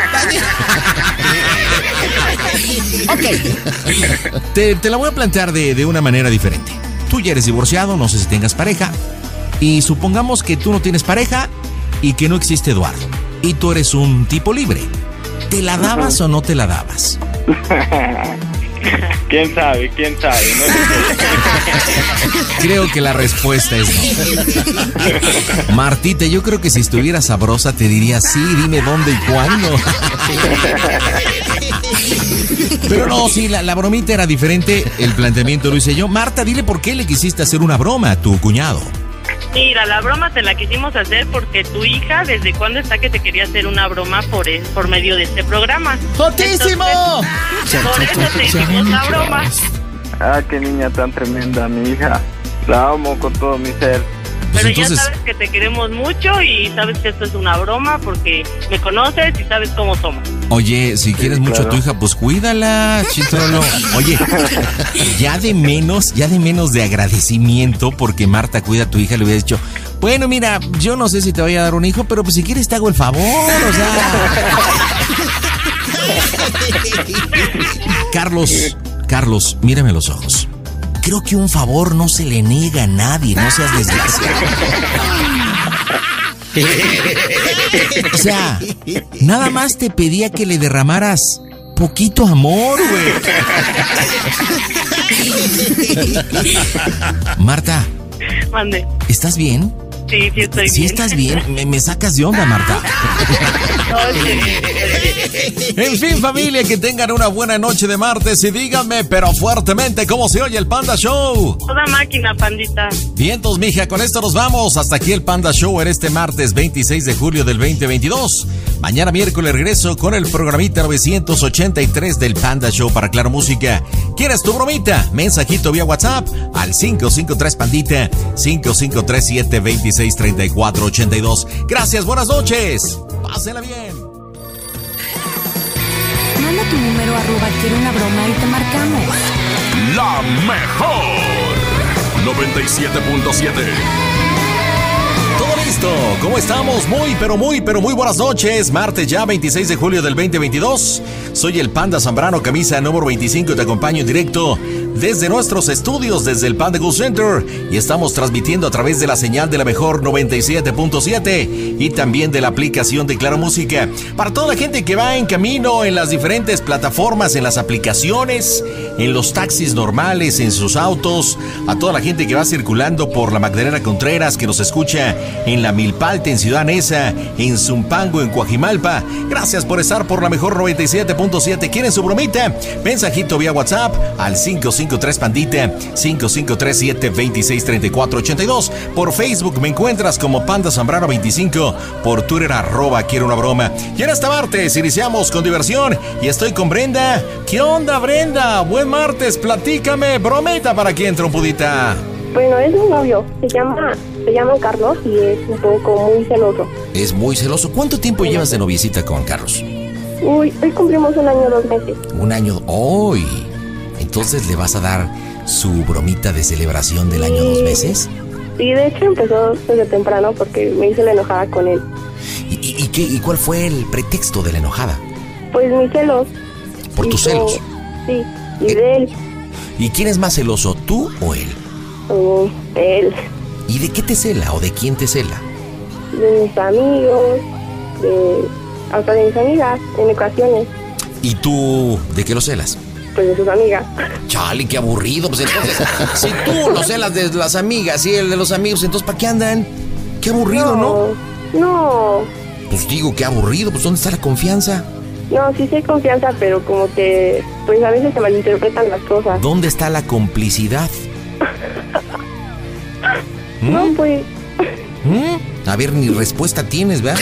Ok. Te, te la voy a plantear de, de una manera diferente. Tú ya eres divorciado, no sé si tengas pareja. Y supongamos que tú no tienes pareja y que no existe Eduardo. Y tú eres un tipo libre. ¿Te la dabas o no te la dabas?
¿Quién sabe? ¿Quién sabe? No sé.
Creo que la respuesta es no. Martita, yo creo que si estuviera sabrosa te diría sí, dime dónde y cuándo. Pero no, sí, la, la bromita era diferente, el planteamiento lo hice yo. Marta, dile por qué le quisiste hacer una broma a tu cuñado.
Mira, la broma te la quisimos hacer porque tu hija, ¿desde cuándo está que te quería hacer una broma por, el- por medio de este programa?
¡Jotísimo!
Entonces, por eso te hicimos la broma.
Ah, qué niña tan tremenda, mi hija. La amo con todo mi ser.
Pues
Pero
entonces,
ya sabes que te queremos mucho y sabes que esto es una broma porque me conoces y sabes cómo somos.
oye, si quieres mucho a tu hija, pues cuídala, chitrolo. Oye, ya de menos, ya de menos de agradecimiento porque Marta cuida a tu hija, le hubiera dicho, bueno, mira, yo no sé si te voy a dar un hijo, pero pues si quieres te hago el favor, o sea. Carlos, Carlos, mírame a los ojos. Creo que un favor no se le niega a nadie, no seas desgraciado. O sea, nada más te pedía que le derramaras poquito amor, güey. Marta,
Mande.
¿estás bien?
Sí, sí estoy
¿Sí
bien.
estás bien? Me, me sacas de onda, Marta. En fin, familia, que tengan una buena noche de martes y díganme, pero fuertemente, ¿cómo se oye el Panda Show?
Toda máquina, pandita.
Vientos, mija, con esto nos vamos. Hasta aquí el Panda Show en este martes veintiséis de julio del veinte veintidós. Mañana miércoles regreso con el programita novecientos ochenta y tres del Panda Show para Claro Música. ¿Quieres tu bromita? Mensajito vía WhatsApp al cinco cinco tres Pandita, cinco cinco tres siete, dos seis tres cuatro ocho dos. Gracias, buenas noches. Pásenla bien.
Manda tu número arroba quiero una broma y te marcamos.
La mejor noventa y siete punto siete.
Todo listo, ¿cómo estamos? Muy, pero muy, pero muy buenas noches. Martes ya, veintiséis de julio del veinte veintidós. Soy el Panda Zambrano, camisa número veinticinco, y te acompaño en directo desde nuestros estudios, desde el Panda Go Center. Y estamos transmitiendo a través de la señal de la mejor noventa y siete punto siete y también de la aplicación de Claro Música. Para toda la gente que va en camino en las diferentes plataformas, en las aplicaciones, en los taxis normales, en sus autos, a toda la gente que va circulando por la Magdalena Contreras, que nos escucha en la Milpalte, en Ciudad Neza, en Zumpango, en Coajimalpa. Gracias por estar por la mejor noventa y siete punto siete. ¿Quieren su bromita? Mensajito vía WhatsApp al cinco cinco tres Pandita, cinco cinco tres siete, dos seis tres cuatro ocho dos. Por Facebook me encuentras como Panda Zambrano veinticinco. Por Twitter arroba quiero una broma. Y en esta martes iniciamos con diversión y estoy con Brenda. ¿Qué onda, Brenda? Buen martes, platícame. Bromita para quién, trompudita.
Bueno, es mi novio, se llama, se llama Carlos y es un poco muy celoso.
Es muy celoso. ¿Cuánto tiempo llevas de noviecita con Carlos?
Uy, hoy cumplimos un año, dos meses.
Un año, hoy. Entonces le vas a dar su bromita de celebración del sí. año dos meses.
Sí, de hecho empezó desde temprano porque me hice la enojada con él.
¿Y, y, y, qué, y cuál fue el pretexto de la enojada?
Pues mis celos.
¿Por tus celos?
Sí, y eh, de él.
¿Y quién es más celoso, tú o él?
Uh, él.
¿Y de qué te cela o de quién te cela?
De mis amigos, de hasta de mis amigas, en ocasiones.
¿Y tú de qué lo celas?
Pues de sus amigas.
Chale, qué aburrido. Pues entonces, si tú lo celas de las amigas y él de los amigos, entonces ¿para qué andan? Qué aburrido, ¿no?
No. no.
Pues digo, qué aburrido. Pues ¿dónde está la confianza?
No, sí sí hay confianza, pero como que pues a veces se malinterpretan las cosas.
¿Dónde está la complicidad? ¿Mm?
No, pues...
¿Mm? A ver, ni respuesta tienes, ¿verdad?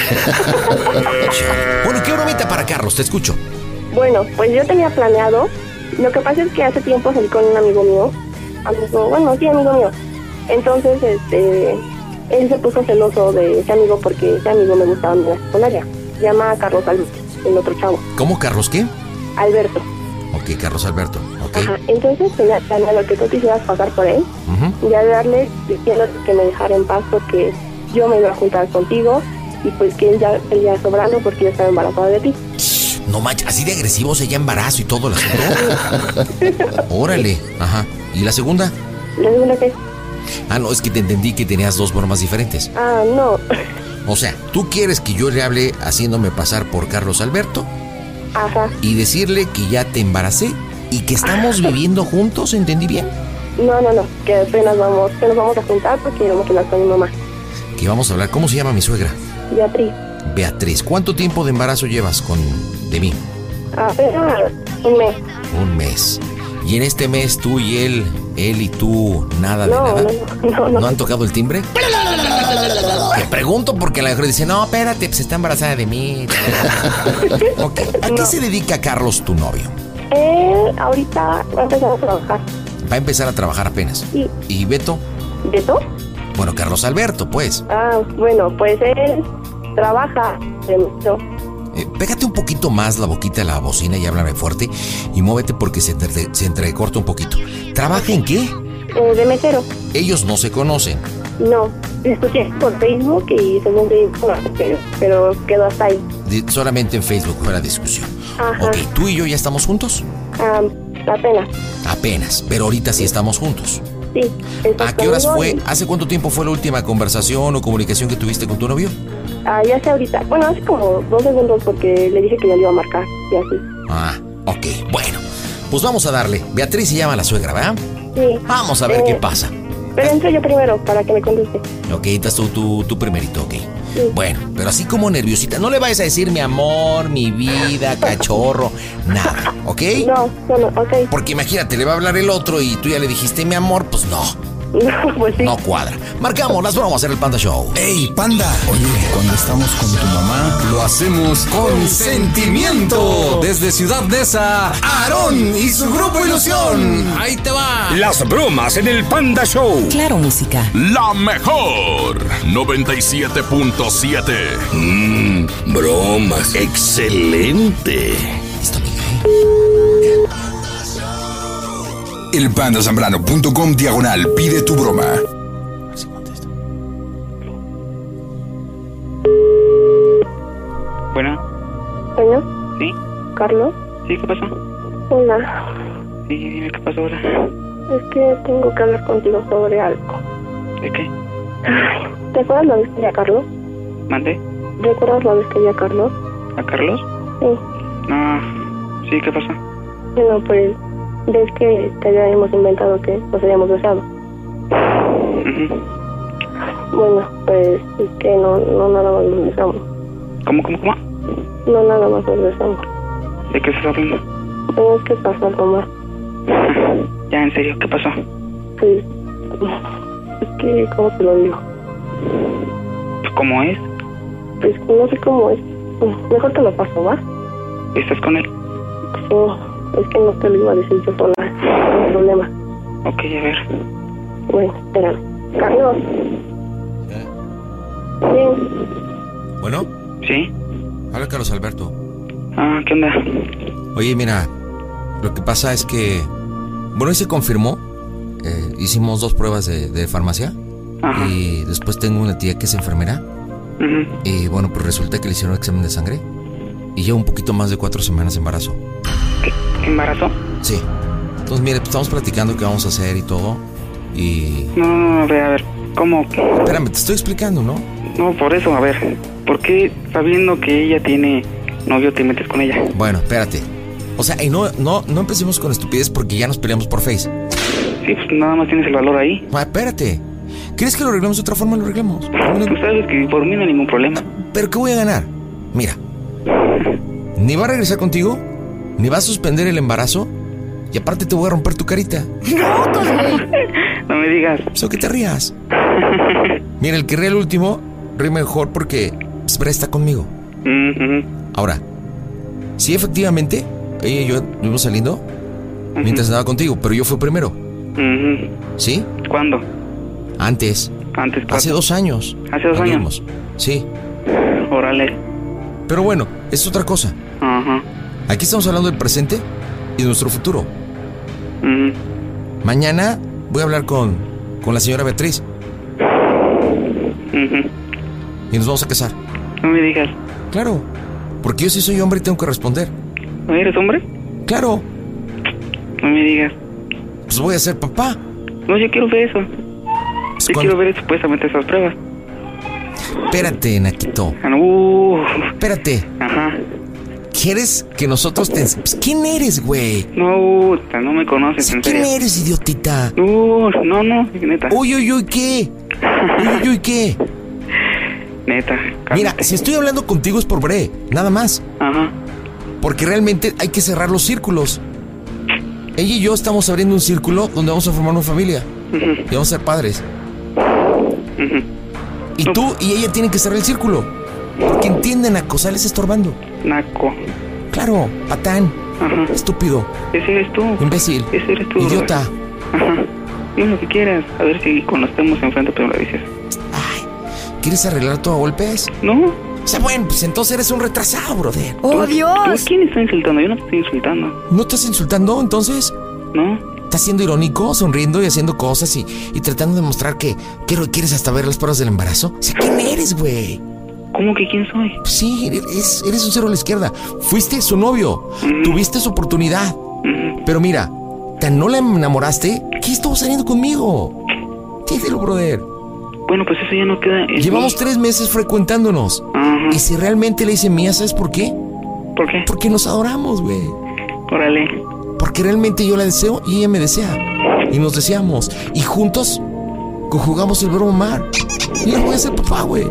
Bueno, ¿qué bromita para Carlos? Te escucho.
Bueno, pues yo tenía planeado. Lo que pasa es que hace tiempo salí con un amigo mío. Amigo, bueno, sí, amigo mío. Entonces, este... él se puso celoso de ese amigo porque ese amigo me gustaba en la secundaria. Se llama Carlos Alberto, el otro chavo.
¿Cómo, Carlos qué?
Alberto.
Ok, Carlos Alberto. Okay.
Ajá, entonces tenía planeado que tú quisieras pasar por él. Uh-huh. Y a darle diciendo que me dejara en paz porque yo me iba a juntar contigo y pues que él ya seguía sobrando porque yo estaba embarazada de ti.
No manches, así de agresivo, se ya embarazo y todo el asunto. Órale, ajá. ¿Y la segunda?
¿La segunda qué?
Ah, no, es que te entendí que tenías dos bromas diferentes.
Ah, no.
O sea, ¿tú quieres que yo le hable haciéndome pasar por Carlos Alberto?
Ajá.
Y decirle que ya te embaracé y que estamos viviendo juntos, ¿entendí bien?
No, no, no, que apenas vamos, que nos vamos a juntar porque queremos hablar con mi mamá.
Que vamos a hablar, ¿cómo se llama mi suegra?
Beatriz.
Beatriz, ¿cuánto tiempo de embarazo llevas con de mí?
Apenas un mes.
Un mes. Y en este mes tú y él, él y tú, nada
no,
de nada.
No, no, no.
¿No han tocado el timbre? Te pregunto porque la mujer dice, no, espérate, pues está embarazada de mí. Okay. ¿A qué no. se dedica Carlos, tu novio?
Eh, ahorita va a empezar a trabajar.
Va a empezar a trabajar apenas.
Sí.
¿Y Beto?
¿Beto?
Bueno, Carlos Alberto, pues.
Ah, bueno, pues él trabaja de mesero.
Eh, pégate un poquito más la boquita de la bocina y háblame fuerte y muévete porque se, entre, se entrecorta un poquito. ¿Trabaja en qué?
Eh, de mesero.
Ellos no se conocen.
No, escuché por Facebook y según te pero, pero quedó hasta ahí.
De, solamente en Facebook fue la discusión.
Ajá.
Ok, ¿tú y yo ya estamos juntos?
Um, apenas.
Apenas, pero ahorita sí estamos juntos.
Sí.
¿A qué horas fue? Y... ¿Hace cuánto tiempo fue la última conversación o comunicación que tuviste con tu novio?
Ah, ya sé ahorita. Bueno, hace como dos segundos porque le dije que ya le iba a marcar y así.
Ah, ok, bueno. Pues vamos a darle. Beatriz se llama la suegra, ¿verdad?
Sí.
Vamos a ver
eh,
qué pasa.
Pero entra yo primero para que me conteste.
Ok, estás tú, tú, tú primerito, ok. Sí. Bueno, pero así como nerviosita, no le vayas a decir mi amor, mi vida, cachorro, nada, ¿ok?
No, no, no, ok.
Porque imagínate, le va a hablar el otro y tú ya le dijiste mi amor, pues no.
No, pues sí.
No cuadra. Marcamos las bromas en el Panda Show.
¡Ey, Panda! Oye, cuando estamos con tu mamá,
lo hacemos con sentimiento. Desde Ciudad Neza, Aarón y su grupo Ilusión. Ahí te va.
Las bromas en el Panda Show.
Claro, música.
La mejor. noventa y siete punto siete.
Mmm, bromas. Excelente.
Listo, amiga.
elpandasambrano.com diagonal pide tu broma.
Bueno.
¿Señor?
¿Sí?
¿Carlos?
¿Sí? ¿Qué pasó?
Hola.
Sí, dime qué pasó ahora.
Es que tengo que hablar contigo sobre algo.
¿De qué?
¿Te acuerdas la vez que vi a Carlos?
¿Mandé?
¿Recuerdas la vez que vi a Carlos?
¿A Carlos?
Sí.
No. Sí, ¿qué pasó?
Bueno, pues ves que te habíamos inventado que nos habíamos besado.
Uh-huh.
Bueno, pues es que no, no nada más nos besamos.
¿Cómo, cómo, cómo?
No nada más nos besamos.
¿De qué estás hablando?
No, es que pasó algo más.
Ya, en serio, ¿qué pasó?
Pues, es que, ¿cómo te lo digo?
¿Cómo es?
Pues no sé cómo es. Mejor te lo paso, ¿va?
¿Estás con él?
Sí, es que no te lo iba a decir yo sola. No hay problema.
Ok, a ver.
Bueno, espérame. Carlos.
¿Eh?
Sí.
¿Bueno?
¿Sí?
Habla Carlos Alberto.
Ah, ¿qué onda?
Oye, mira, lo que pasa es que... Bueno, hoy se confirmó. Eh, hicimos dos pruebas de, de farmacia.
Ajá.
Y después tengo una tía que es enfermera.
Uh-huh.
Y bueno, pues resulta que le hicieron un examen de sangre. Y lleva un poquito más de cuatro semanas de embarazo.
¿Qué? ¿Embarazo?
Sí. Entonces, mire, pues estamos platicando qué vamos a hacer y todo. Y...
No, no, no, a ver, a ver. ¿Cómo?
Espérame, te estoy explicando, ¿no?
No, por eso, a ver. ¿Por qué sabiendo que ella tiene novio te metes con ella?
Bueno, espérate. O sea, y no, no, no empecemos con estupidez porque ya nos peleamos por Face.
Sí, pues nada más tienes el valor ahí.
Ah, espérate. ¿Quieres que lo arreglemos de otra forma? Lo arreglemos.
Tú sabes que por mí no hay ningún problema.
¿Pero qué voy a ganar? Mira. Ni va a regresar contigo, ni va a suspender el embarazo, y aparte te voy a romper tu carita.
No, no me digas.
Eso que te rías. Mira, el que ríe el último, ríe mejor porque pues, está conmigo.
Uh-huh.
Ahora, sí, efectivamente, ella y yo estuvimos saliendo uh-huh. mientras andaba contigo, pero yo fui primero.
Uh-huh.
¿Sí?
¿Cuándo?
Antes.
¿Antes cuándo?
Hace dos años.
¿Hace dos años?
Sí.
Órale.
Pero bueno, es otra cosa.
Ajá.
Aquí estamos hablando del presente y de nuestro futuro.
Uh-huh.
Mañana voy a hablar con, con la señora Beatriz.
Uh-huh.
Y nos vamos a casar.
No me digas.
Claro, porque yo sí soy hombre y tengo que responder.
¿Eres hombre?
Claro.
No me digas.
Pues voy a ser papá.
No, yo quiero ver eso.
Pues
yo
cuando...
quiero ver supuestamente esas pruebas.
Espérate, Naquito.
Uh.
Espérate.
Ajá.
¿Quieres que nosotros te... Pues, ¿quién eres, güey?
No, no me conoces, en
¿Quién
serio.
eres, idiotita?
Uh, no, no, neta.
Uy, uy, uy, ¿qué? Uy, uy, uy, ¿qué?
Neta. Cálmate.
Mira, si estoy hablando contigo es por breve, nada más.
Ajá.
Porque realmente hay que cerrar los círculos. Ella y yo estamos abriendo un círculo donde vamos a formar una familia.
Uh-huh.
Y vamos a ser padres.
Uh-huh.
Y no. Tú y ella tienen que cerrar el círculo. Porque entienden, Naco, sales estorbando.
Naco.
Claro, patán.
Ajá.
Estúpido.
Ese eres tú.
Imbécil.
Ese eres tú.
Idiota.
Bro. Ajá. Dime lo que quieras. A ver si cuando estemos enfrente pero lo dices.
Ay, ¿quieres arreglar todo a golpes?
No.
O sea, bueno, pues entonces eres un retrasado, brother.
¡Oh, Dios! ¿Tú quién está insultando? Yo no te estoy insultando.
¿No estás insultando, entonces?
No.
¿Estás siendo irónico, sonriendo y haciendo cosas y, y tratando de mostrar que, que quieres hasta ver las pruebas del embarazo? O sea, ¿quién eres, güey?
¿Cómo que quién soy?
Pues sí, eres, eres un cero a la izquierda. Fuiste su novio. Mm. Tuviste su oportunidad. Mm. Pero mira, tan no la enamoraste que estuvo saliendo conmigo. Dídelo, brother.
Bueno, pues eso ya no queda en
Llevamos
mí.
tres meses frecuentándonos.
Uh-huh.
Y si realmente le hice mía, ¿sabes por qué?
¿Por qué?
Porque nos adoramos, güey.
Órale.
Porque realmente yo la deseo y ella me desea. Y nos deseamos. Y juntos conjugamos el verbo amar. Y ya voy a ser papá, güey.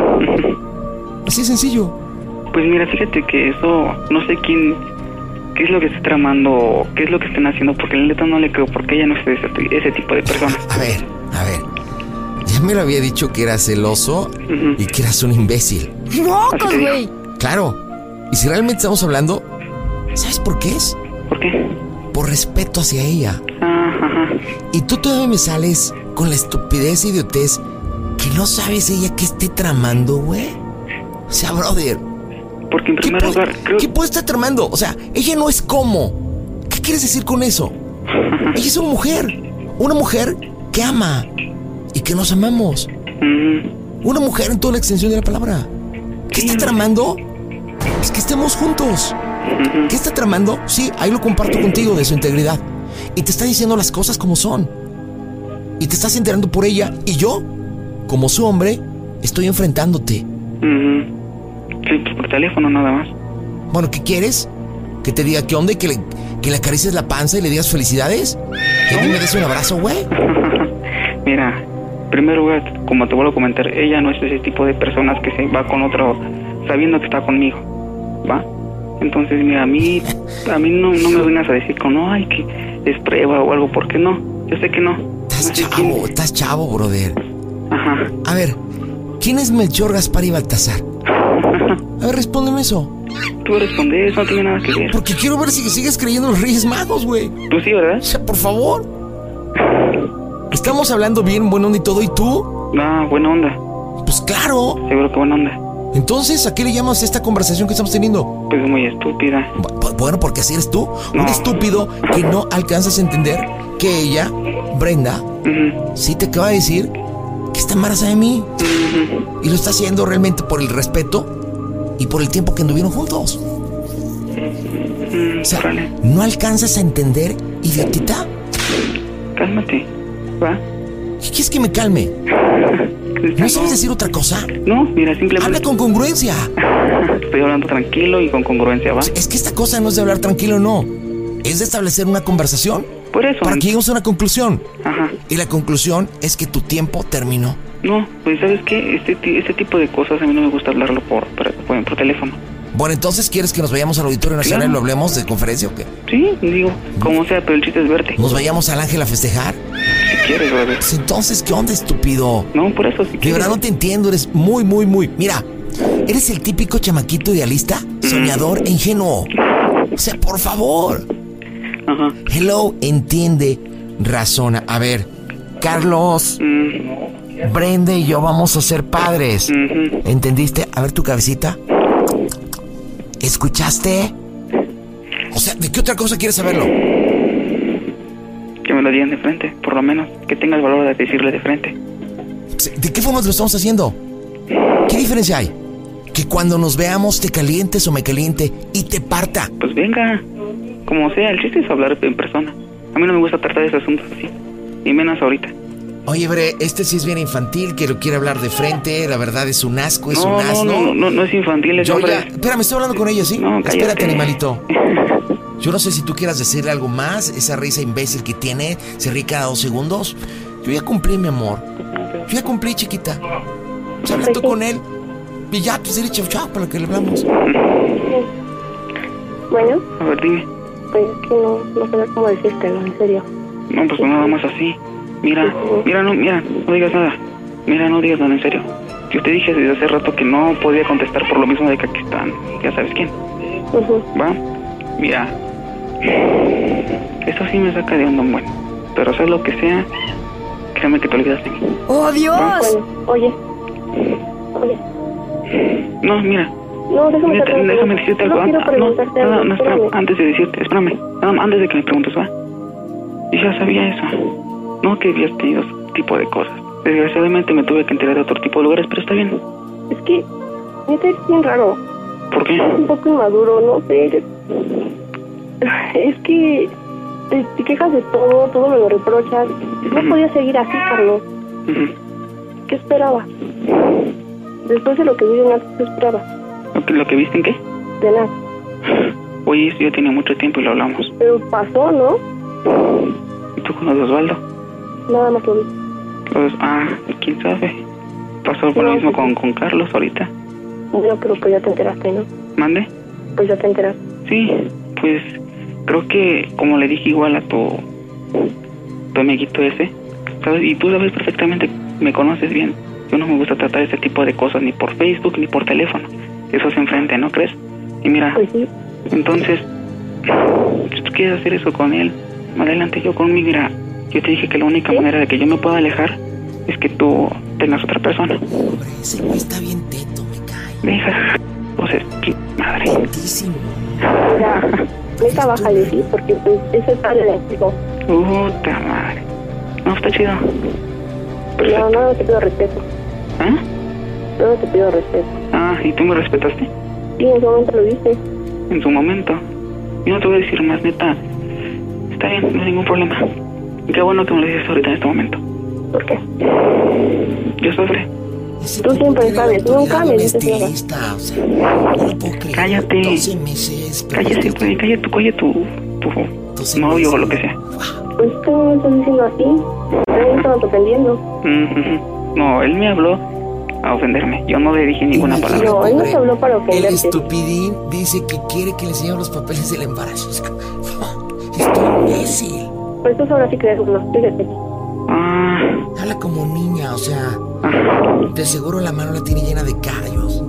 Así de sencillo.
Pues mira, fíjate que eso, no sé quién, qué es lo que está tramando, qué es lo que están haciendo, porque la neta no le creo, porque ella no es ese, ese tipo de persona.
A ver, a ver. Ya me lo había dicho que eras celoso uh-huh. y que eras un imbécil.
¡Locos, güey!
Claro. Y si realmente estamos hablando, ¿sabes por qué es?
¿Por qué?
Por respeto hacia ella.
Ajá.
Y tú todavía me sales con la estupidez e idiotez que no sabes ella qué esté tramando, güey. O sea, brother.
Porque en primer
¿Qué
lugar,
puede,
creo...
¿qué puede estar tramando? O sea, ella no es como. ¿Qué quieres decir con eso? Ella es una mujer. Una mujer que ama. Y que nos amamos.
Uh-huh.
Una mujer en toda la extensión de la palabra. ¿Qué está tramando? Es que estemos juntos.
Uh-huh.
¿Qué está tramando? Sí, ahí lo comparto contigo de su integridad. Y te está diciendo las cosas como son. Y te estás enterando por ella. Y yo, como su hombre, estoy enfrentándote.
Uh-huh. Sí, pues por teléfono nada más.
Bueno, ¿qué quieres? ¿Que te diga qué onda y que le, que le acaricies la panza y le digas felicidades? ¿Que a mí me des un abrazo, güey?
Mira, en primer lugar, como te vuelvo a comentar, ella no es ese tipo de personas que se va con otro sabiendo que está conmigo, ¿va? Entonces, mira, a mí a mí no, no me vengas a decir con, no, ay, que es prueba o algo, porque no, yo sé que no.
Estás
no sé
chavo,
quién...
estás chavo, brother.
Ajá.
A ver, ¿quién es Melchor, Gaspar y Baltasar? A ver, respóndeme eso.
Tú respondes, eso no tiene nada que ver.
Porque quiero ver si sigues creyendo en los Reyes Magos, güey.
Tú sí, ¿verdad?
O sea, por favor. Estamos hablando bien, buena onda y todo, ¿y tú?
No, buena onda.
Pues claro.
Seguro que buena onda.
Entonces, ¿a qué le llamas esta conversación que estamos teniendo?
Pues muy estúpida.
Bueno, porque así eres tú.
No.
Un estúpido que no alcanzas a entender que ella, Brenda, uh-huh. sí te acaba de decir que está embarazada de mí.
Uh-huh.
Y lo está haciendo realmente por el respeto y por el tiempo que anduvieron juntos.
Uh-huh.
O sea,
vale.
¿no alcanzas a entender, idiotita?
Cálmate, ¿va?
¿Qué quieres que me calme? ¿No sabes decir otra cosa?
No, mira, simplemente...
Habla con congruencia.
Estoy hablando tranquilo y con congruencia, ¿va?
Es que esta cosa no es de hablar tranquilo, no. Es de establecer una conversación.
Por eso.
Para que lleguemos a una conclusión.
Ajá.
Y la conclusión es que tu tiempo terminó.
No, pues ¿sabes qué? Este, este tipo de cosas a mí no me gusta hablarlo por, por, por, por teléfono.
Bueno, entonces, ¿quieres que nos vayamos al Auditorio Nacional
claro.
y lo hablemos de conferencia o qué?
Sí, digo, como sea, pero el chiste es verte.
¿Nos vayamos al Ángel a festejar?
Si quieres, brother.
Pues entonces, ¿qué onda, estúpido?
No, por eso, si quieres.
De verdad no te entiendo, eres muy, muy, muy... Mira, eres el típico chamaquito idealista, soñador mm. e ingenuo. O sea, por favor.
Ajá.
Hello, entiende, razona. A ver, Carlos... Mm. Brenda y yo vamos a ser padres.
Uh-huh.
¿Entendiste? A ver tu cabecita. ¿Escuchaste? O sea, ¿de qué otra cosa quieres saberlo?
Que me lo digan de frente, por lo menos. Que tenga el valor de decirle de frente.
¿De qué forma lo estamos haciendo? ¿Qué diferencia hay? Que cuando nos veamos te calientes o me caliente y te parta.
Pues venga, como sea, el chiste es hablar en persona. A mí no me gusta tratar esos asuntos así, y menos ahorita.
Oye, Bre, este sí es bien infantil, que lo quiere hablar de frente, la verdad es un asco, es
no,
un asno.
No, no, no, no es infantil, es
Yo
hombre.
ya, espérame, estoy hablando con ella, ¿sí?
No, cállate.
Espérate, animalito. Yo no sé si tú quieras decirle algo más, esa risa imbécil que tiene, se ríe cada dos segundos. Yo ya cumplí, mi amor. Yo ya cumplí, chiquita. Pues habla tú con él. Y ya, pues dile chau chau para que le hablamos.
Bueno.
A ver, dime.
Pues es que no, no sé cómo decírtelo, en serio.
No, pues nada más así. Mira, mira, no, mira, no digas nada. Mira, no digas nada, en serio. Yo te dije desde hace rato que no podía contestar por lo mismo de que aquí están, ya sabes quién.
Uh-huh.
¿Va? Mira, eso sí me saca de onda, bueno. Pero sea lo que sea, créeme que te olvidas de mí.
¡Oh, Dios!
Bueno, oye. Oye.
No, mira.
No, déjame
Mira, te, déjame decirte algo.
No quiero preguntarte
no,
algo.
No, no, espera, antes de decirte, espérame. No, antes de que me preguntes, ¿va? Y ya sabía eso. No que habías tenido ese tipo de cosas. Desgraciadamente me tuve que enterar de otro tipo de lugares, pero está bien.
Es que, neta, es bien raro.
¿Por qué?
Es un poco inmaduro, no sé. Eres... Es que te, te quejas de todo, todo me lo reprochas. No uh-huh. podía seguir así, Carlos.
Uh-huh.
¿Qué esperabas? Después de lo que vi de Nat, ¿qué esperabas?
¿Lo que, ¿Lo que viste en qué?
De Nat.
Oye, esto ya tiene mucho tiempo y lo hablamos.
Pero pasó, ¿no?
¿Y tú conoces a Osvaldo?
Nada más lo vi.
Pues, ah, quién sabe. Pasó por
No,
lo mismo
pues,
con, con Carlos ahorita.
No, pero pues ya te enteraste, ¿no?
¿Mande?
Pues ya te enteraste.
Sí, pues creo que como le dije igual a tu, tu amiguito ese, ¿sabes? Y tú sabes perfectamente, me conoces bien. Yo no me gusta tratar este tipo de cosas ni por Facebook ni por teléfono. Eso es enfrente, ¿no crees? Y mira,
pues sí.
Entonces, si tú quieres hacer eso con él, adelante, yo conmigo, mira, yo te dije que la única ¿Sí? manera de que yo me pueda alejar es que tú tengas otra persona.
Hombre, ese güey está bien teto, me cae.
Deja, pues es que madre.
Tetísimo.
Mira, neta bájale, sí, porque pues eso es padre de chico.
Puta madre. No, está chido.
Perfecto. No, no te pido respeto.
¿Ah?
No te pido respeto.
Ah, ¿y tú me respetaste?
Sí, en su momento lo viste.
En su momento. Yo no te voy a decir más, neta. Está bien, no hay ningún problema. Qué bueno que me lo dices ahorita en este momento.
¿Por qué?
Yo sufre.
Tú siempre sabes, nunca me dices nada.
O sea, no lo puedo creer.
Cállate.
doce meses.
Cállate, güey, cállate tu, cállate tu, tu novio o lo que sea.
Pues tú no me estás diciendo así. También estaba ofendiendo.
Mm-hmm. No, él me habló a ofenderme. Yo no le dije ninguna palabra.
No, él no te habló para ofenderte.
El estupidín dice que quiere que le enseñen los papeles del embarazo. Estoy imbécil.
Pues tú ahora sí crees uno, fíjate.
Ah.
Habla como niña, o sea,
ah.
de seguro la mano la tiene llena de callos.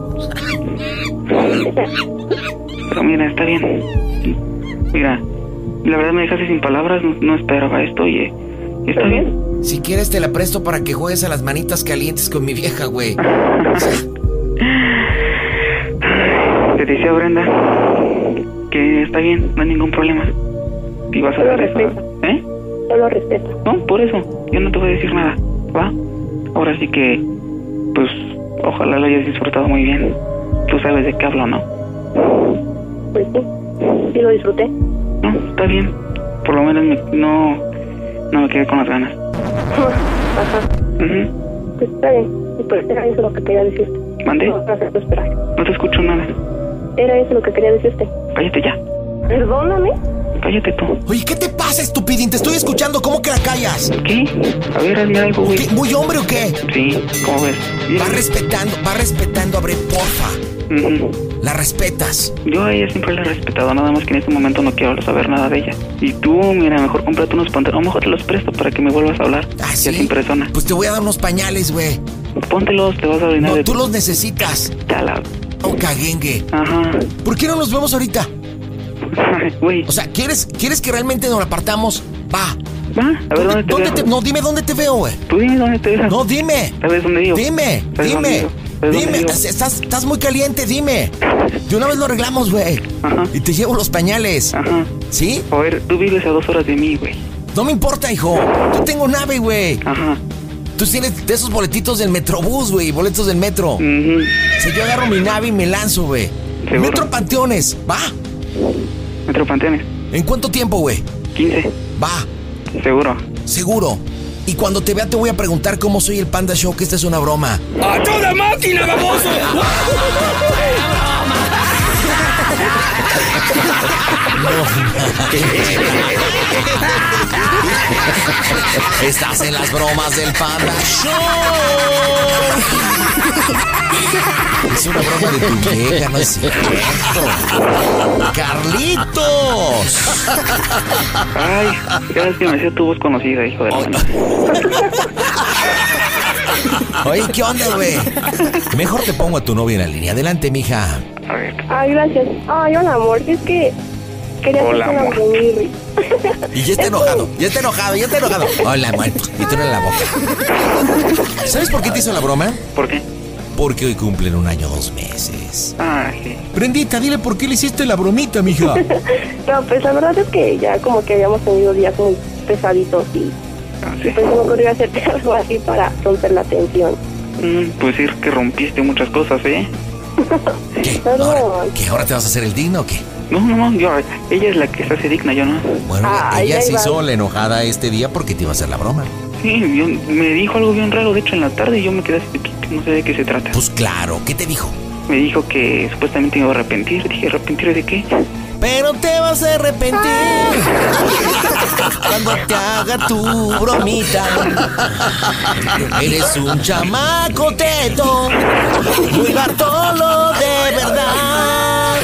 Pero mira, está bien. Mira, la verdad me dejaste sin palabras, no, no esperaba esto y, y está bien.
Si quieres te la presto para que juegues a las manitas calientes con mi vieja, güey.
Te decía Brenda que está bien, no hay ningún problema. Y vas a dar eso, ¿eh?
Yo lo respeto.
No, por eso, yo no te voy a decir nada, ¿va? Ahora sí que, pues, ojalá lo hayas disfrutado muy bien. Tú sabes de qué hablo, ¿no?
Pues sí, sí lo disfruté.
No, está bien. Por lo menos me, no, no me quedé con las ganas.
Ajá.
Uh-huh.
Pues está bien, y pues era eso lo que quería decirte.
¿Mande?
No, no, no, esperar.
No te escucho nada.
Era eso lo que quería decirte.
Cállate ya.
Perdóname.
Cállate tú.
Oye, ¿qué te pasa, estupidín? Te estoy escuchando. ¿Cómo que la callas?
¿Qué? A ver, hazme algo, güey.
¿Qué? ¿Muy hombre o qué?
Sí, ¿cómo ves?
Va respetando, va respetando a Bre, porfa.
Uh-huh.
La respetas.
Yo a ella siempre la he respetado, nada más que en este momento no quiero saber nada de ella. Y tú, mira, mejor cómprate unos pantalones, a lo mejor te los presto para que me vuelvas a hablar.
¿Ah, sí?
Ya sin persona.
Pues te voy a dar unos pañales, güey.
Póntelos, te vas a orinar.
No,
de
tú
tu...
los necesitas.
Cala.
Oh, caguengue.
Ajá.
¿Por qué no nos vemos ahorita?
Güey.
O sea, ¿quieres, ¿quieres que realmente nos apartamos? Va.
Va, a ver, ¿dónde, ¿dónde te
dónde
veo?
Te, no, dime dónde te veo, güey.
Tú dime dónde te veo.
No, dime.
¿Sabes dónde vivo?
Dime, dime. Dime, estás, estás muy caliente, dime. De una vez lo arreglamos, güey.
Ajá.
Y te llevo los pañales.
Ajá.
¿Sí?
A ver, tú vives a dos horas de mí, güey.
No me importa, hijo. Yo tengo nave, güey.
Ajá.
Tú tienes de esos boletitos del Metrobús, güey. Boletos del metro.
Uh-huh.
Si yo agarro mi nave y me lanzo, güey. Metro Panteones, ¿va?
Metro Panteones.
¿En cuánto tiempo, güey?
quince.
Va.
Seguro.
Seguro. Y cuando te vea te voy a preguntar cómo soy el Panda Show, que esta es una broma.
¡A toda máquina, baboso!
Estás en las bromas del Panda Show. Es una broma de tu vieja, no es cierto. ¡Carlitos!
Ay, cada vez que me hacía tu voz conocida, hijo de la mano.
Oye, ¿qué onda, güey? Mejor te pongo a tu novia en la línea. Adelante, mija.
A ver.
Ay, gracias. Ay, hola, amor. Es que quería
hola,
hacer una
amor.
bromirri.
Y ya está enojado, ya está enojado, ya está enojado. Hola, amor. Y tú en la boca. ¿Sabes por qué te hizo la broma?
¿Por qué?
Porque hoy cumplen un año, dos meses.
Ah, sí.
Brendita, dile por qué le hiciste la bromita, mija.
No, pues la verdad es que ya como que habíamos tenido días muy pesaditos y,
ah, sí.
y pues me ocurrió hacerte algo así para romper la tensión.
Mm, pues decir que rompiste muchas cosas, ¿eh?
¿Qué?
Perdón.
¿Ahora, ¿Qué? ¿Ahora te vas a hacer el digno o qué?
No, no, no, yo, ella es la que se hace digna, yo no.
Bueno,
Ah,
ella
ahí
se
va.
hizo la enojada este día porque te iba a hacer la broma.
Sí, yo, me dijo algo bien raro, de hecho en la tarde, y yo me quedé así, que no sé de qué se trata.
Pues claro, ¿qué te dijo?
Me dijo que supuestamente me iba a arrepentir. Dije, ¿arrepentir de qué?
pero te vas a arrepentir cuando te haga tu bromita. Eres un chamaco teto, muy Bartolo de verdad.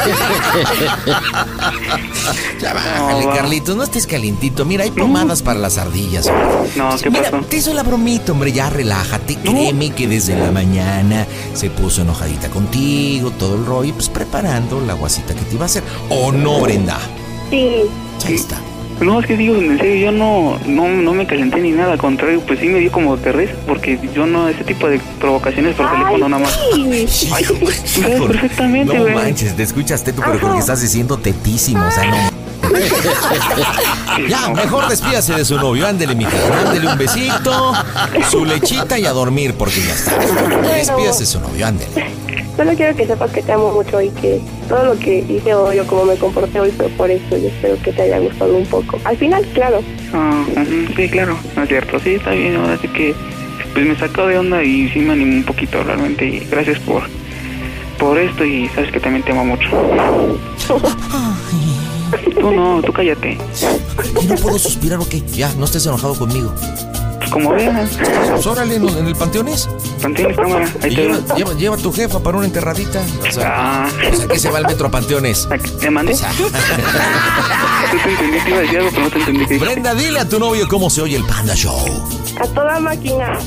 Ya bájale, no, Carlitos, no estés calientito. Mira, hay pomadas mm. para las ardillas.
No, ¿qué
Mira,
pasó?
te hizo la bromita, hombre, ya relájate. No. Créeme que desde la mañana se puso enojadita contigo, todo el rollo, pues preparando la guasita que te iba a hacer. ¿O no, Brenda?
Sí.
Ahí está.
No, es que digo, en serio, yo no, no, no me calenté ni nada, al contrario, pues sí me dio como de risa, porque yo no, ese tipo de provocaciones por teléfono nada más.
Sí.
Ay, no, perfectamente, güey.
No manches, te escuchaste tú, pero porque estás diciendo tetísimo, o sea, no. Ya, mejor despídase de su novio, ándele, mija, ándele un besito, su lechita y a dormir, porque ya está. Despídase de su novio, ándele.
Solo quiero que sepas que te amo mucho y que todo lo que hice hoy o como me comporté hoy fue por eso. Yo espero que te haya gustado un poco. Al final, claro.
Ah, uh-huh, sí, claro, no es cierto. Sí, está bien, ahora sí que pues me sacó de onda y sí me animó un poquito realmente. Y gracias por, por esto y sabes que también te amo mucho. Tú no, tú cállate.
¿Y no puedo suspirar o qué? Ya, no estés enojado conmigo.
Como veas.
Pues órale, ¿en, ¿en el Panteones?
Panteones, cámara. Ahí te
lleva, lleva, lleva a tu jefa para una enterradita. O sea, ah. o sea, que se va al metro a Panteones.
¿Te mandé? O sea. Tú te entendí que iba a decir algo, pero no te entendí que...
Brenda, dile a tu novio cómo se oye el Panda Show.
A toda máquina.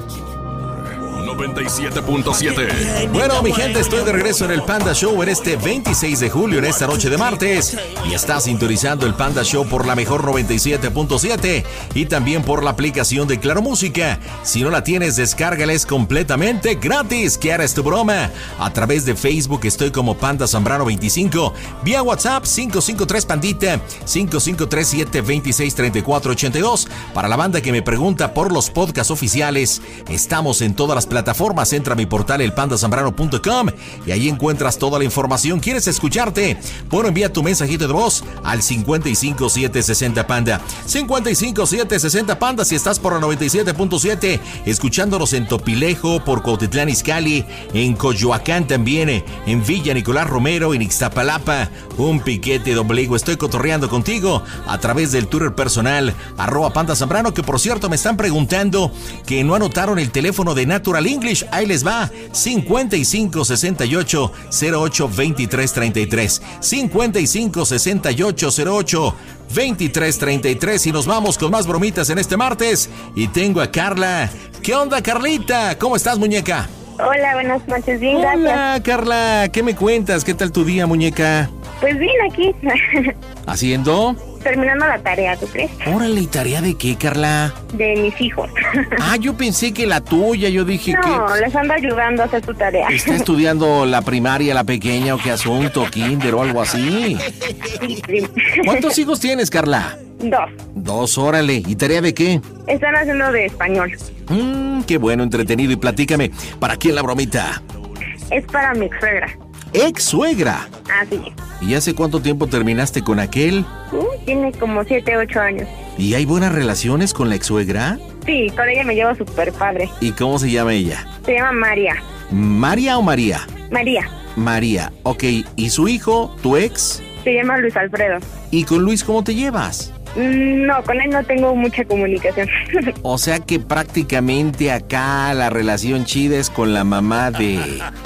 noventa y siete punto siete.
Bueno, mi gente, estoy de regreso en el Panda Show en este veintiséis de julio, en esta noche de martes. Y está sintonizando el Panda Show por la mejor noventa y siete punto siete y también por la aplicación de Claro Música. Si no la tienes, descárgala, es completamente gratis. ¿Qué harás tu broma? A través de Facebook estoy como Panda Zambrano veinticinco. Vía WhatsApp cinco cinco tres Pandita cinco cinco tres siete dos seis tres cuatro ocho dos. Para la banda que me pregunta por los podcasts oficiales, estamos en todas las plataformas. Plataformas, entra a mi portal el panda zambrano punto com y ahí encuentras toda la información. ¿Quieres escucharte? Bueno, envía tu mensajito de voz al cincuenta y cinco siete sesenta Panda. cincuenta y cinco siete sesenta Panda si estás por la noventa y siete punto siete, escuchándonos en Topilejo, por Cuautitlán Izcalli, en Coyoacán también, en Villa Nicolás Romero, en Ixtapalapa, un piquete de ombligo. Estoy cotorreando contigo a través del Twitter personal, arroba Panda Zambrano, que por cierto me están preguntando que no anotaron el teléfono de Natural English. Ahí les va, cincuenta y cinco sesenta y ocho cero ocho veintitrés treinta y tres, cincuenta y cinco sesenta y ocho cero ocho veintitrés treinta y tres, y nos vamos con más bromitas en este martes. Y tengo a Carla. ¿Qué onda, Carlita? ¿Cómo estás, muñeca?
Hola, buenas noches, bien, gracias.
Hola, Carla, ¿qué me cuentas? ¿Qué tal tu día, muñeca?
Pues bien, aquí.
¿Haciendo?
Terminando la tarea, ¿tú crees?
Órale, ¿y tarea de qué, Carla?
De mis hijos.
Ah, yo pensé que la tuya, yo dije
no,
que...
No, les ando ayudando a hacer su tarea.
¿Está estudiando la primaria, la pequeña, o qué asunto, kinder o algo así?
Sí, sí.
¿Cuántos hijos tienes, Carla?
Dos.
Dos, órale. ¿Y tarea de qué?
Están haciendo de español.
Mmm, qué bueno, entretenido. Y platícame, ¿para quién la bromita?
Es para mi ex suegra.
¿Ex suegra?
Ah, sí.
¿Y hace cuánto tiempo terminaste con aquel?
Uh, tiene como siete, ocho años.
¿Y hay buenas relaciones con la ex suegra?
Sí, con ella me llevo súper padre.
¿Y cómo se llama ella?
Se llama María.
¿María o María?
María.
María, ok. ¿Y su hijo, tu ex?
Se llama Luis Alfredo.
¿Y con Luis cómo te llevas?
No, con él no tengo mucha comunicación.
O sea que prácticamente acá la relación chida es con la mamá de...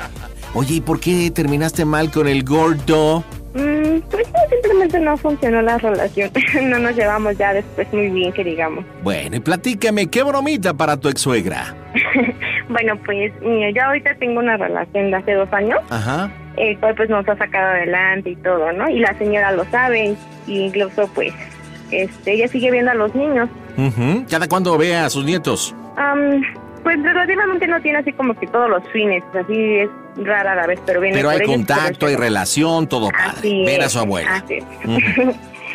Oye, ¿y por qué terminaste mal con el gordo?
Mm, pues no, simplemente no funcionó la relación. No nos llevamos ya después muy bien, que digamos.
Bueno, y platícame, ¿qué bromita para tu ex suegra?
Bueno, pues mira, yo ahorita tengo una relación de hace dos años.
Ajá.
El cual pues nos ha sacado adelante y todo, ¿no? Y la señora lo sabe, y incluso pues este, ella sigue viendo a los niños.
Uh-huh. ¿Cada cuándo ve a sus nietos?
Um, pues relativamente no tiene así como que todos los fines, así es rara a la vez, pero viene
Pero
por
hay
ellos,
contacto,
pero
hay relación, todo padre. Ver a su abuela.
Así es. Uh-huh.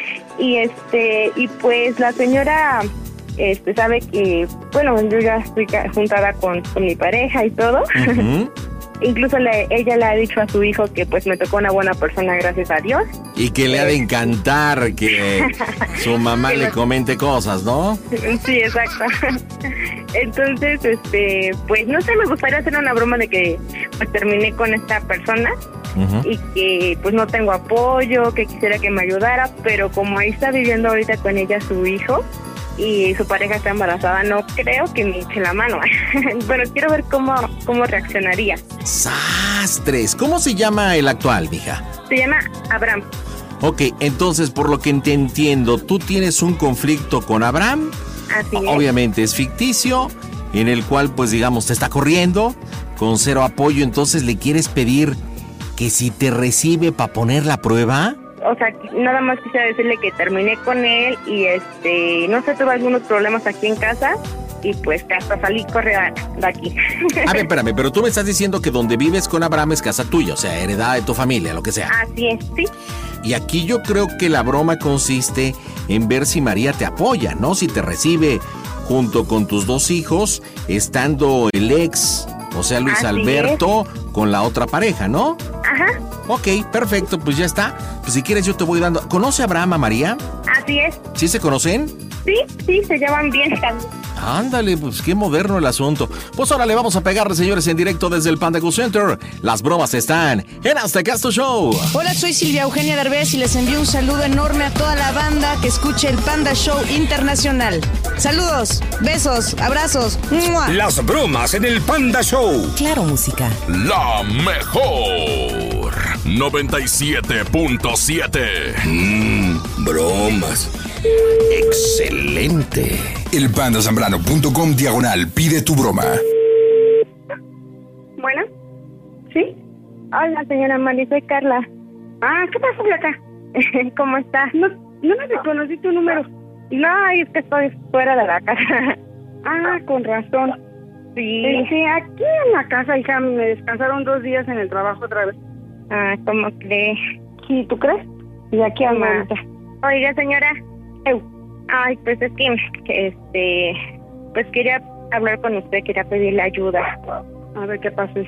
Y este, y pues la señora este sabe que, bueno, yo ya estoy juntada con, con mi pareja y todo. Uh-huh. Incluso le, ella le ha dicho a su hijo que pues me tocó una buena persona, gracias a Dios.
Y que le ha de encantar que su mamá le comente cosas, ¿no?
Sí, exacto. Entonces, este, pues no sé, me gustaría hacer una broma de que pues terminé con esta persona,
uh-huh. y que pues no tengo apoyo, que quisiera que me ayudara, pero como ahí está viviendo ahorita con ella su hijo y su pareja está embarazada, no creo que me eche la mano. Pero quiero ver cómo, cómo reaccionaría.
¡Sastres! ¿Cómo se llama el actual, mija?
Se llama Abraham.
Ok, entonces, por lo que te entiendo, tú tienes un conflicto con Abraham.
Así es.
Obviamente es ficticio, en el cual, pues, digamos, te está corriendo, con cero apoyo, entonces le quieres pedir que si te recibe para poner la prueba.
O sea, nada más quisiera decirle que terminé con él y, este, no sé, tuve algunos problemas aquí en casa y pues que hasta salí correr de aquí.
A ver, espérame, pero tú me estás diciendo que donde vives con Abraham es casa tuya, o sea, heredada de tu familia, lo que sea.
Así es, sí.
Y aquí yo creo que la broma consiste en ver si María te apoya, ¿no? Si te recibe junto con tus dos hijos, estando el ex, o sea, Luis
Así
Alberto, es. Con la otra pareja, ¿no?
Ajá.
Ok, perfecto, pues ya está. Pues si quieres yo te voy dando... ¿Conoce a Abraham a María?
Así es.
¿Sí se conocen?
Sí, sí, se llevan bien.
Ándale, pues qué moderno el asunto. Pues ahora le vamos a pegarle, señores, en directo desde el Panda Go Center. Las bromas están en Hasta Casto Show.
Hola, soy Silvia Eugenia Derbez y les envío un saludo enorme a toda la banda que escuche el Panda Show Internacional. Saludos, besos, abrazos. ¡Mua!
Las bromas en el Panda Show.
Claro, música.
La mejor. noventa y siete punto siete.
Mmm, bromas. Excelente.
El pandasambrano punto com diagonal pide tu broma.
Bueno, ¿sí? Hola, señora Mari, soy Carla. Ah, ¿qué pasó, Blanca? ¿Cómo estás? No, no me reconocí tu número. No, es que estoy fuera de la casa. Ah, con razón. Sí. Sí, aquí en la casa, hija, me descansaron dos días en el trabajo otra vez. Ah, ¿cómo crees? Sí, ¿tú crees? Y aquí ando ahorita. Oiga, señora. Eu. Ay, pues es que, que, este, pues quería hablar con usted, quería pedirle ayuda. A ver qué pasa.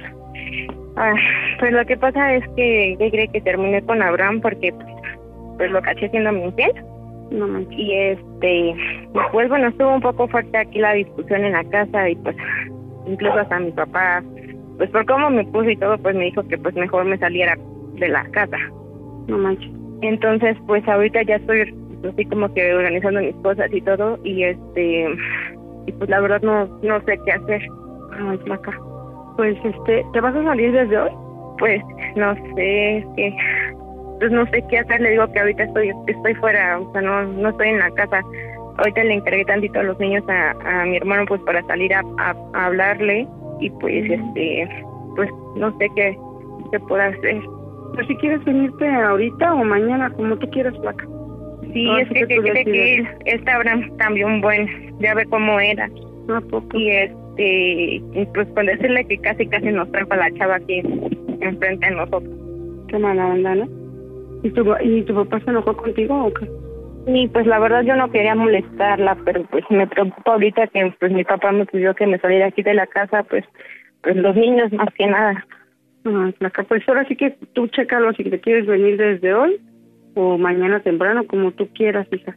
Ah, pues lo que pasa es que yo creo que terminé con Abraham porque, pues, pues lo caché siendo mi infiel. No manches. Y este, pues bueno, estuvo un poco fuerte aquí la discusión en la casa y pues, incluso hasta mi papá, pues por cómo me puso y todo, pues me dijo que pues mejor me saliera de la casa. No manches. Entonces, pues ahorita ya estoy así como que organizando mis cosas y todo y este y pues la verdad no no sé qué hacer. Ay, Maca. Pues este, ¿te vas a salir desde hoy? Pues no sé, es que pues no sé qué hacer, le digo que ahorita estoy estoy fuera, o sea, no no estoy en la casa. Ahorita le encargué tantito a los niños a, a mi hermano pues para salir a, a, a hablarle y pues este pues no sé qué qué puedo hacer. Pues si quieres venirte ahorita o mañana, como tú quieras, Placa. Sí, no, es que, que cree que este Abraham cambió un buen, ya ve cómo era. ¿A poco? Y este, pues con decirle que casi casi nos trajo a la chava aquí enfrente de nosotros. Qué mala onda, ¿no? ¿Y tu, ¿Y tu papá se enojó contigo o qué? Sí, pues la verdad yo no quería molestarla, pero pues me preocupa ahorita que pues mi papá me pidió que me saliera aquí de la casa, pues pues los niños más que nada. Ah, Placa, pues ahora sí que tú chécalo si te quieres venir desde hoy o mañana temprano, como tú quieras, hija.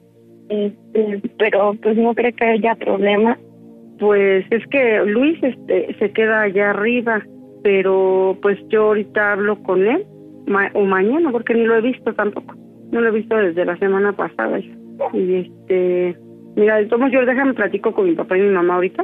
Este, pero pues no creo que haya problema. Pues es que Luis este se queda allá arriba, pero pues yo ahorita hablo con él ma- o mañana porque ni lo he visto tampoco. No lo he visto desde la semana pasada, hija. Y este, mira, entonces yo déjame platico con mi papá y mi mamá ahorita.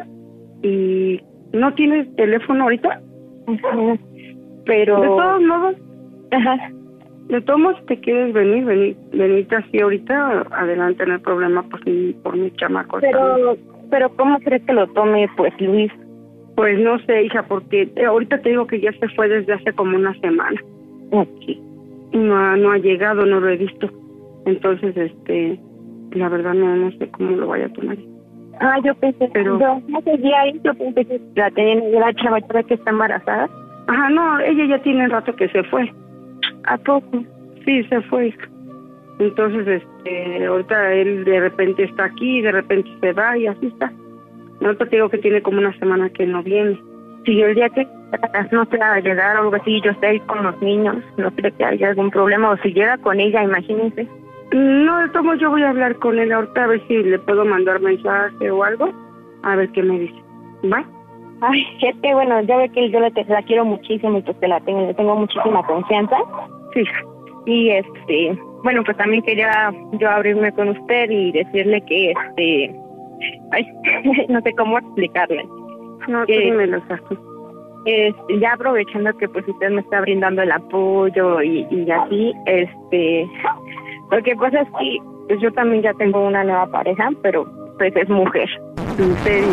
Y ¿no tienes teléfono ahorita? Ajá. Pero de todos modos, ajá. De todos modos, si te quieres venir, venir, venirte así ahorita, adelante, no hay problema por mi, por mi chamaco. Pero, pero ¿cómo crees que lo tome, pues, Luis? Pues no sé, hija, porque ahorita te digo que ya se fue desde hace como una semana. Ok. No ha, no ha llegado, no lo he visto. Entonces, este, la verdad no, no sé cómo lo vaya a tomar. Ah, yo pensé, pero yo no seguía ahí, yo pensé que la tenía la chava que está embarazada. Ajá, no, ella ya tiene rato que se fue. ¿A poco? Sí, se fue. Entonces, este, ahorita él de repente está aquí, de repente se va y así está. Ahorita te digo que tiene como una semana que no viene. Si el día que no se va a llegar o algo así, yo estoy con los niños, no creo que haya algún problema. O si llega con ella, imagínense. No, de todos yo voy a hablar con él ahorita a ver si le puedo mandar mensaje o algo. A ver qué me dice. ¿Va?
Ay, es que bueno, ya ve que yo la, la quiero muchísimo y pues que la tengo, le tengo muchísima confianza. Sí. Y este, bueno, pues también quería yo abrirme con usted y decirle que este, ay, no sé cómo explicarle.
No,
que,
tú me lo saco.
Este, ya aprovechando que pues usted me está brindando el apoyo y, y así, este, lo que pasa es que pues yo también ya tengo una nueva pareja, pero pues es mujer.
¿En serio?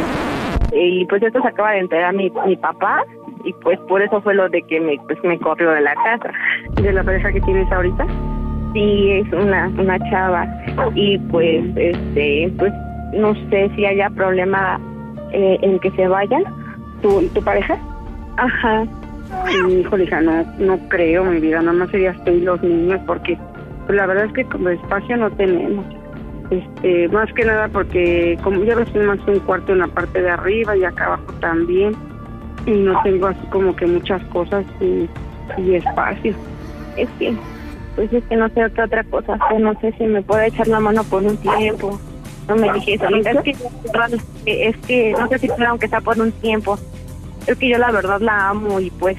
Y pues esto se acaba de enterar mi, mi papá y pues por eso fue lo de que me pues me corrió de la casa.
¿De la pareja que tienes ahorita?
Sí, es una una chava y pues este pues no sé si haya problema eh, en que se vayan.
¿Tu, tu pareja?
Ajá.
Sí, híjole, hija, no, no creo, mi vida, nada más serías tú y los niños, porque pues la verdad es que como espacio no tenemos. Este, más que nada porque como ya ves, más un cuarto en la parte de arriba y acá abajo también, y no tengo así como que muchas cosas y, y espacio.
Es que, pues es que no sé qué otra cosa hacer, no sé si me puede echar la mano por un tiempo. No me dije eso, es que, es que no sé si pueda, aunque sea por un tiempo. Es que yo la verdad la amo y pues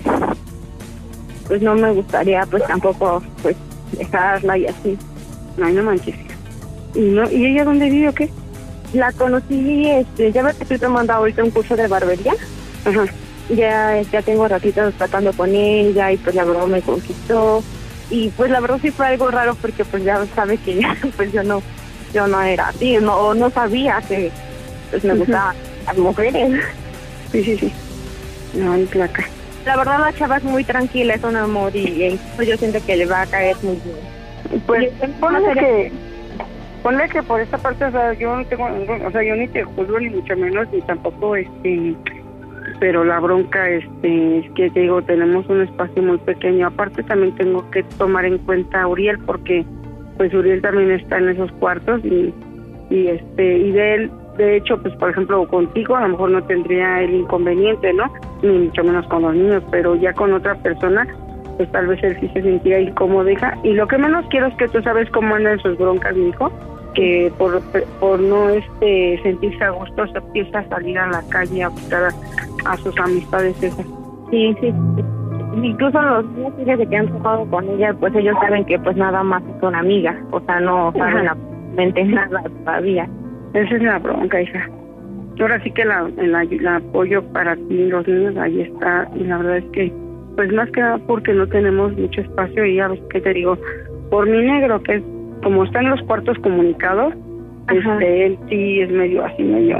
pues no me gustaría pues tampoco pues dejarla y así.
Ay, no manches. ¿Y no y ella dónde vive o qué?
La conocí, este, ya ves que estoy tomando ahorita un curso de barbería.
Ajá.
Ya, ya tengo ratitos tratando con ella y pues la verdad me conquistó. Y pues la verdad sí fue algo raro porque pues ya sabe que ya, pues yo no, yo no era así, no, no sabía que pues me gustaban uh-huh. las mujeres.
Sí, sí, sí. No, hay placa.
La verdad la chava es muy tranquila, es un amor y, y pues yo siento que le va a caer muy bien.
Pues ponle que, ponle que por esta parte, o sea, yo no tengo, o sea, yo ni te juzgo ni mucho menos, ni tampoco, este, pero la bronca, este, es que te digo, tenemos un espacio muy pequeño. Aparte también tengo que tomar en cuenta a Uriel, porque pues Uriel también está en esos cuartos y, y este, y de él, de hecho, pues por ejemplo contigo a lo mejor no tendría el inconveniente, ¿no? Ni mucho menos con los niños, pero ya con otra persona, pues tal vez él sí se sentía incómodo, hija. Y lo que menos quiero es que tú sabes cómo andan sus broncas, mi hijo, que por por no este sentirse a gusto se empieza a salir a la calle a buscar a, a sus amistades esas.
Sí, sí. Incluso los niños que han tocado con ella, pues ellos saben que pues nada más es una amiga, o sea, no saben absolutamente nada todavía.
Esa es la bronca, hija. Ahora sí que la, la, la apoyo para ti y los niños, ahí está. Y la verdad es que, pues más que nada porque no tenemos mucho espacio. Y ya ves que te digo, por mi negro, que es como están los cuartos comunicados, este, él sí es medio así, medio...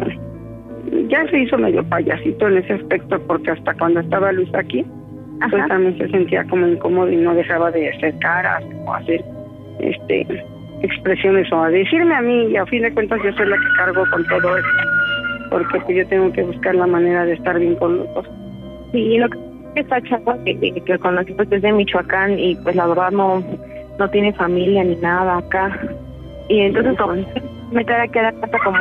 Ya se hizo medio payasito en ese aspecto, porque hasta cuando estaba Luz aquí, Ajá. pues también se sentía como incómodo y no dejaba de hacer caras o hacer, este... expresiones o a decirme a mí, y a fin de cuentas yo soy la que cargo con todo esto, porque pues yo tengo que buscar la manera de estar bien con los dos.
Sí, y lo que esta chava que, que, que conocí pues es de Michoacán y pues la verdad no no tiene familia ni nada acá, y entonces como me quedé que la casa como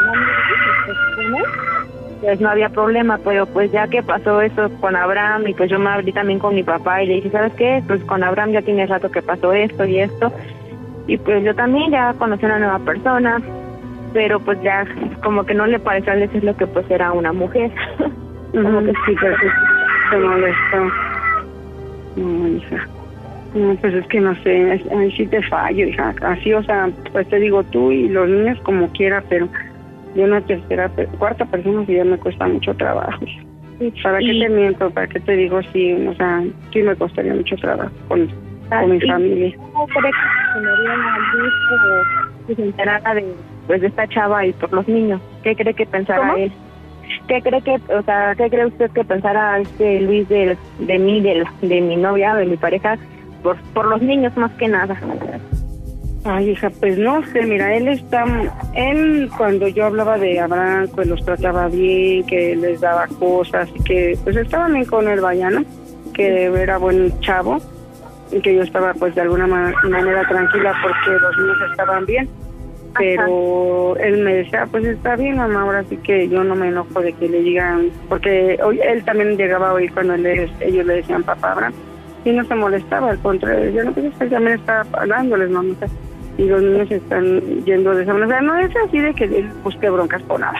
pues no había problema, pero pues ya que pasó eso con Abraham y pues yo me abrí también con mi papá y le dije, ¿sabes qué? Pues con Abraham ya tiene rato que pasó esto y esto. Y pues yo también ya conocí a una nueva persona, pero pues ya como que no le pareció al decir lo que pues era una mujer. Como que
sí, pero se molestó. No, hija. No, pues es que no sé, ahí sí te fallo, hija. Así, o sea, pues te digo tú y los niños como quiera, pero yo una tercera, cuarta persona sí ya me cuesta mucho trabajo, hija. ¿Para qué te miento? ¿Para qué te digo? Sí, o sea, sí me costaría mucho trabajo con con mi familia.
¿Cómo cree que se me dio una luz como si se enterara de, pues, de esta chava y por los niños? ¿Qué cree que pensara ¿Cómo? él? ¿Qué cree que, o sea, qué cree usted que pensara este Luis de, de mí, de, de mi novia, de mi pareja, por, por los niños más que nada?
Ay, hija, pues no sé, mira, él está, él cuando yo hablaba de Abraham, pues los trataba bien, que les daba cosas, y que pues estaban bien con él, vaya, ¿no? Que era buen chavo, y que yo estaba pues de alguna ma- manera tranquila porque los niños estaban bien, pero Ajá. él me decía, pues está bien, mamá, ahora sí que yo no me enojo de que le digan, porque hoy él también llegaba a oír cuando él, ellos le decían papá Abraham, y no se molestaba, al contrario, yo no sé si él también estaba hablándoles, mamá, y los niños están yendo de esa manera, o sea, no es así de que él busque broncas por nada,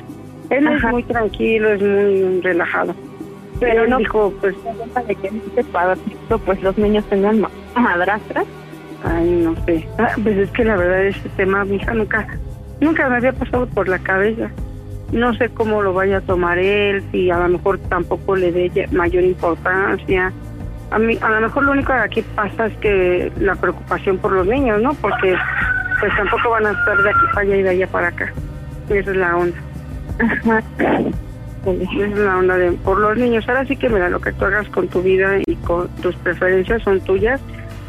Él
Ajá.
es muy tranquilo, es muy relajado.
Pero
Pero él
no
dijo, pues,
de que en este padrecito, pues los niños tengan ma- madrastras.
ay, no sé. Ah, pues es que la verdad este tema, mi hija, nunca, nunca me había pasado por la cabeza. No sé cómo lo vaya a tomar él, si a lo mejor tampoco le dé ya- mayor importancia. A mí, a lo mejor lo único que aquí pasa es que la preocupación por los niños, ¿no? Porque pues tampoco van a estar de aquí para allá y de allá para acá. Esa es la onda.
Ajá.
Esa es la onda de por los niños. Ahora sí que mira, lo que tú hagas con tu vida y con tus preferencias son tuyas.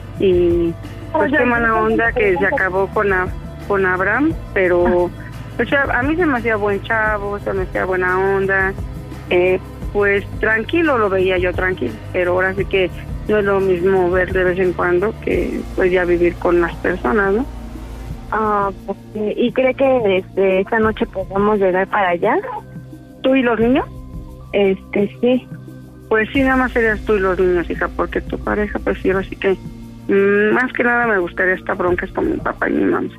Y pues qué mala onda que se acabó con, a, con Abraham, pero pues a, a mí se me hacía buen chavo, se me hacía buena onda. Eh, pues tranquilo, lo veía yo tranquilo, pero ahora sí que no es lo mismo ver de vez en cuando que pues ya vivir con las personas, ¿no?
Ah, pues, sí. ¿Y cree que este, esta noche podamos llegar para allá?
¿Tú y los niños?
Este, sí.
Pues sí, nada más serías tú y los niños, hija, porque tu pareja, pues sí, así que mmm, más que nada me gustaría esta bronca es con mi papá y mi mamá.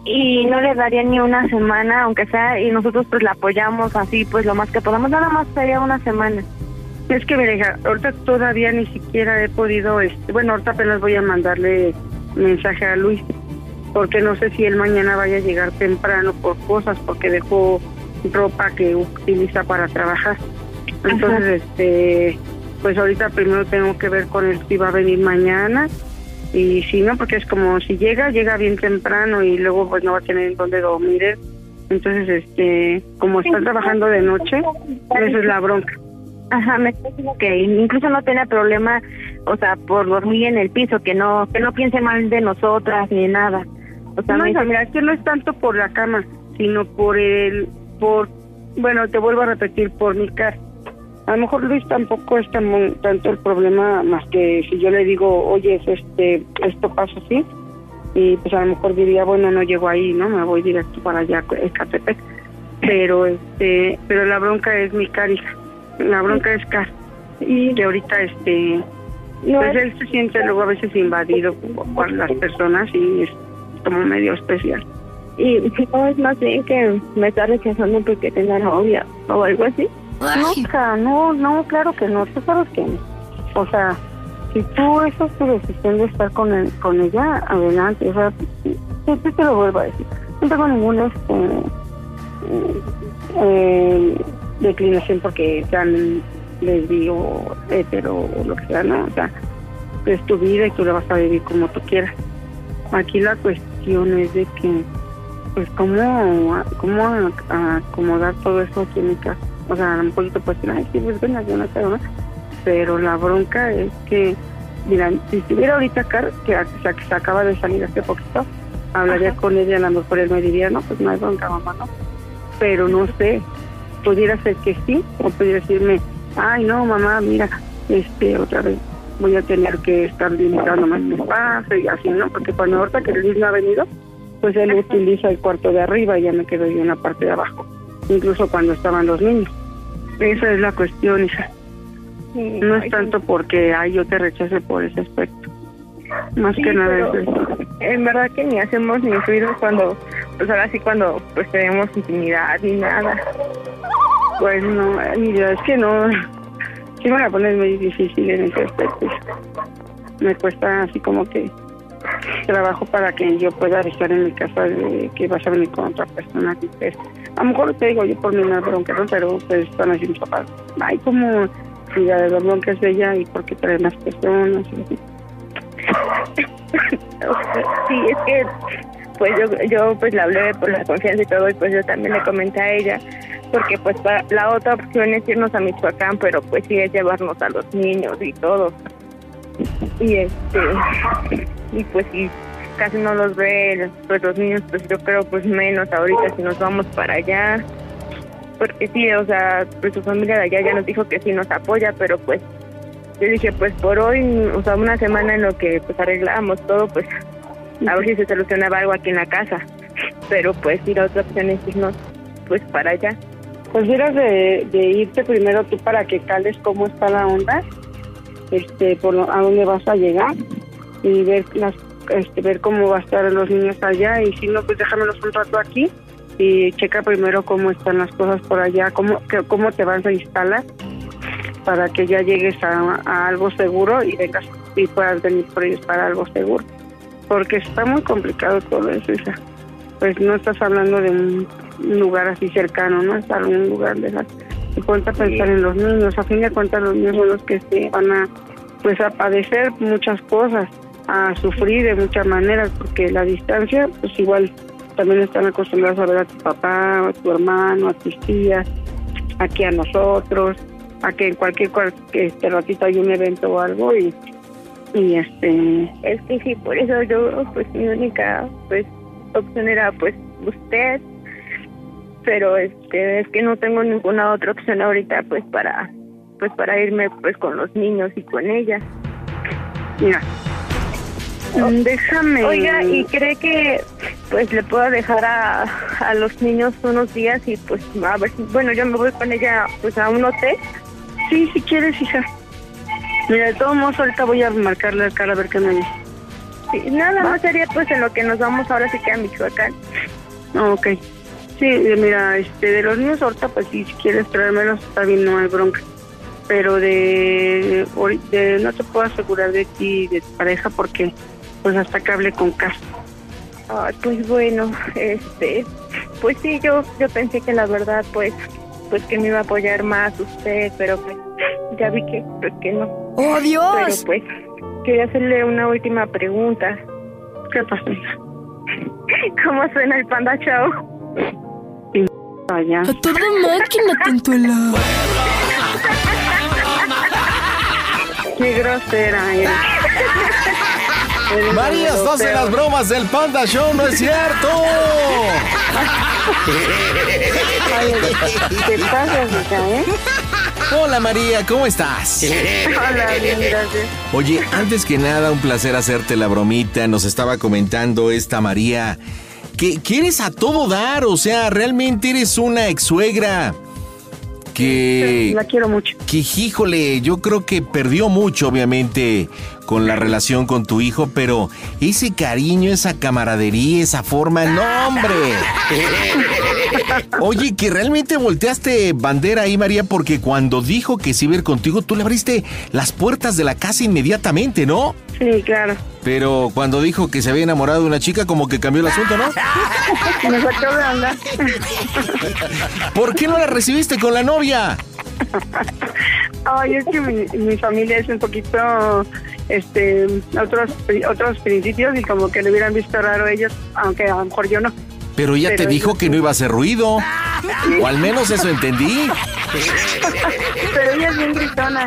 Y no le daría ni una semana, aunque sea, y nosotros pues la apoyamos así, pues lo más que podamos, nada más sería una semana.
Es que, mira, hija, ahorita todavía ni siquiera he podido, este, bueno, ahorita apenas voy a mandarle mensaje a Luis, porque no sé si él mañana vaya a llegar temprano por cosas, porque dejó ropa que utiliza para trabajar. Entonces, Ajá. este, pues ahorita primero tengo que ver con él si va a venir mañana, y si no, porque es como si llega, llega bien temprano y luego pues no va a tener dónde dormir él. Entonces, este, como está trabajando de noche, esa es la bronca.
Ajá, me está diciendo que incluso no tiene problema, o sea, por dormir en el piso, que no que no piense mal de nosotras ni nada. O sea,
no,
me
hija,
dice,
mira, es que no es tanto por la cama, sino por el, por, bueno, te vuelvo a repetir, por mi cara. A lo mejor Luis tampoco es tan, tanto el problema, más que si yo le digo, oye, este, esto pasa así, y pues a lo mejor diría, bueno, no llego ahí, ¿no? Me voy directo para allá, Ecatepec. Pero, este, pero la bronca es mi cara, hija. La bronca es Car. Y de ahorita, este, no, pues él se siente luego a veces invadido por, por las personas y es como medio especial.
Y no es más bien que me está rechazando porque tenga novia o algo así.
No, hija, no, no, claro que no, tú sabes que no. O sea, si tú, esa es tu decisión de estar con él, con ella, adelante. O sea, siempre te lo vuelvo a decir. No tengo ninguna, este, eh, declinación porque sean lesbio, hetero o lo que sea, ¿no? O sea, es tu vida y tú la vas a vivir como tú quieras. Aquí la cuestión es de que, pues, cómo, cómo a, a acomodar todo eso aquí en mi casa. O sea, a lo mejor te puedes decir, ay, sí, pues venga, yo no sé, ¿no? Pero la bronca es que, mira, si estuviera ahorita Car, que, que, que se acaba de salir hace poquito, hablaría Ajá. con ella, a lo mejor él me diría, no, pues no hay bronca, mamá, no. Pero no sé, pudiera ser que sí, o pudiera decirme, ay, no, mamá, mira, este, otra vez voy a tener que estar limitando más mi espacio y así, ¿no? Porque cuando ahorita que Luis no ha venido, pues él utiliza el cuarto de arriba y ya me quedo yo en la parte de abajo, incluso cuando estaban los niños. Esa es la cuestión, hija. No es tanto porque ay, yo te rechace por ese aspecto. Más sí, que nada es eso.
En verdad que ni hacemos ni ruido cuando, pues ahora sí cuando pues tenemos intimidad ni nada.
Pues no, mira, es que no, sí me la pones muy difícil en ese aspecto. Me cuesta así como que trabajo para que yo pueda estar en mi casa de que vas a venir con otra persona. Que pues, a lo mejor te digo yo por mí no es bronca, ¿no? Pero pues están así mis papás. Ay, como si la de la bronca es de ella y porque trae más personas y así.
Sí, es que pues yo yo pues le hablé por la confianza y todo y pues yo también le comenté a ella porque pues para, la otra opción es irnos a Michoacán, pero pues sí es llevarnos a los niños y todo y este y pues sí casi no los ve pues los niños, pues yo creo pues menos ahorita si nos vamos para allá, porque sí, o sea, pues su familia de allá ya nos dijo que sí nos apoya, pero pues yo dije, pues por hoy, o sea, una semana en lo que pues arreglamos todo, pues a ver si se solucionaba algo aquí en la casa. Pero pues sí, la otra opción es irnos pues para allá.
Pues miras de, de irte primero tú para que cales cómo está la onda, este, por lo, a dónde vas a llegar y ver las, este, ver cómo va a estar los niños allá y si no, pues déjamelos un rato aquí y checa primero cómo están las cosas por allá, cómo, que, cómo te vas a instalar para que ya llegues a, a algo seguro y vengas y puedas venir por ellos para algo seguro. Porque está muy complicado todo eso, hija. Pues no estás hablando de un lugar así cercano, ¿no? Es algún lugar de la... Y ponte a pensar en los niños. A fin de cuentas, los niños son los que se van a, pues, a padecer muchas cosas, a sufrir de muchas maneras, porque la distancia, pues igual también están acostumbrados a ver a tu papá, a tu hermano, a tus tías, aquí a nosotros, a que en cualquier, cualquier este ratito hay un evento o algo y, y este...
Es que sí, por eso yo, pues mi única pues opción era pues usted, pero este es que no tengo ninguna otra opción ahorita pues para pues para irme pues con los niños y con ella.
Mira, déjame...
Oiga, ¿y cree que pues le puedo dejar a, a los niños unos días y pues a ver si... Bueno, yo me voy con ella pues a un hotel.
Sí, si quieres, hija. Mira, de todos modos ahorita voy a marcarle al cara a ver qué me dice.
Sí, nada más sería pues en lo que nos vamos ahora sí que a Michoacán.
Oh, ok. Sí, mira, este, de los niños ahorita pues sí, si quieres traérmelos está bien, no hay bronca. Pero de, de no te puedo asegurar de ti y de tu pareja porque pues hasta que hable con Cas.
Ay, pues bueno, este, pues sí, yo yo pensé que la verdad pues pues que me iba a apoyar más usted, pero pues ya vi que pues que no.
¡Oh, Dios!
Pero pues quería hacerle una última pregunta.
¿Qué pasó?
¿Cómo suena el Panda Show?
Allá.
A toda máquina, Tontuela.
Qué grosera eres.
María, estás en las bromas del Panda Show, ¿no es cierto?
¿Qué pasa, hija, eh?
Hola María, ¿cómo estás?
Hola, bien, gracias.
Oye, antes que nada, un placer hacerte la bromita. Nos estaba comentando esta María que, que eres a todo dar, o sea, realmente eres una ex-suegra que...
La quiero mucho.
Que, híjole, yo creo que perdió mucho, obviamente, con la relación con tu hijo, pero ese cariño, esa camaradería, esa forma, ¡no, hombre! Oye, que realmente volteaste bandera ahí, María, porque cuando dijo que se iba a ir contigo, tú le abriste las puertas de la casa inmediatamente, ¿no?
Sí, claro.
Pero cuando dijo que se había enamorado de una chica, como que cambió el asunto, ¿no?
Me sacó de onda.
¿Por qué no la recibiste con la novia?
Ay, es que mi, mi familia es un poquito, este, otros otros principios y como que le hubieran visto raro ellos, aunque a lo mejor yo no.
Pero ella Pero te dijo que no iba a hacer ruido. O al menos eso entendí.
Pero ella es bien gritona.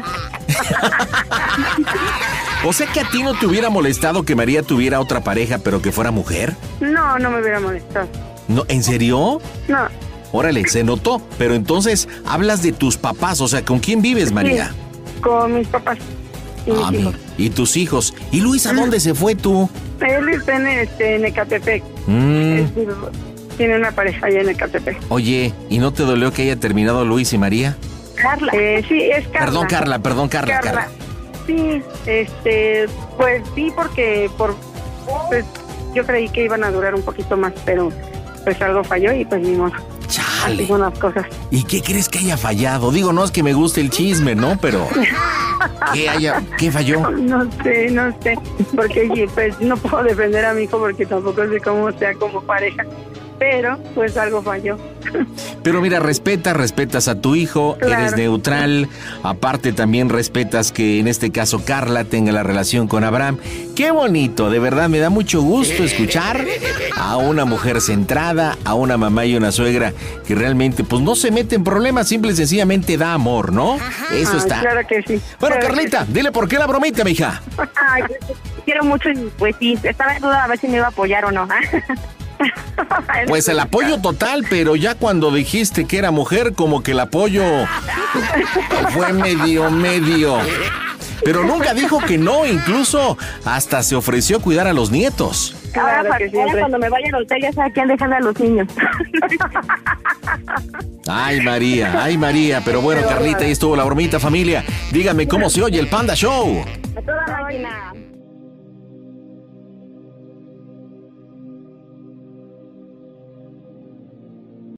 O sea que a ti no te hubiera molestado que María tuviera otra pareja, pero que fuera mujer.
No, no me hubiera molestado.
No, ¿en serio?
No.
Órale, se notó. Pero entonces hablas de tus papás, o sea, ¿con quién vives, María?
Sí, con mis papás. Y,
ah,
mis hijos.
¿Y tus hijos? ¿Y Luis a dónde se fue tú?
Él está en, este, en Ecatepec.
Mm.
Este, tiene una pareja allá en Ecatepec.
Oye, ¿y no te dolió que haya terminado Luis y María?
Carla. Eh, sí, es Carla.
Perdón, Carla, perdón, Carla, Carla. Carla.
Sí, este, pues sí, porque por, pues, yo creí que iban a durar un poquito más, pero pues algo falló y pues ni modo.
Chale.
Así son las cosas.
¿Y qué crees que haya fallado? Digo, no es que me guste el chisme, ¿no? Pero ¿qué haya, qué falló?
No sé, no sé, porque pues no puedo defender a mi hijo porque tampoco sé cómo sea como pareja. Pero, pues algo falló.
Pero mira, respeta, respetas a tu hijo, claro. Eres neutral. Aparte también respetas que en este caso Carla tenga la relación con Abraham. ¡Qué bonito! De verdad me da mucho gusto escuchar a una mujer centrada, a una mamá y una suegra que realmente pues no se mete en problemas, simple y sencillamente da amor, ¿no? Eso
Ay,
está.
Claro que sí.
Bueno,
claro
Carlita,
sí.
Dile por qué la bromita, mija.
Ay, quiero mucho y pues sí, estaba en duda a ver si me iba a apoyar o no.
Pues el apoyo total, pero ya cuando dijiste que era mujer, como que el apoyo fue medio, medio. Pero nunca dijo que no, incluso hasta se ofreció cuidar a los nietos.
Ahora, claro ahora cuando me vaya al hotel ya sé a quién dejan a los niños.
Ay, María, ay, María. Pero bueno, Carlita, ahí estuvo la bromita, familia. Dígame cómo se oye el Panda Show.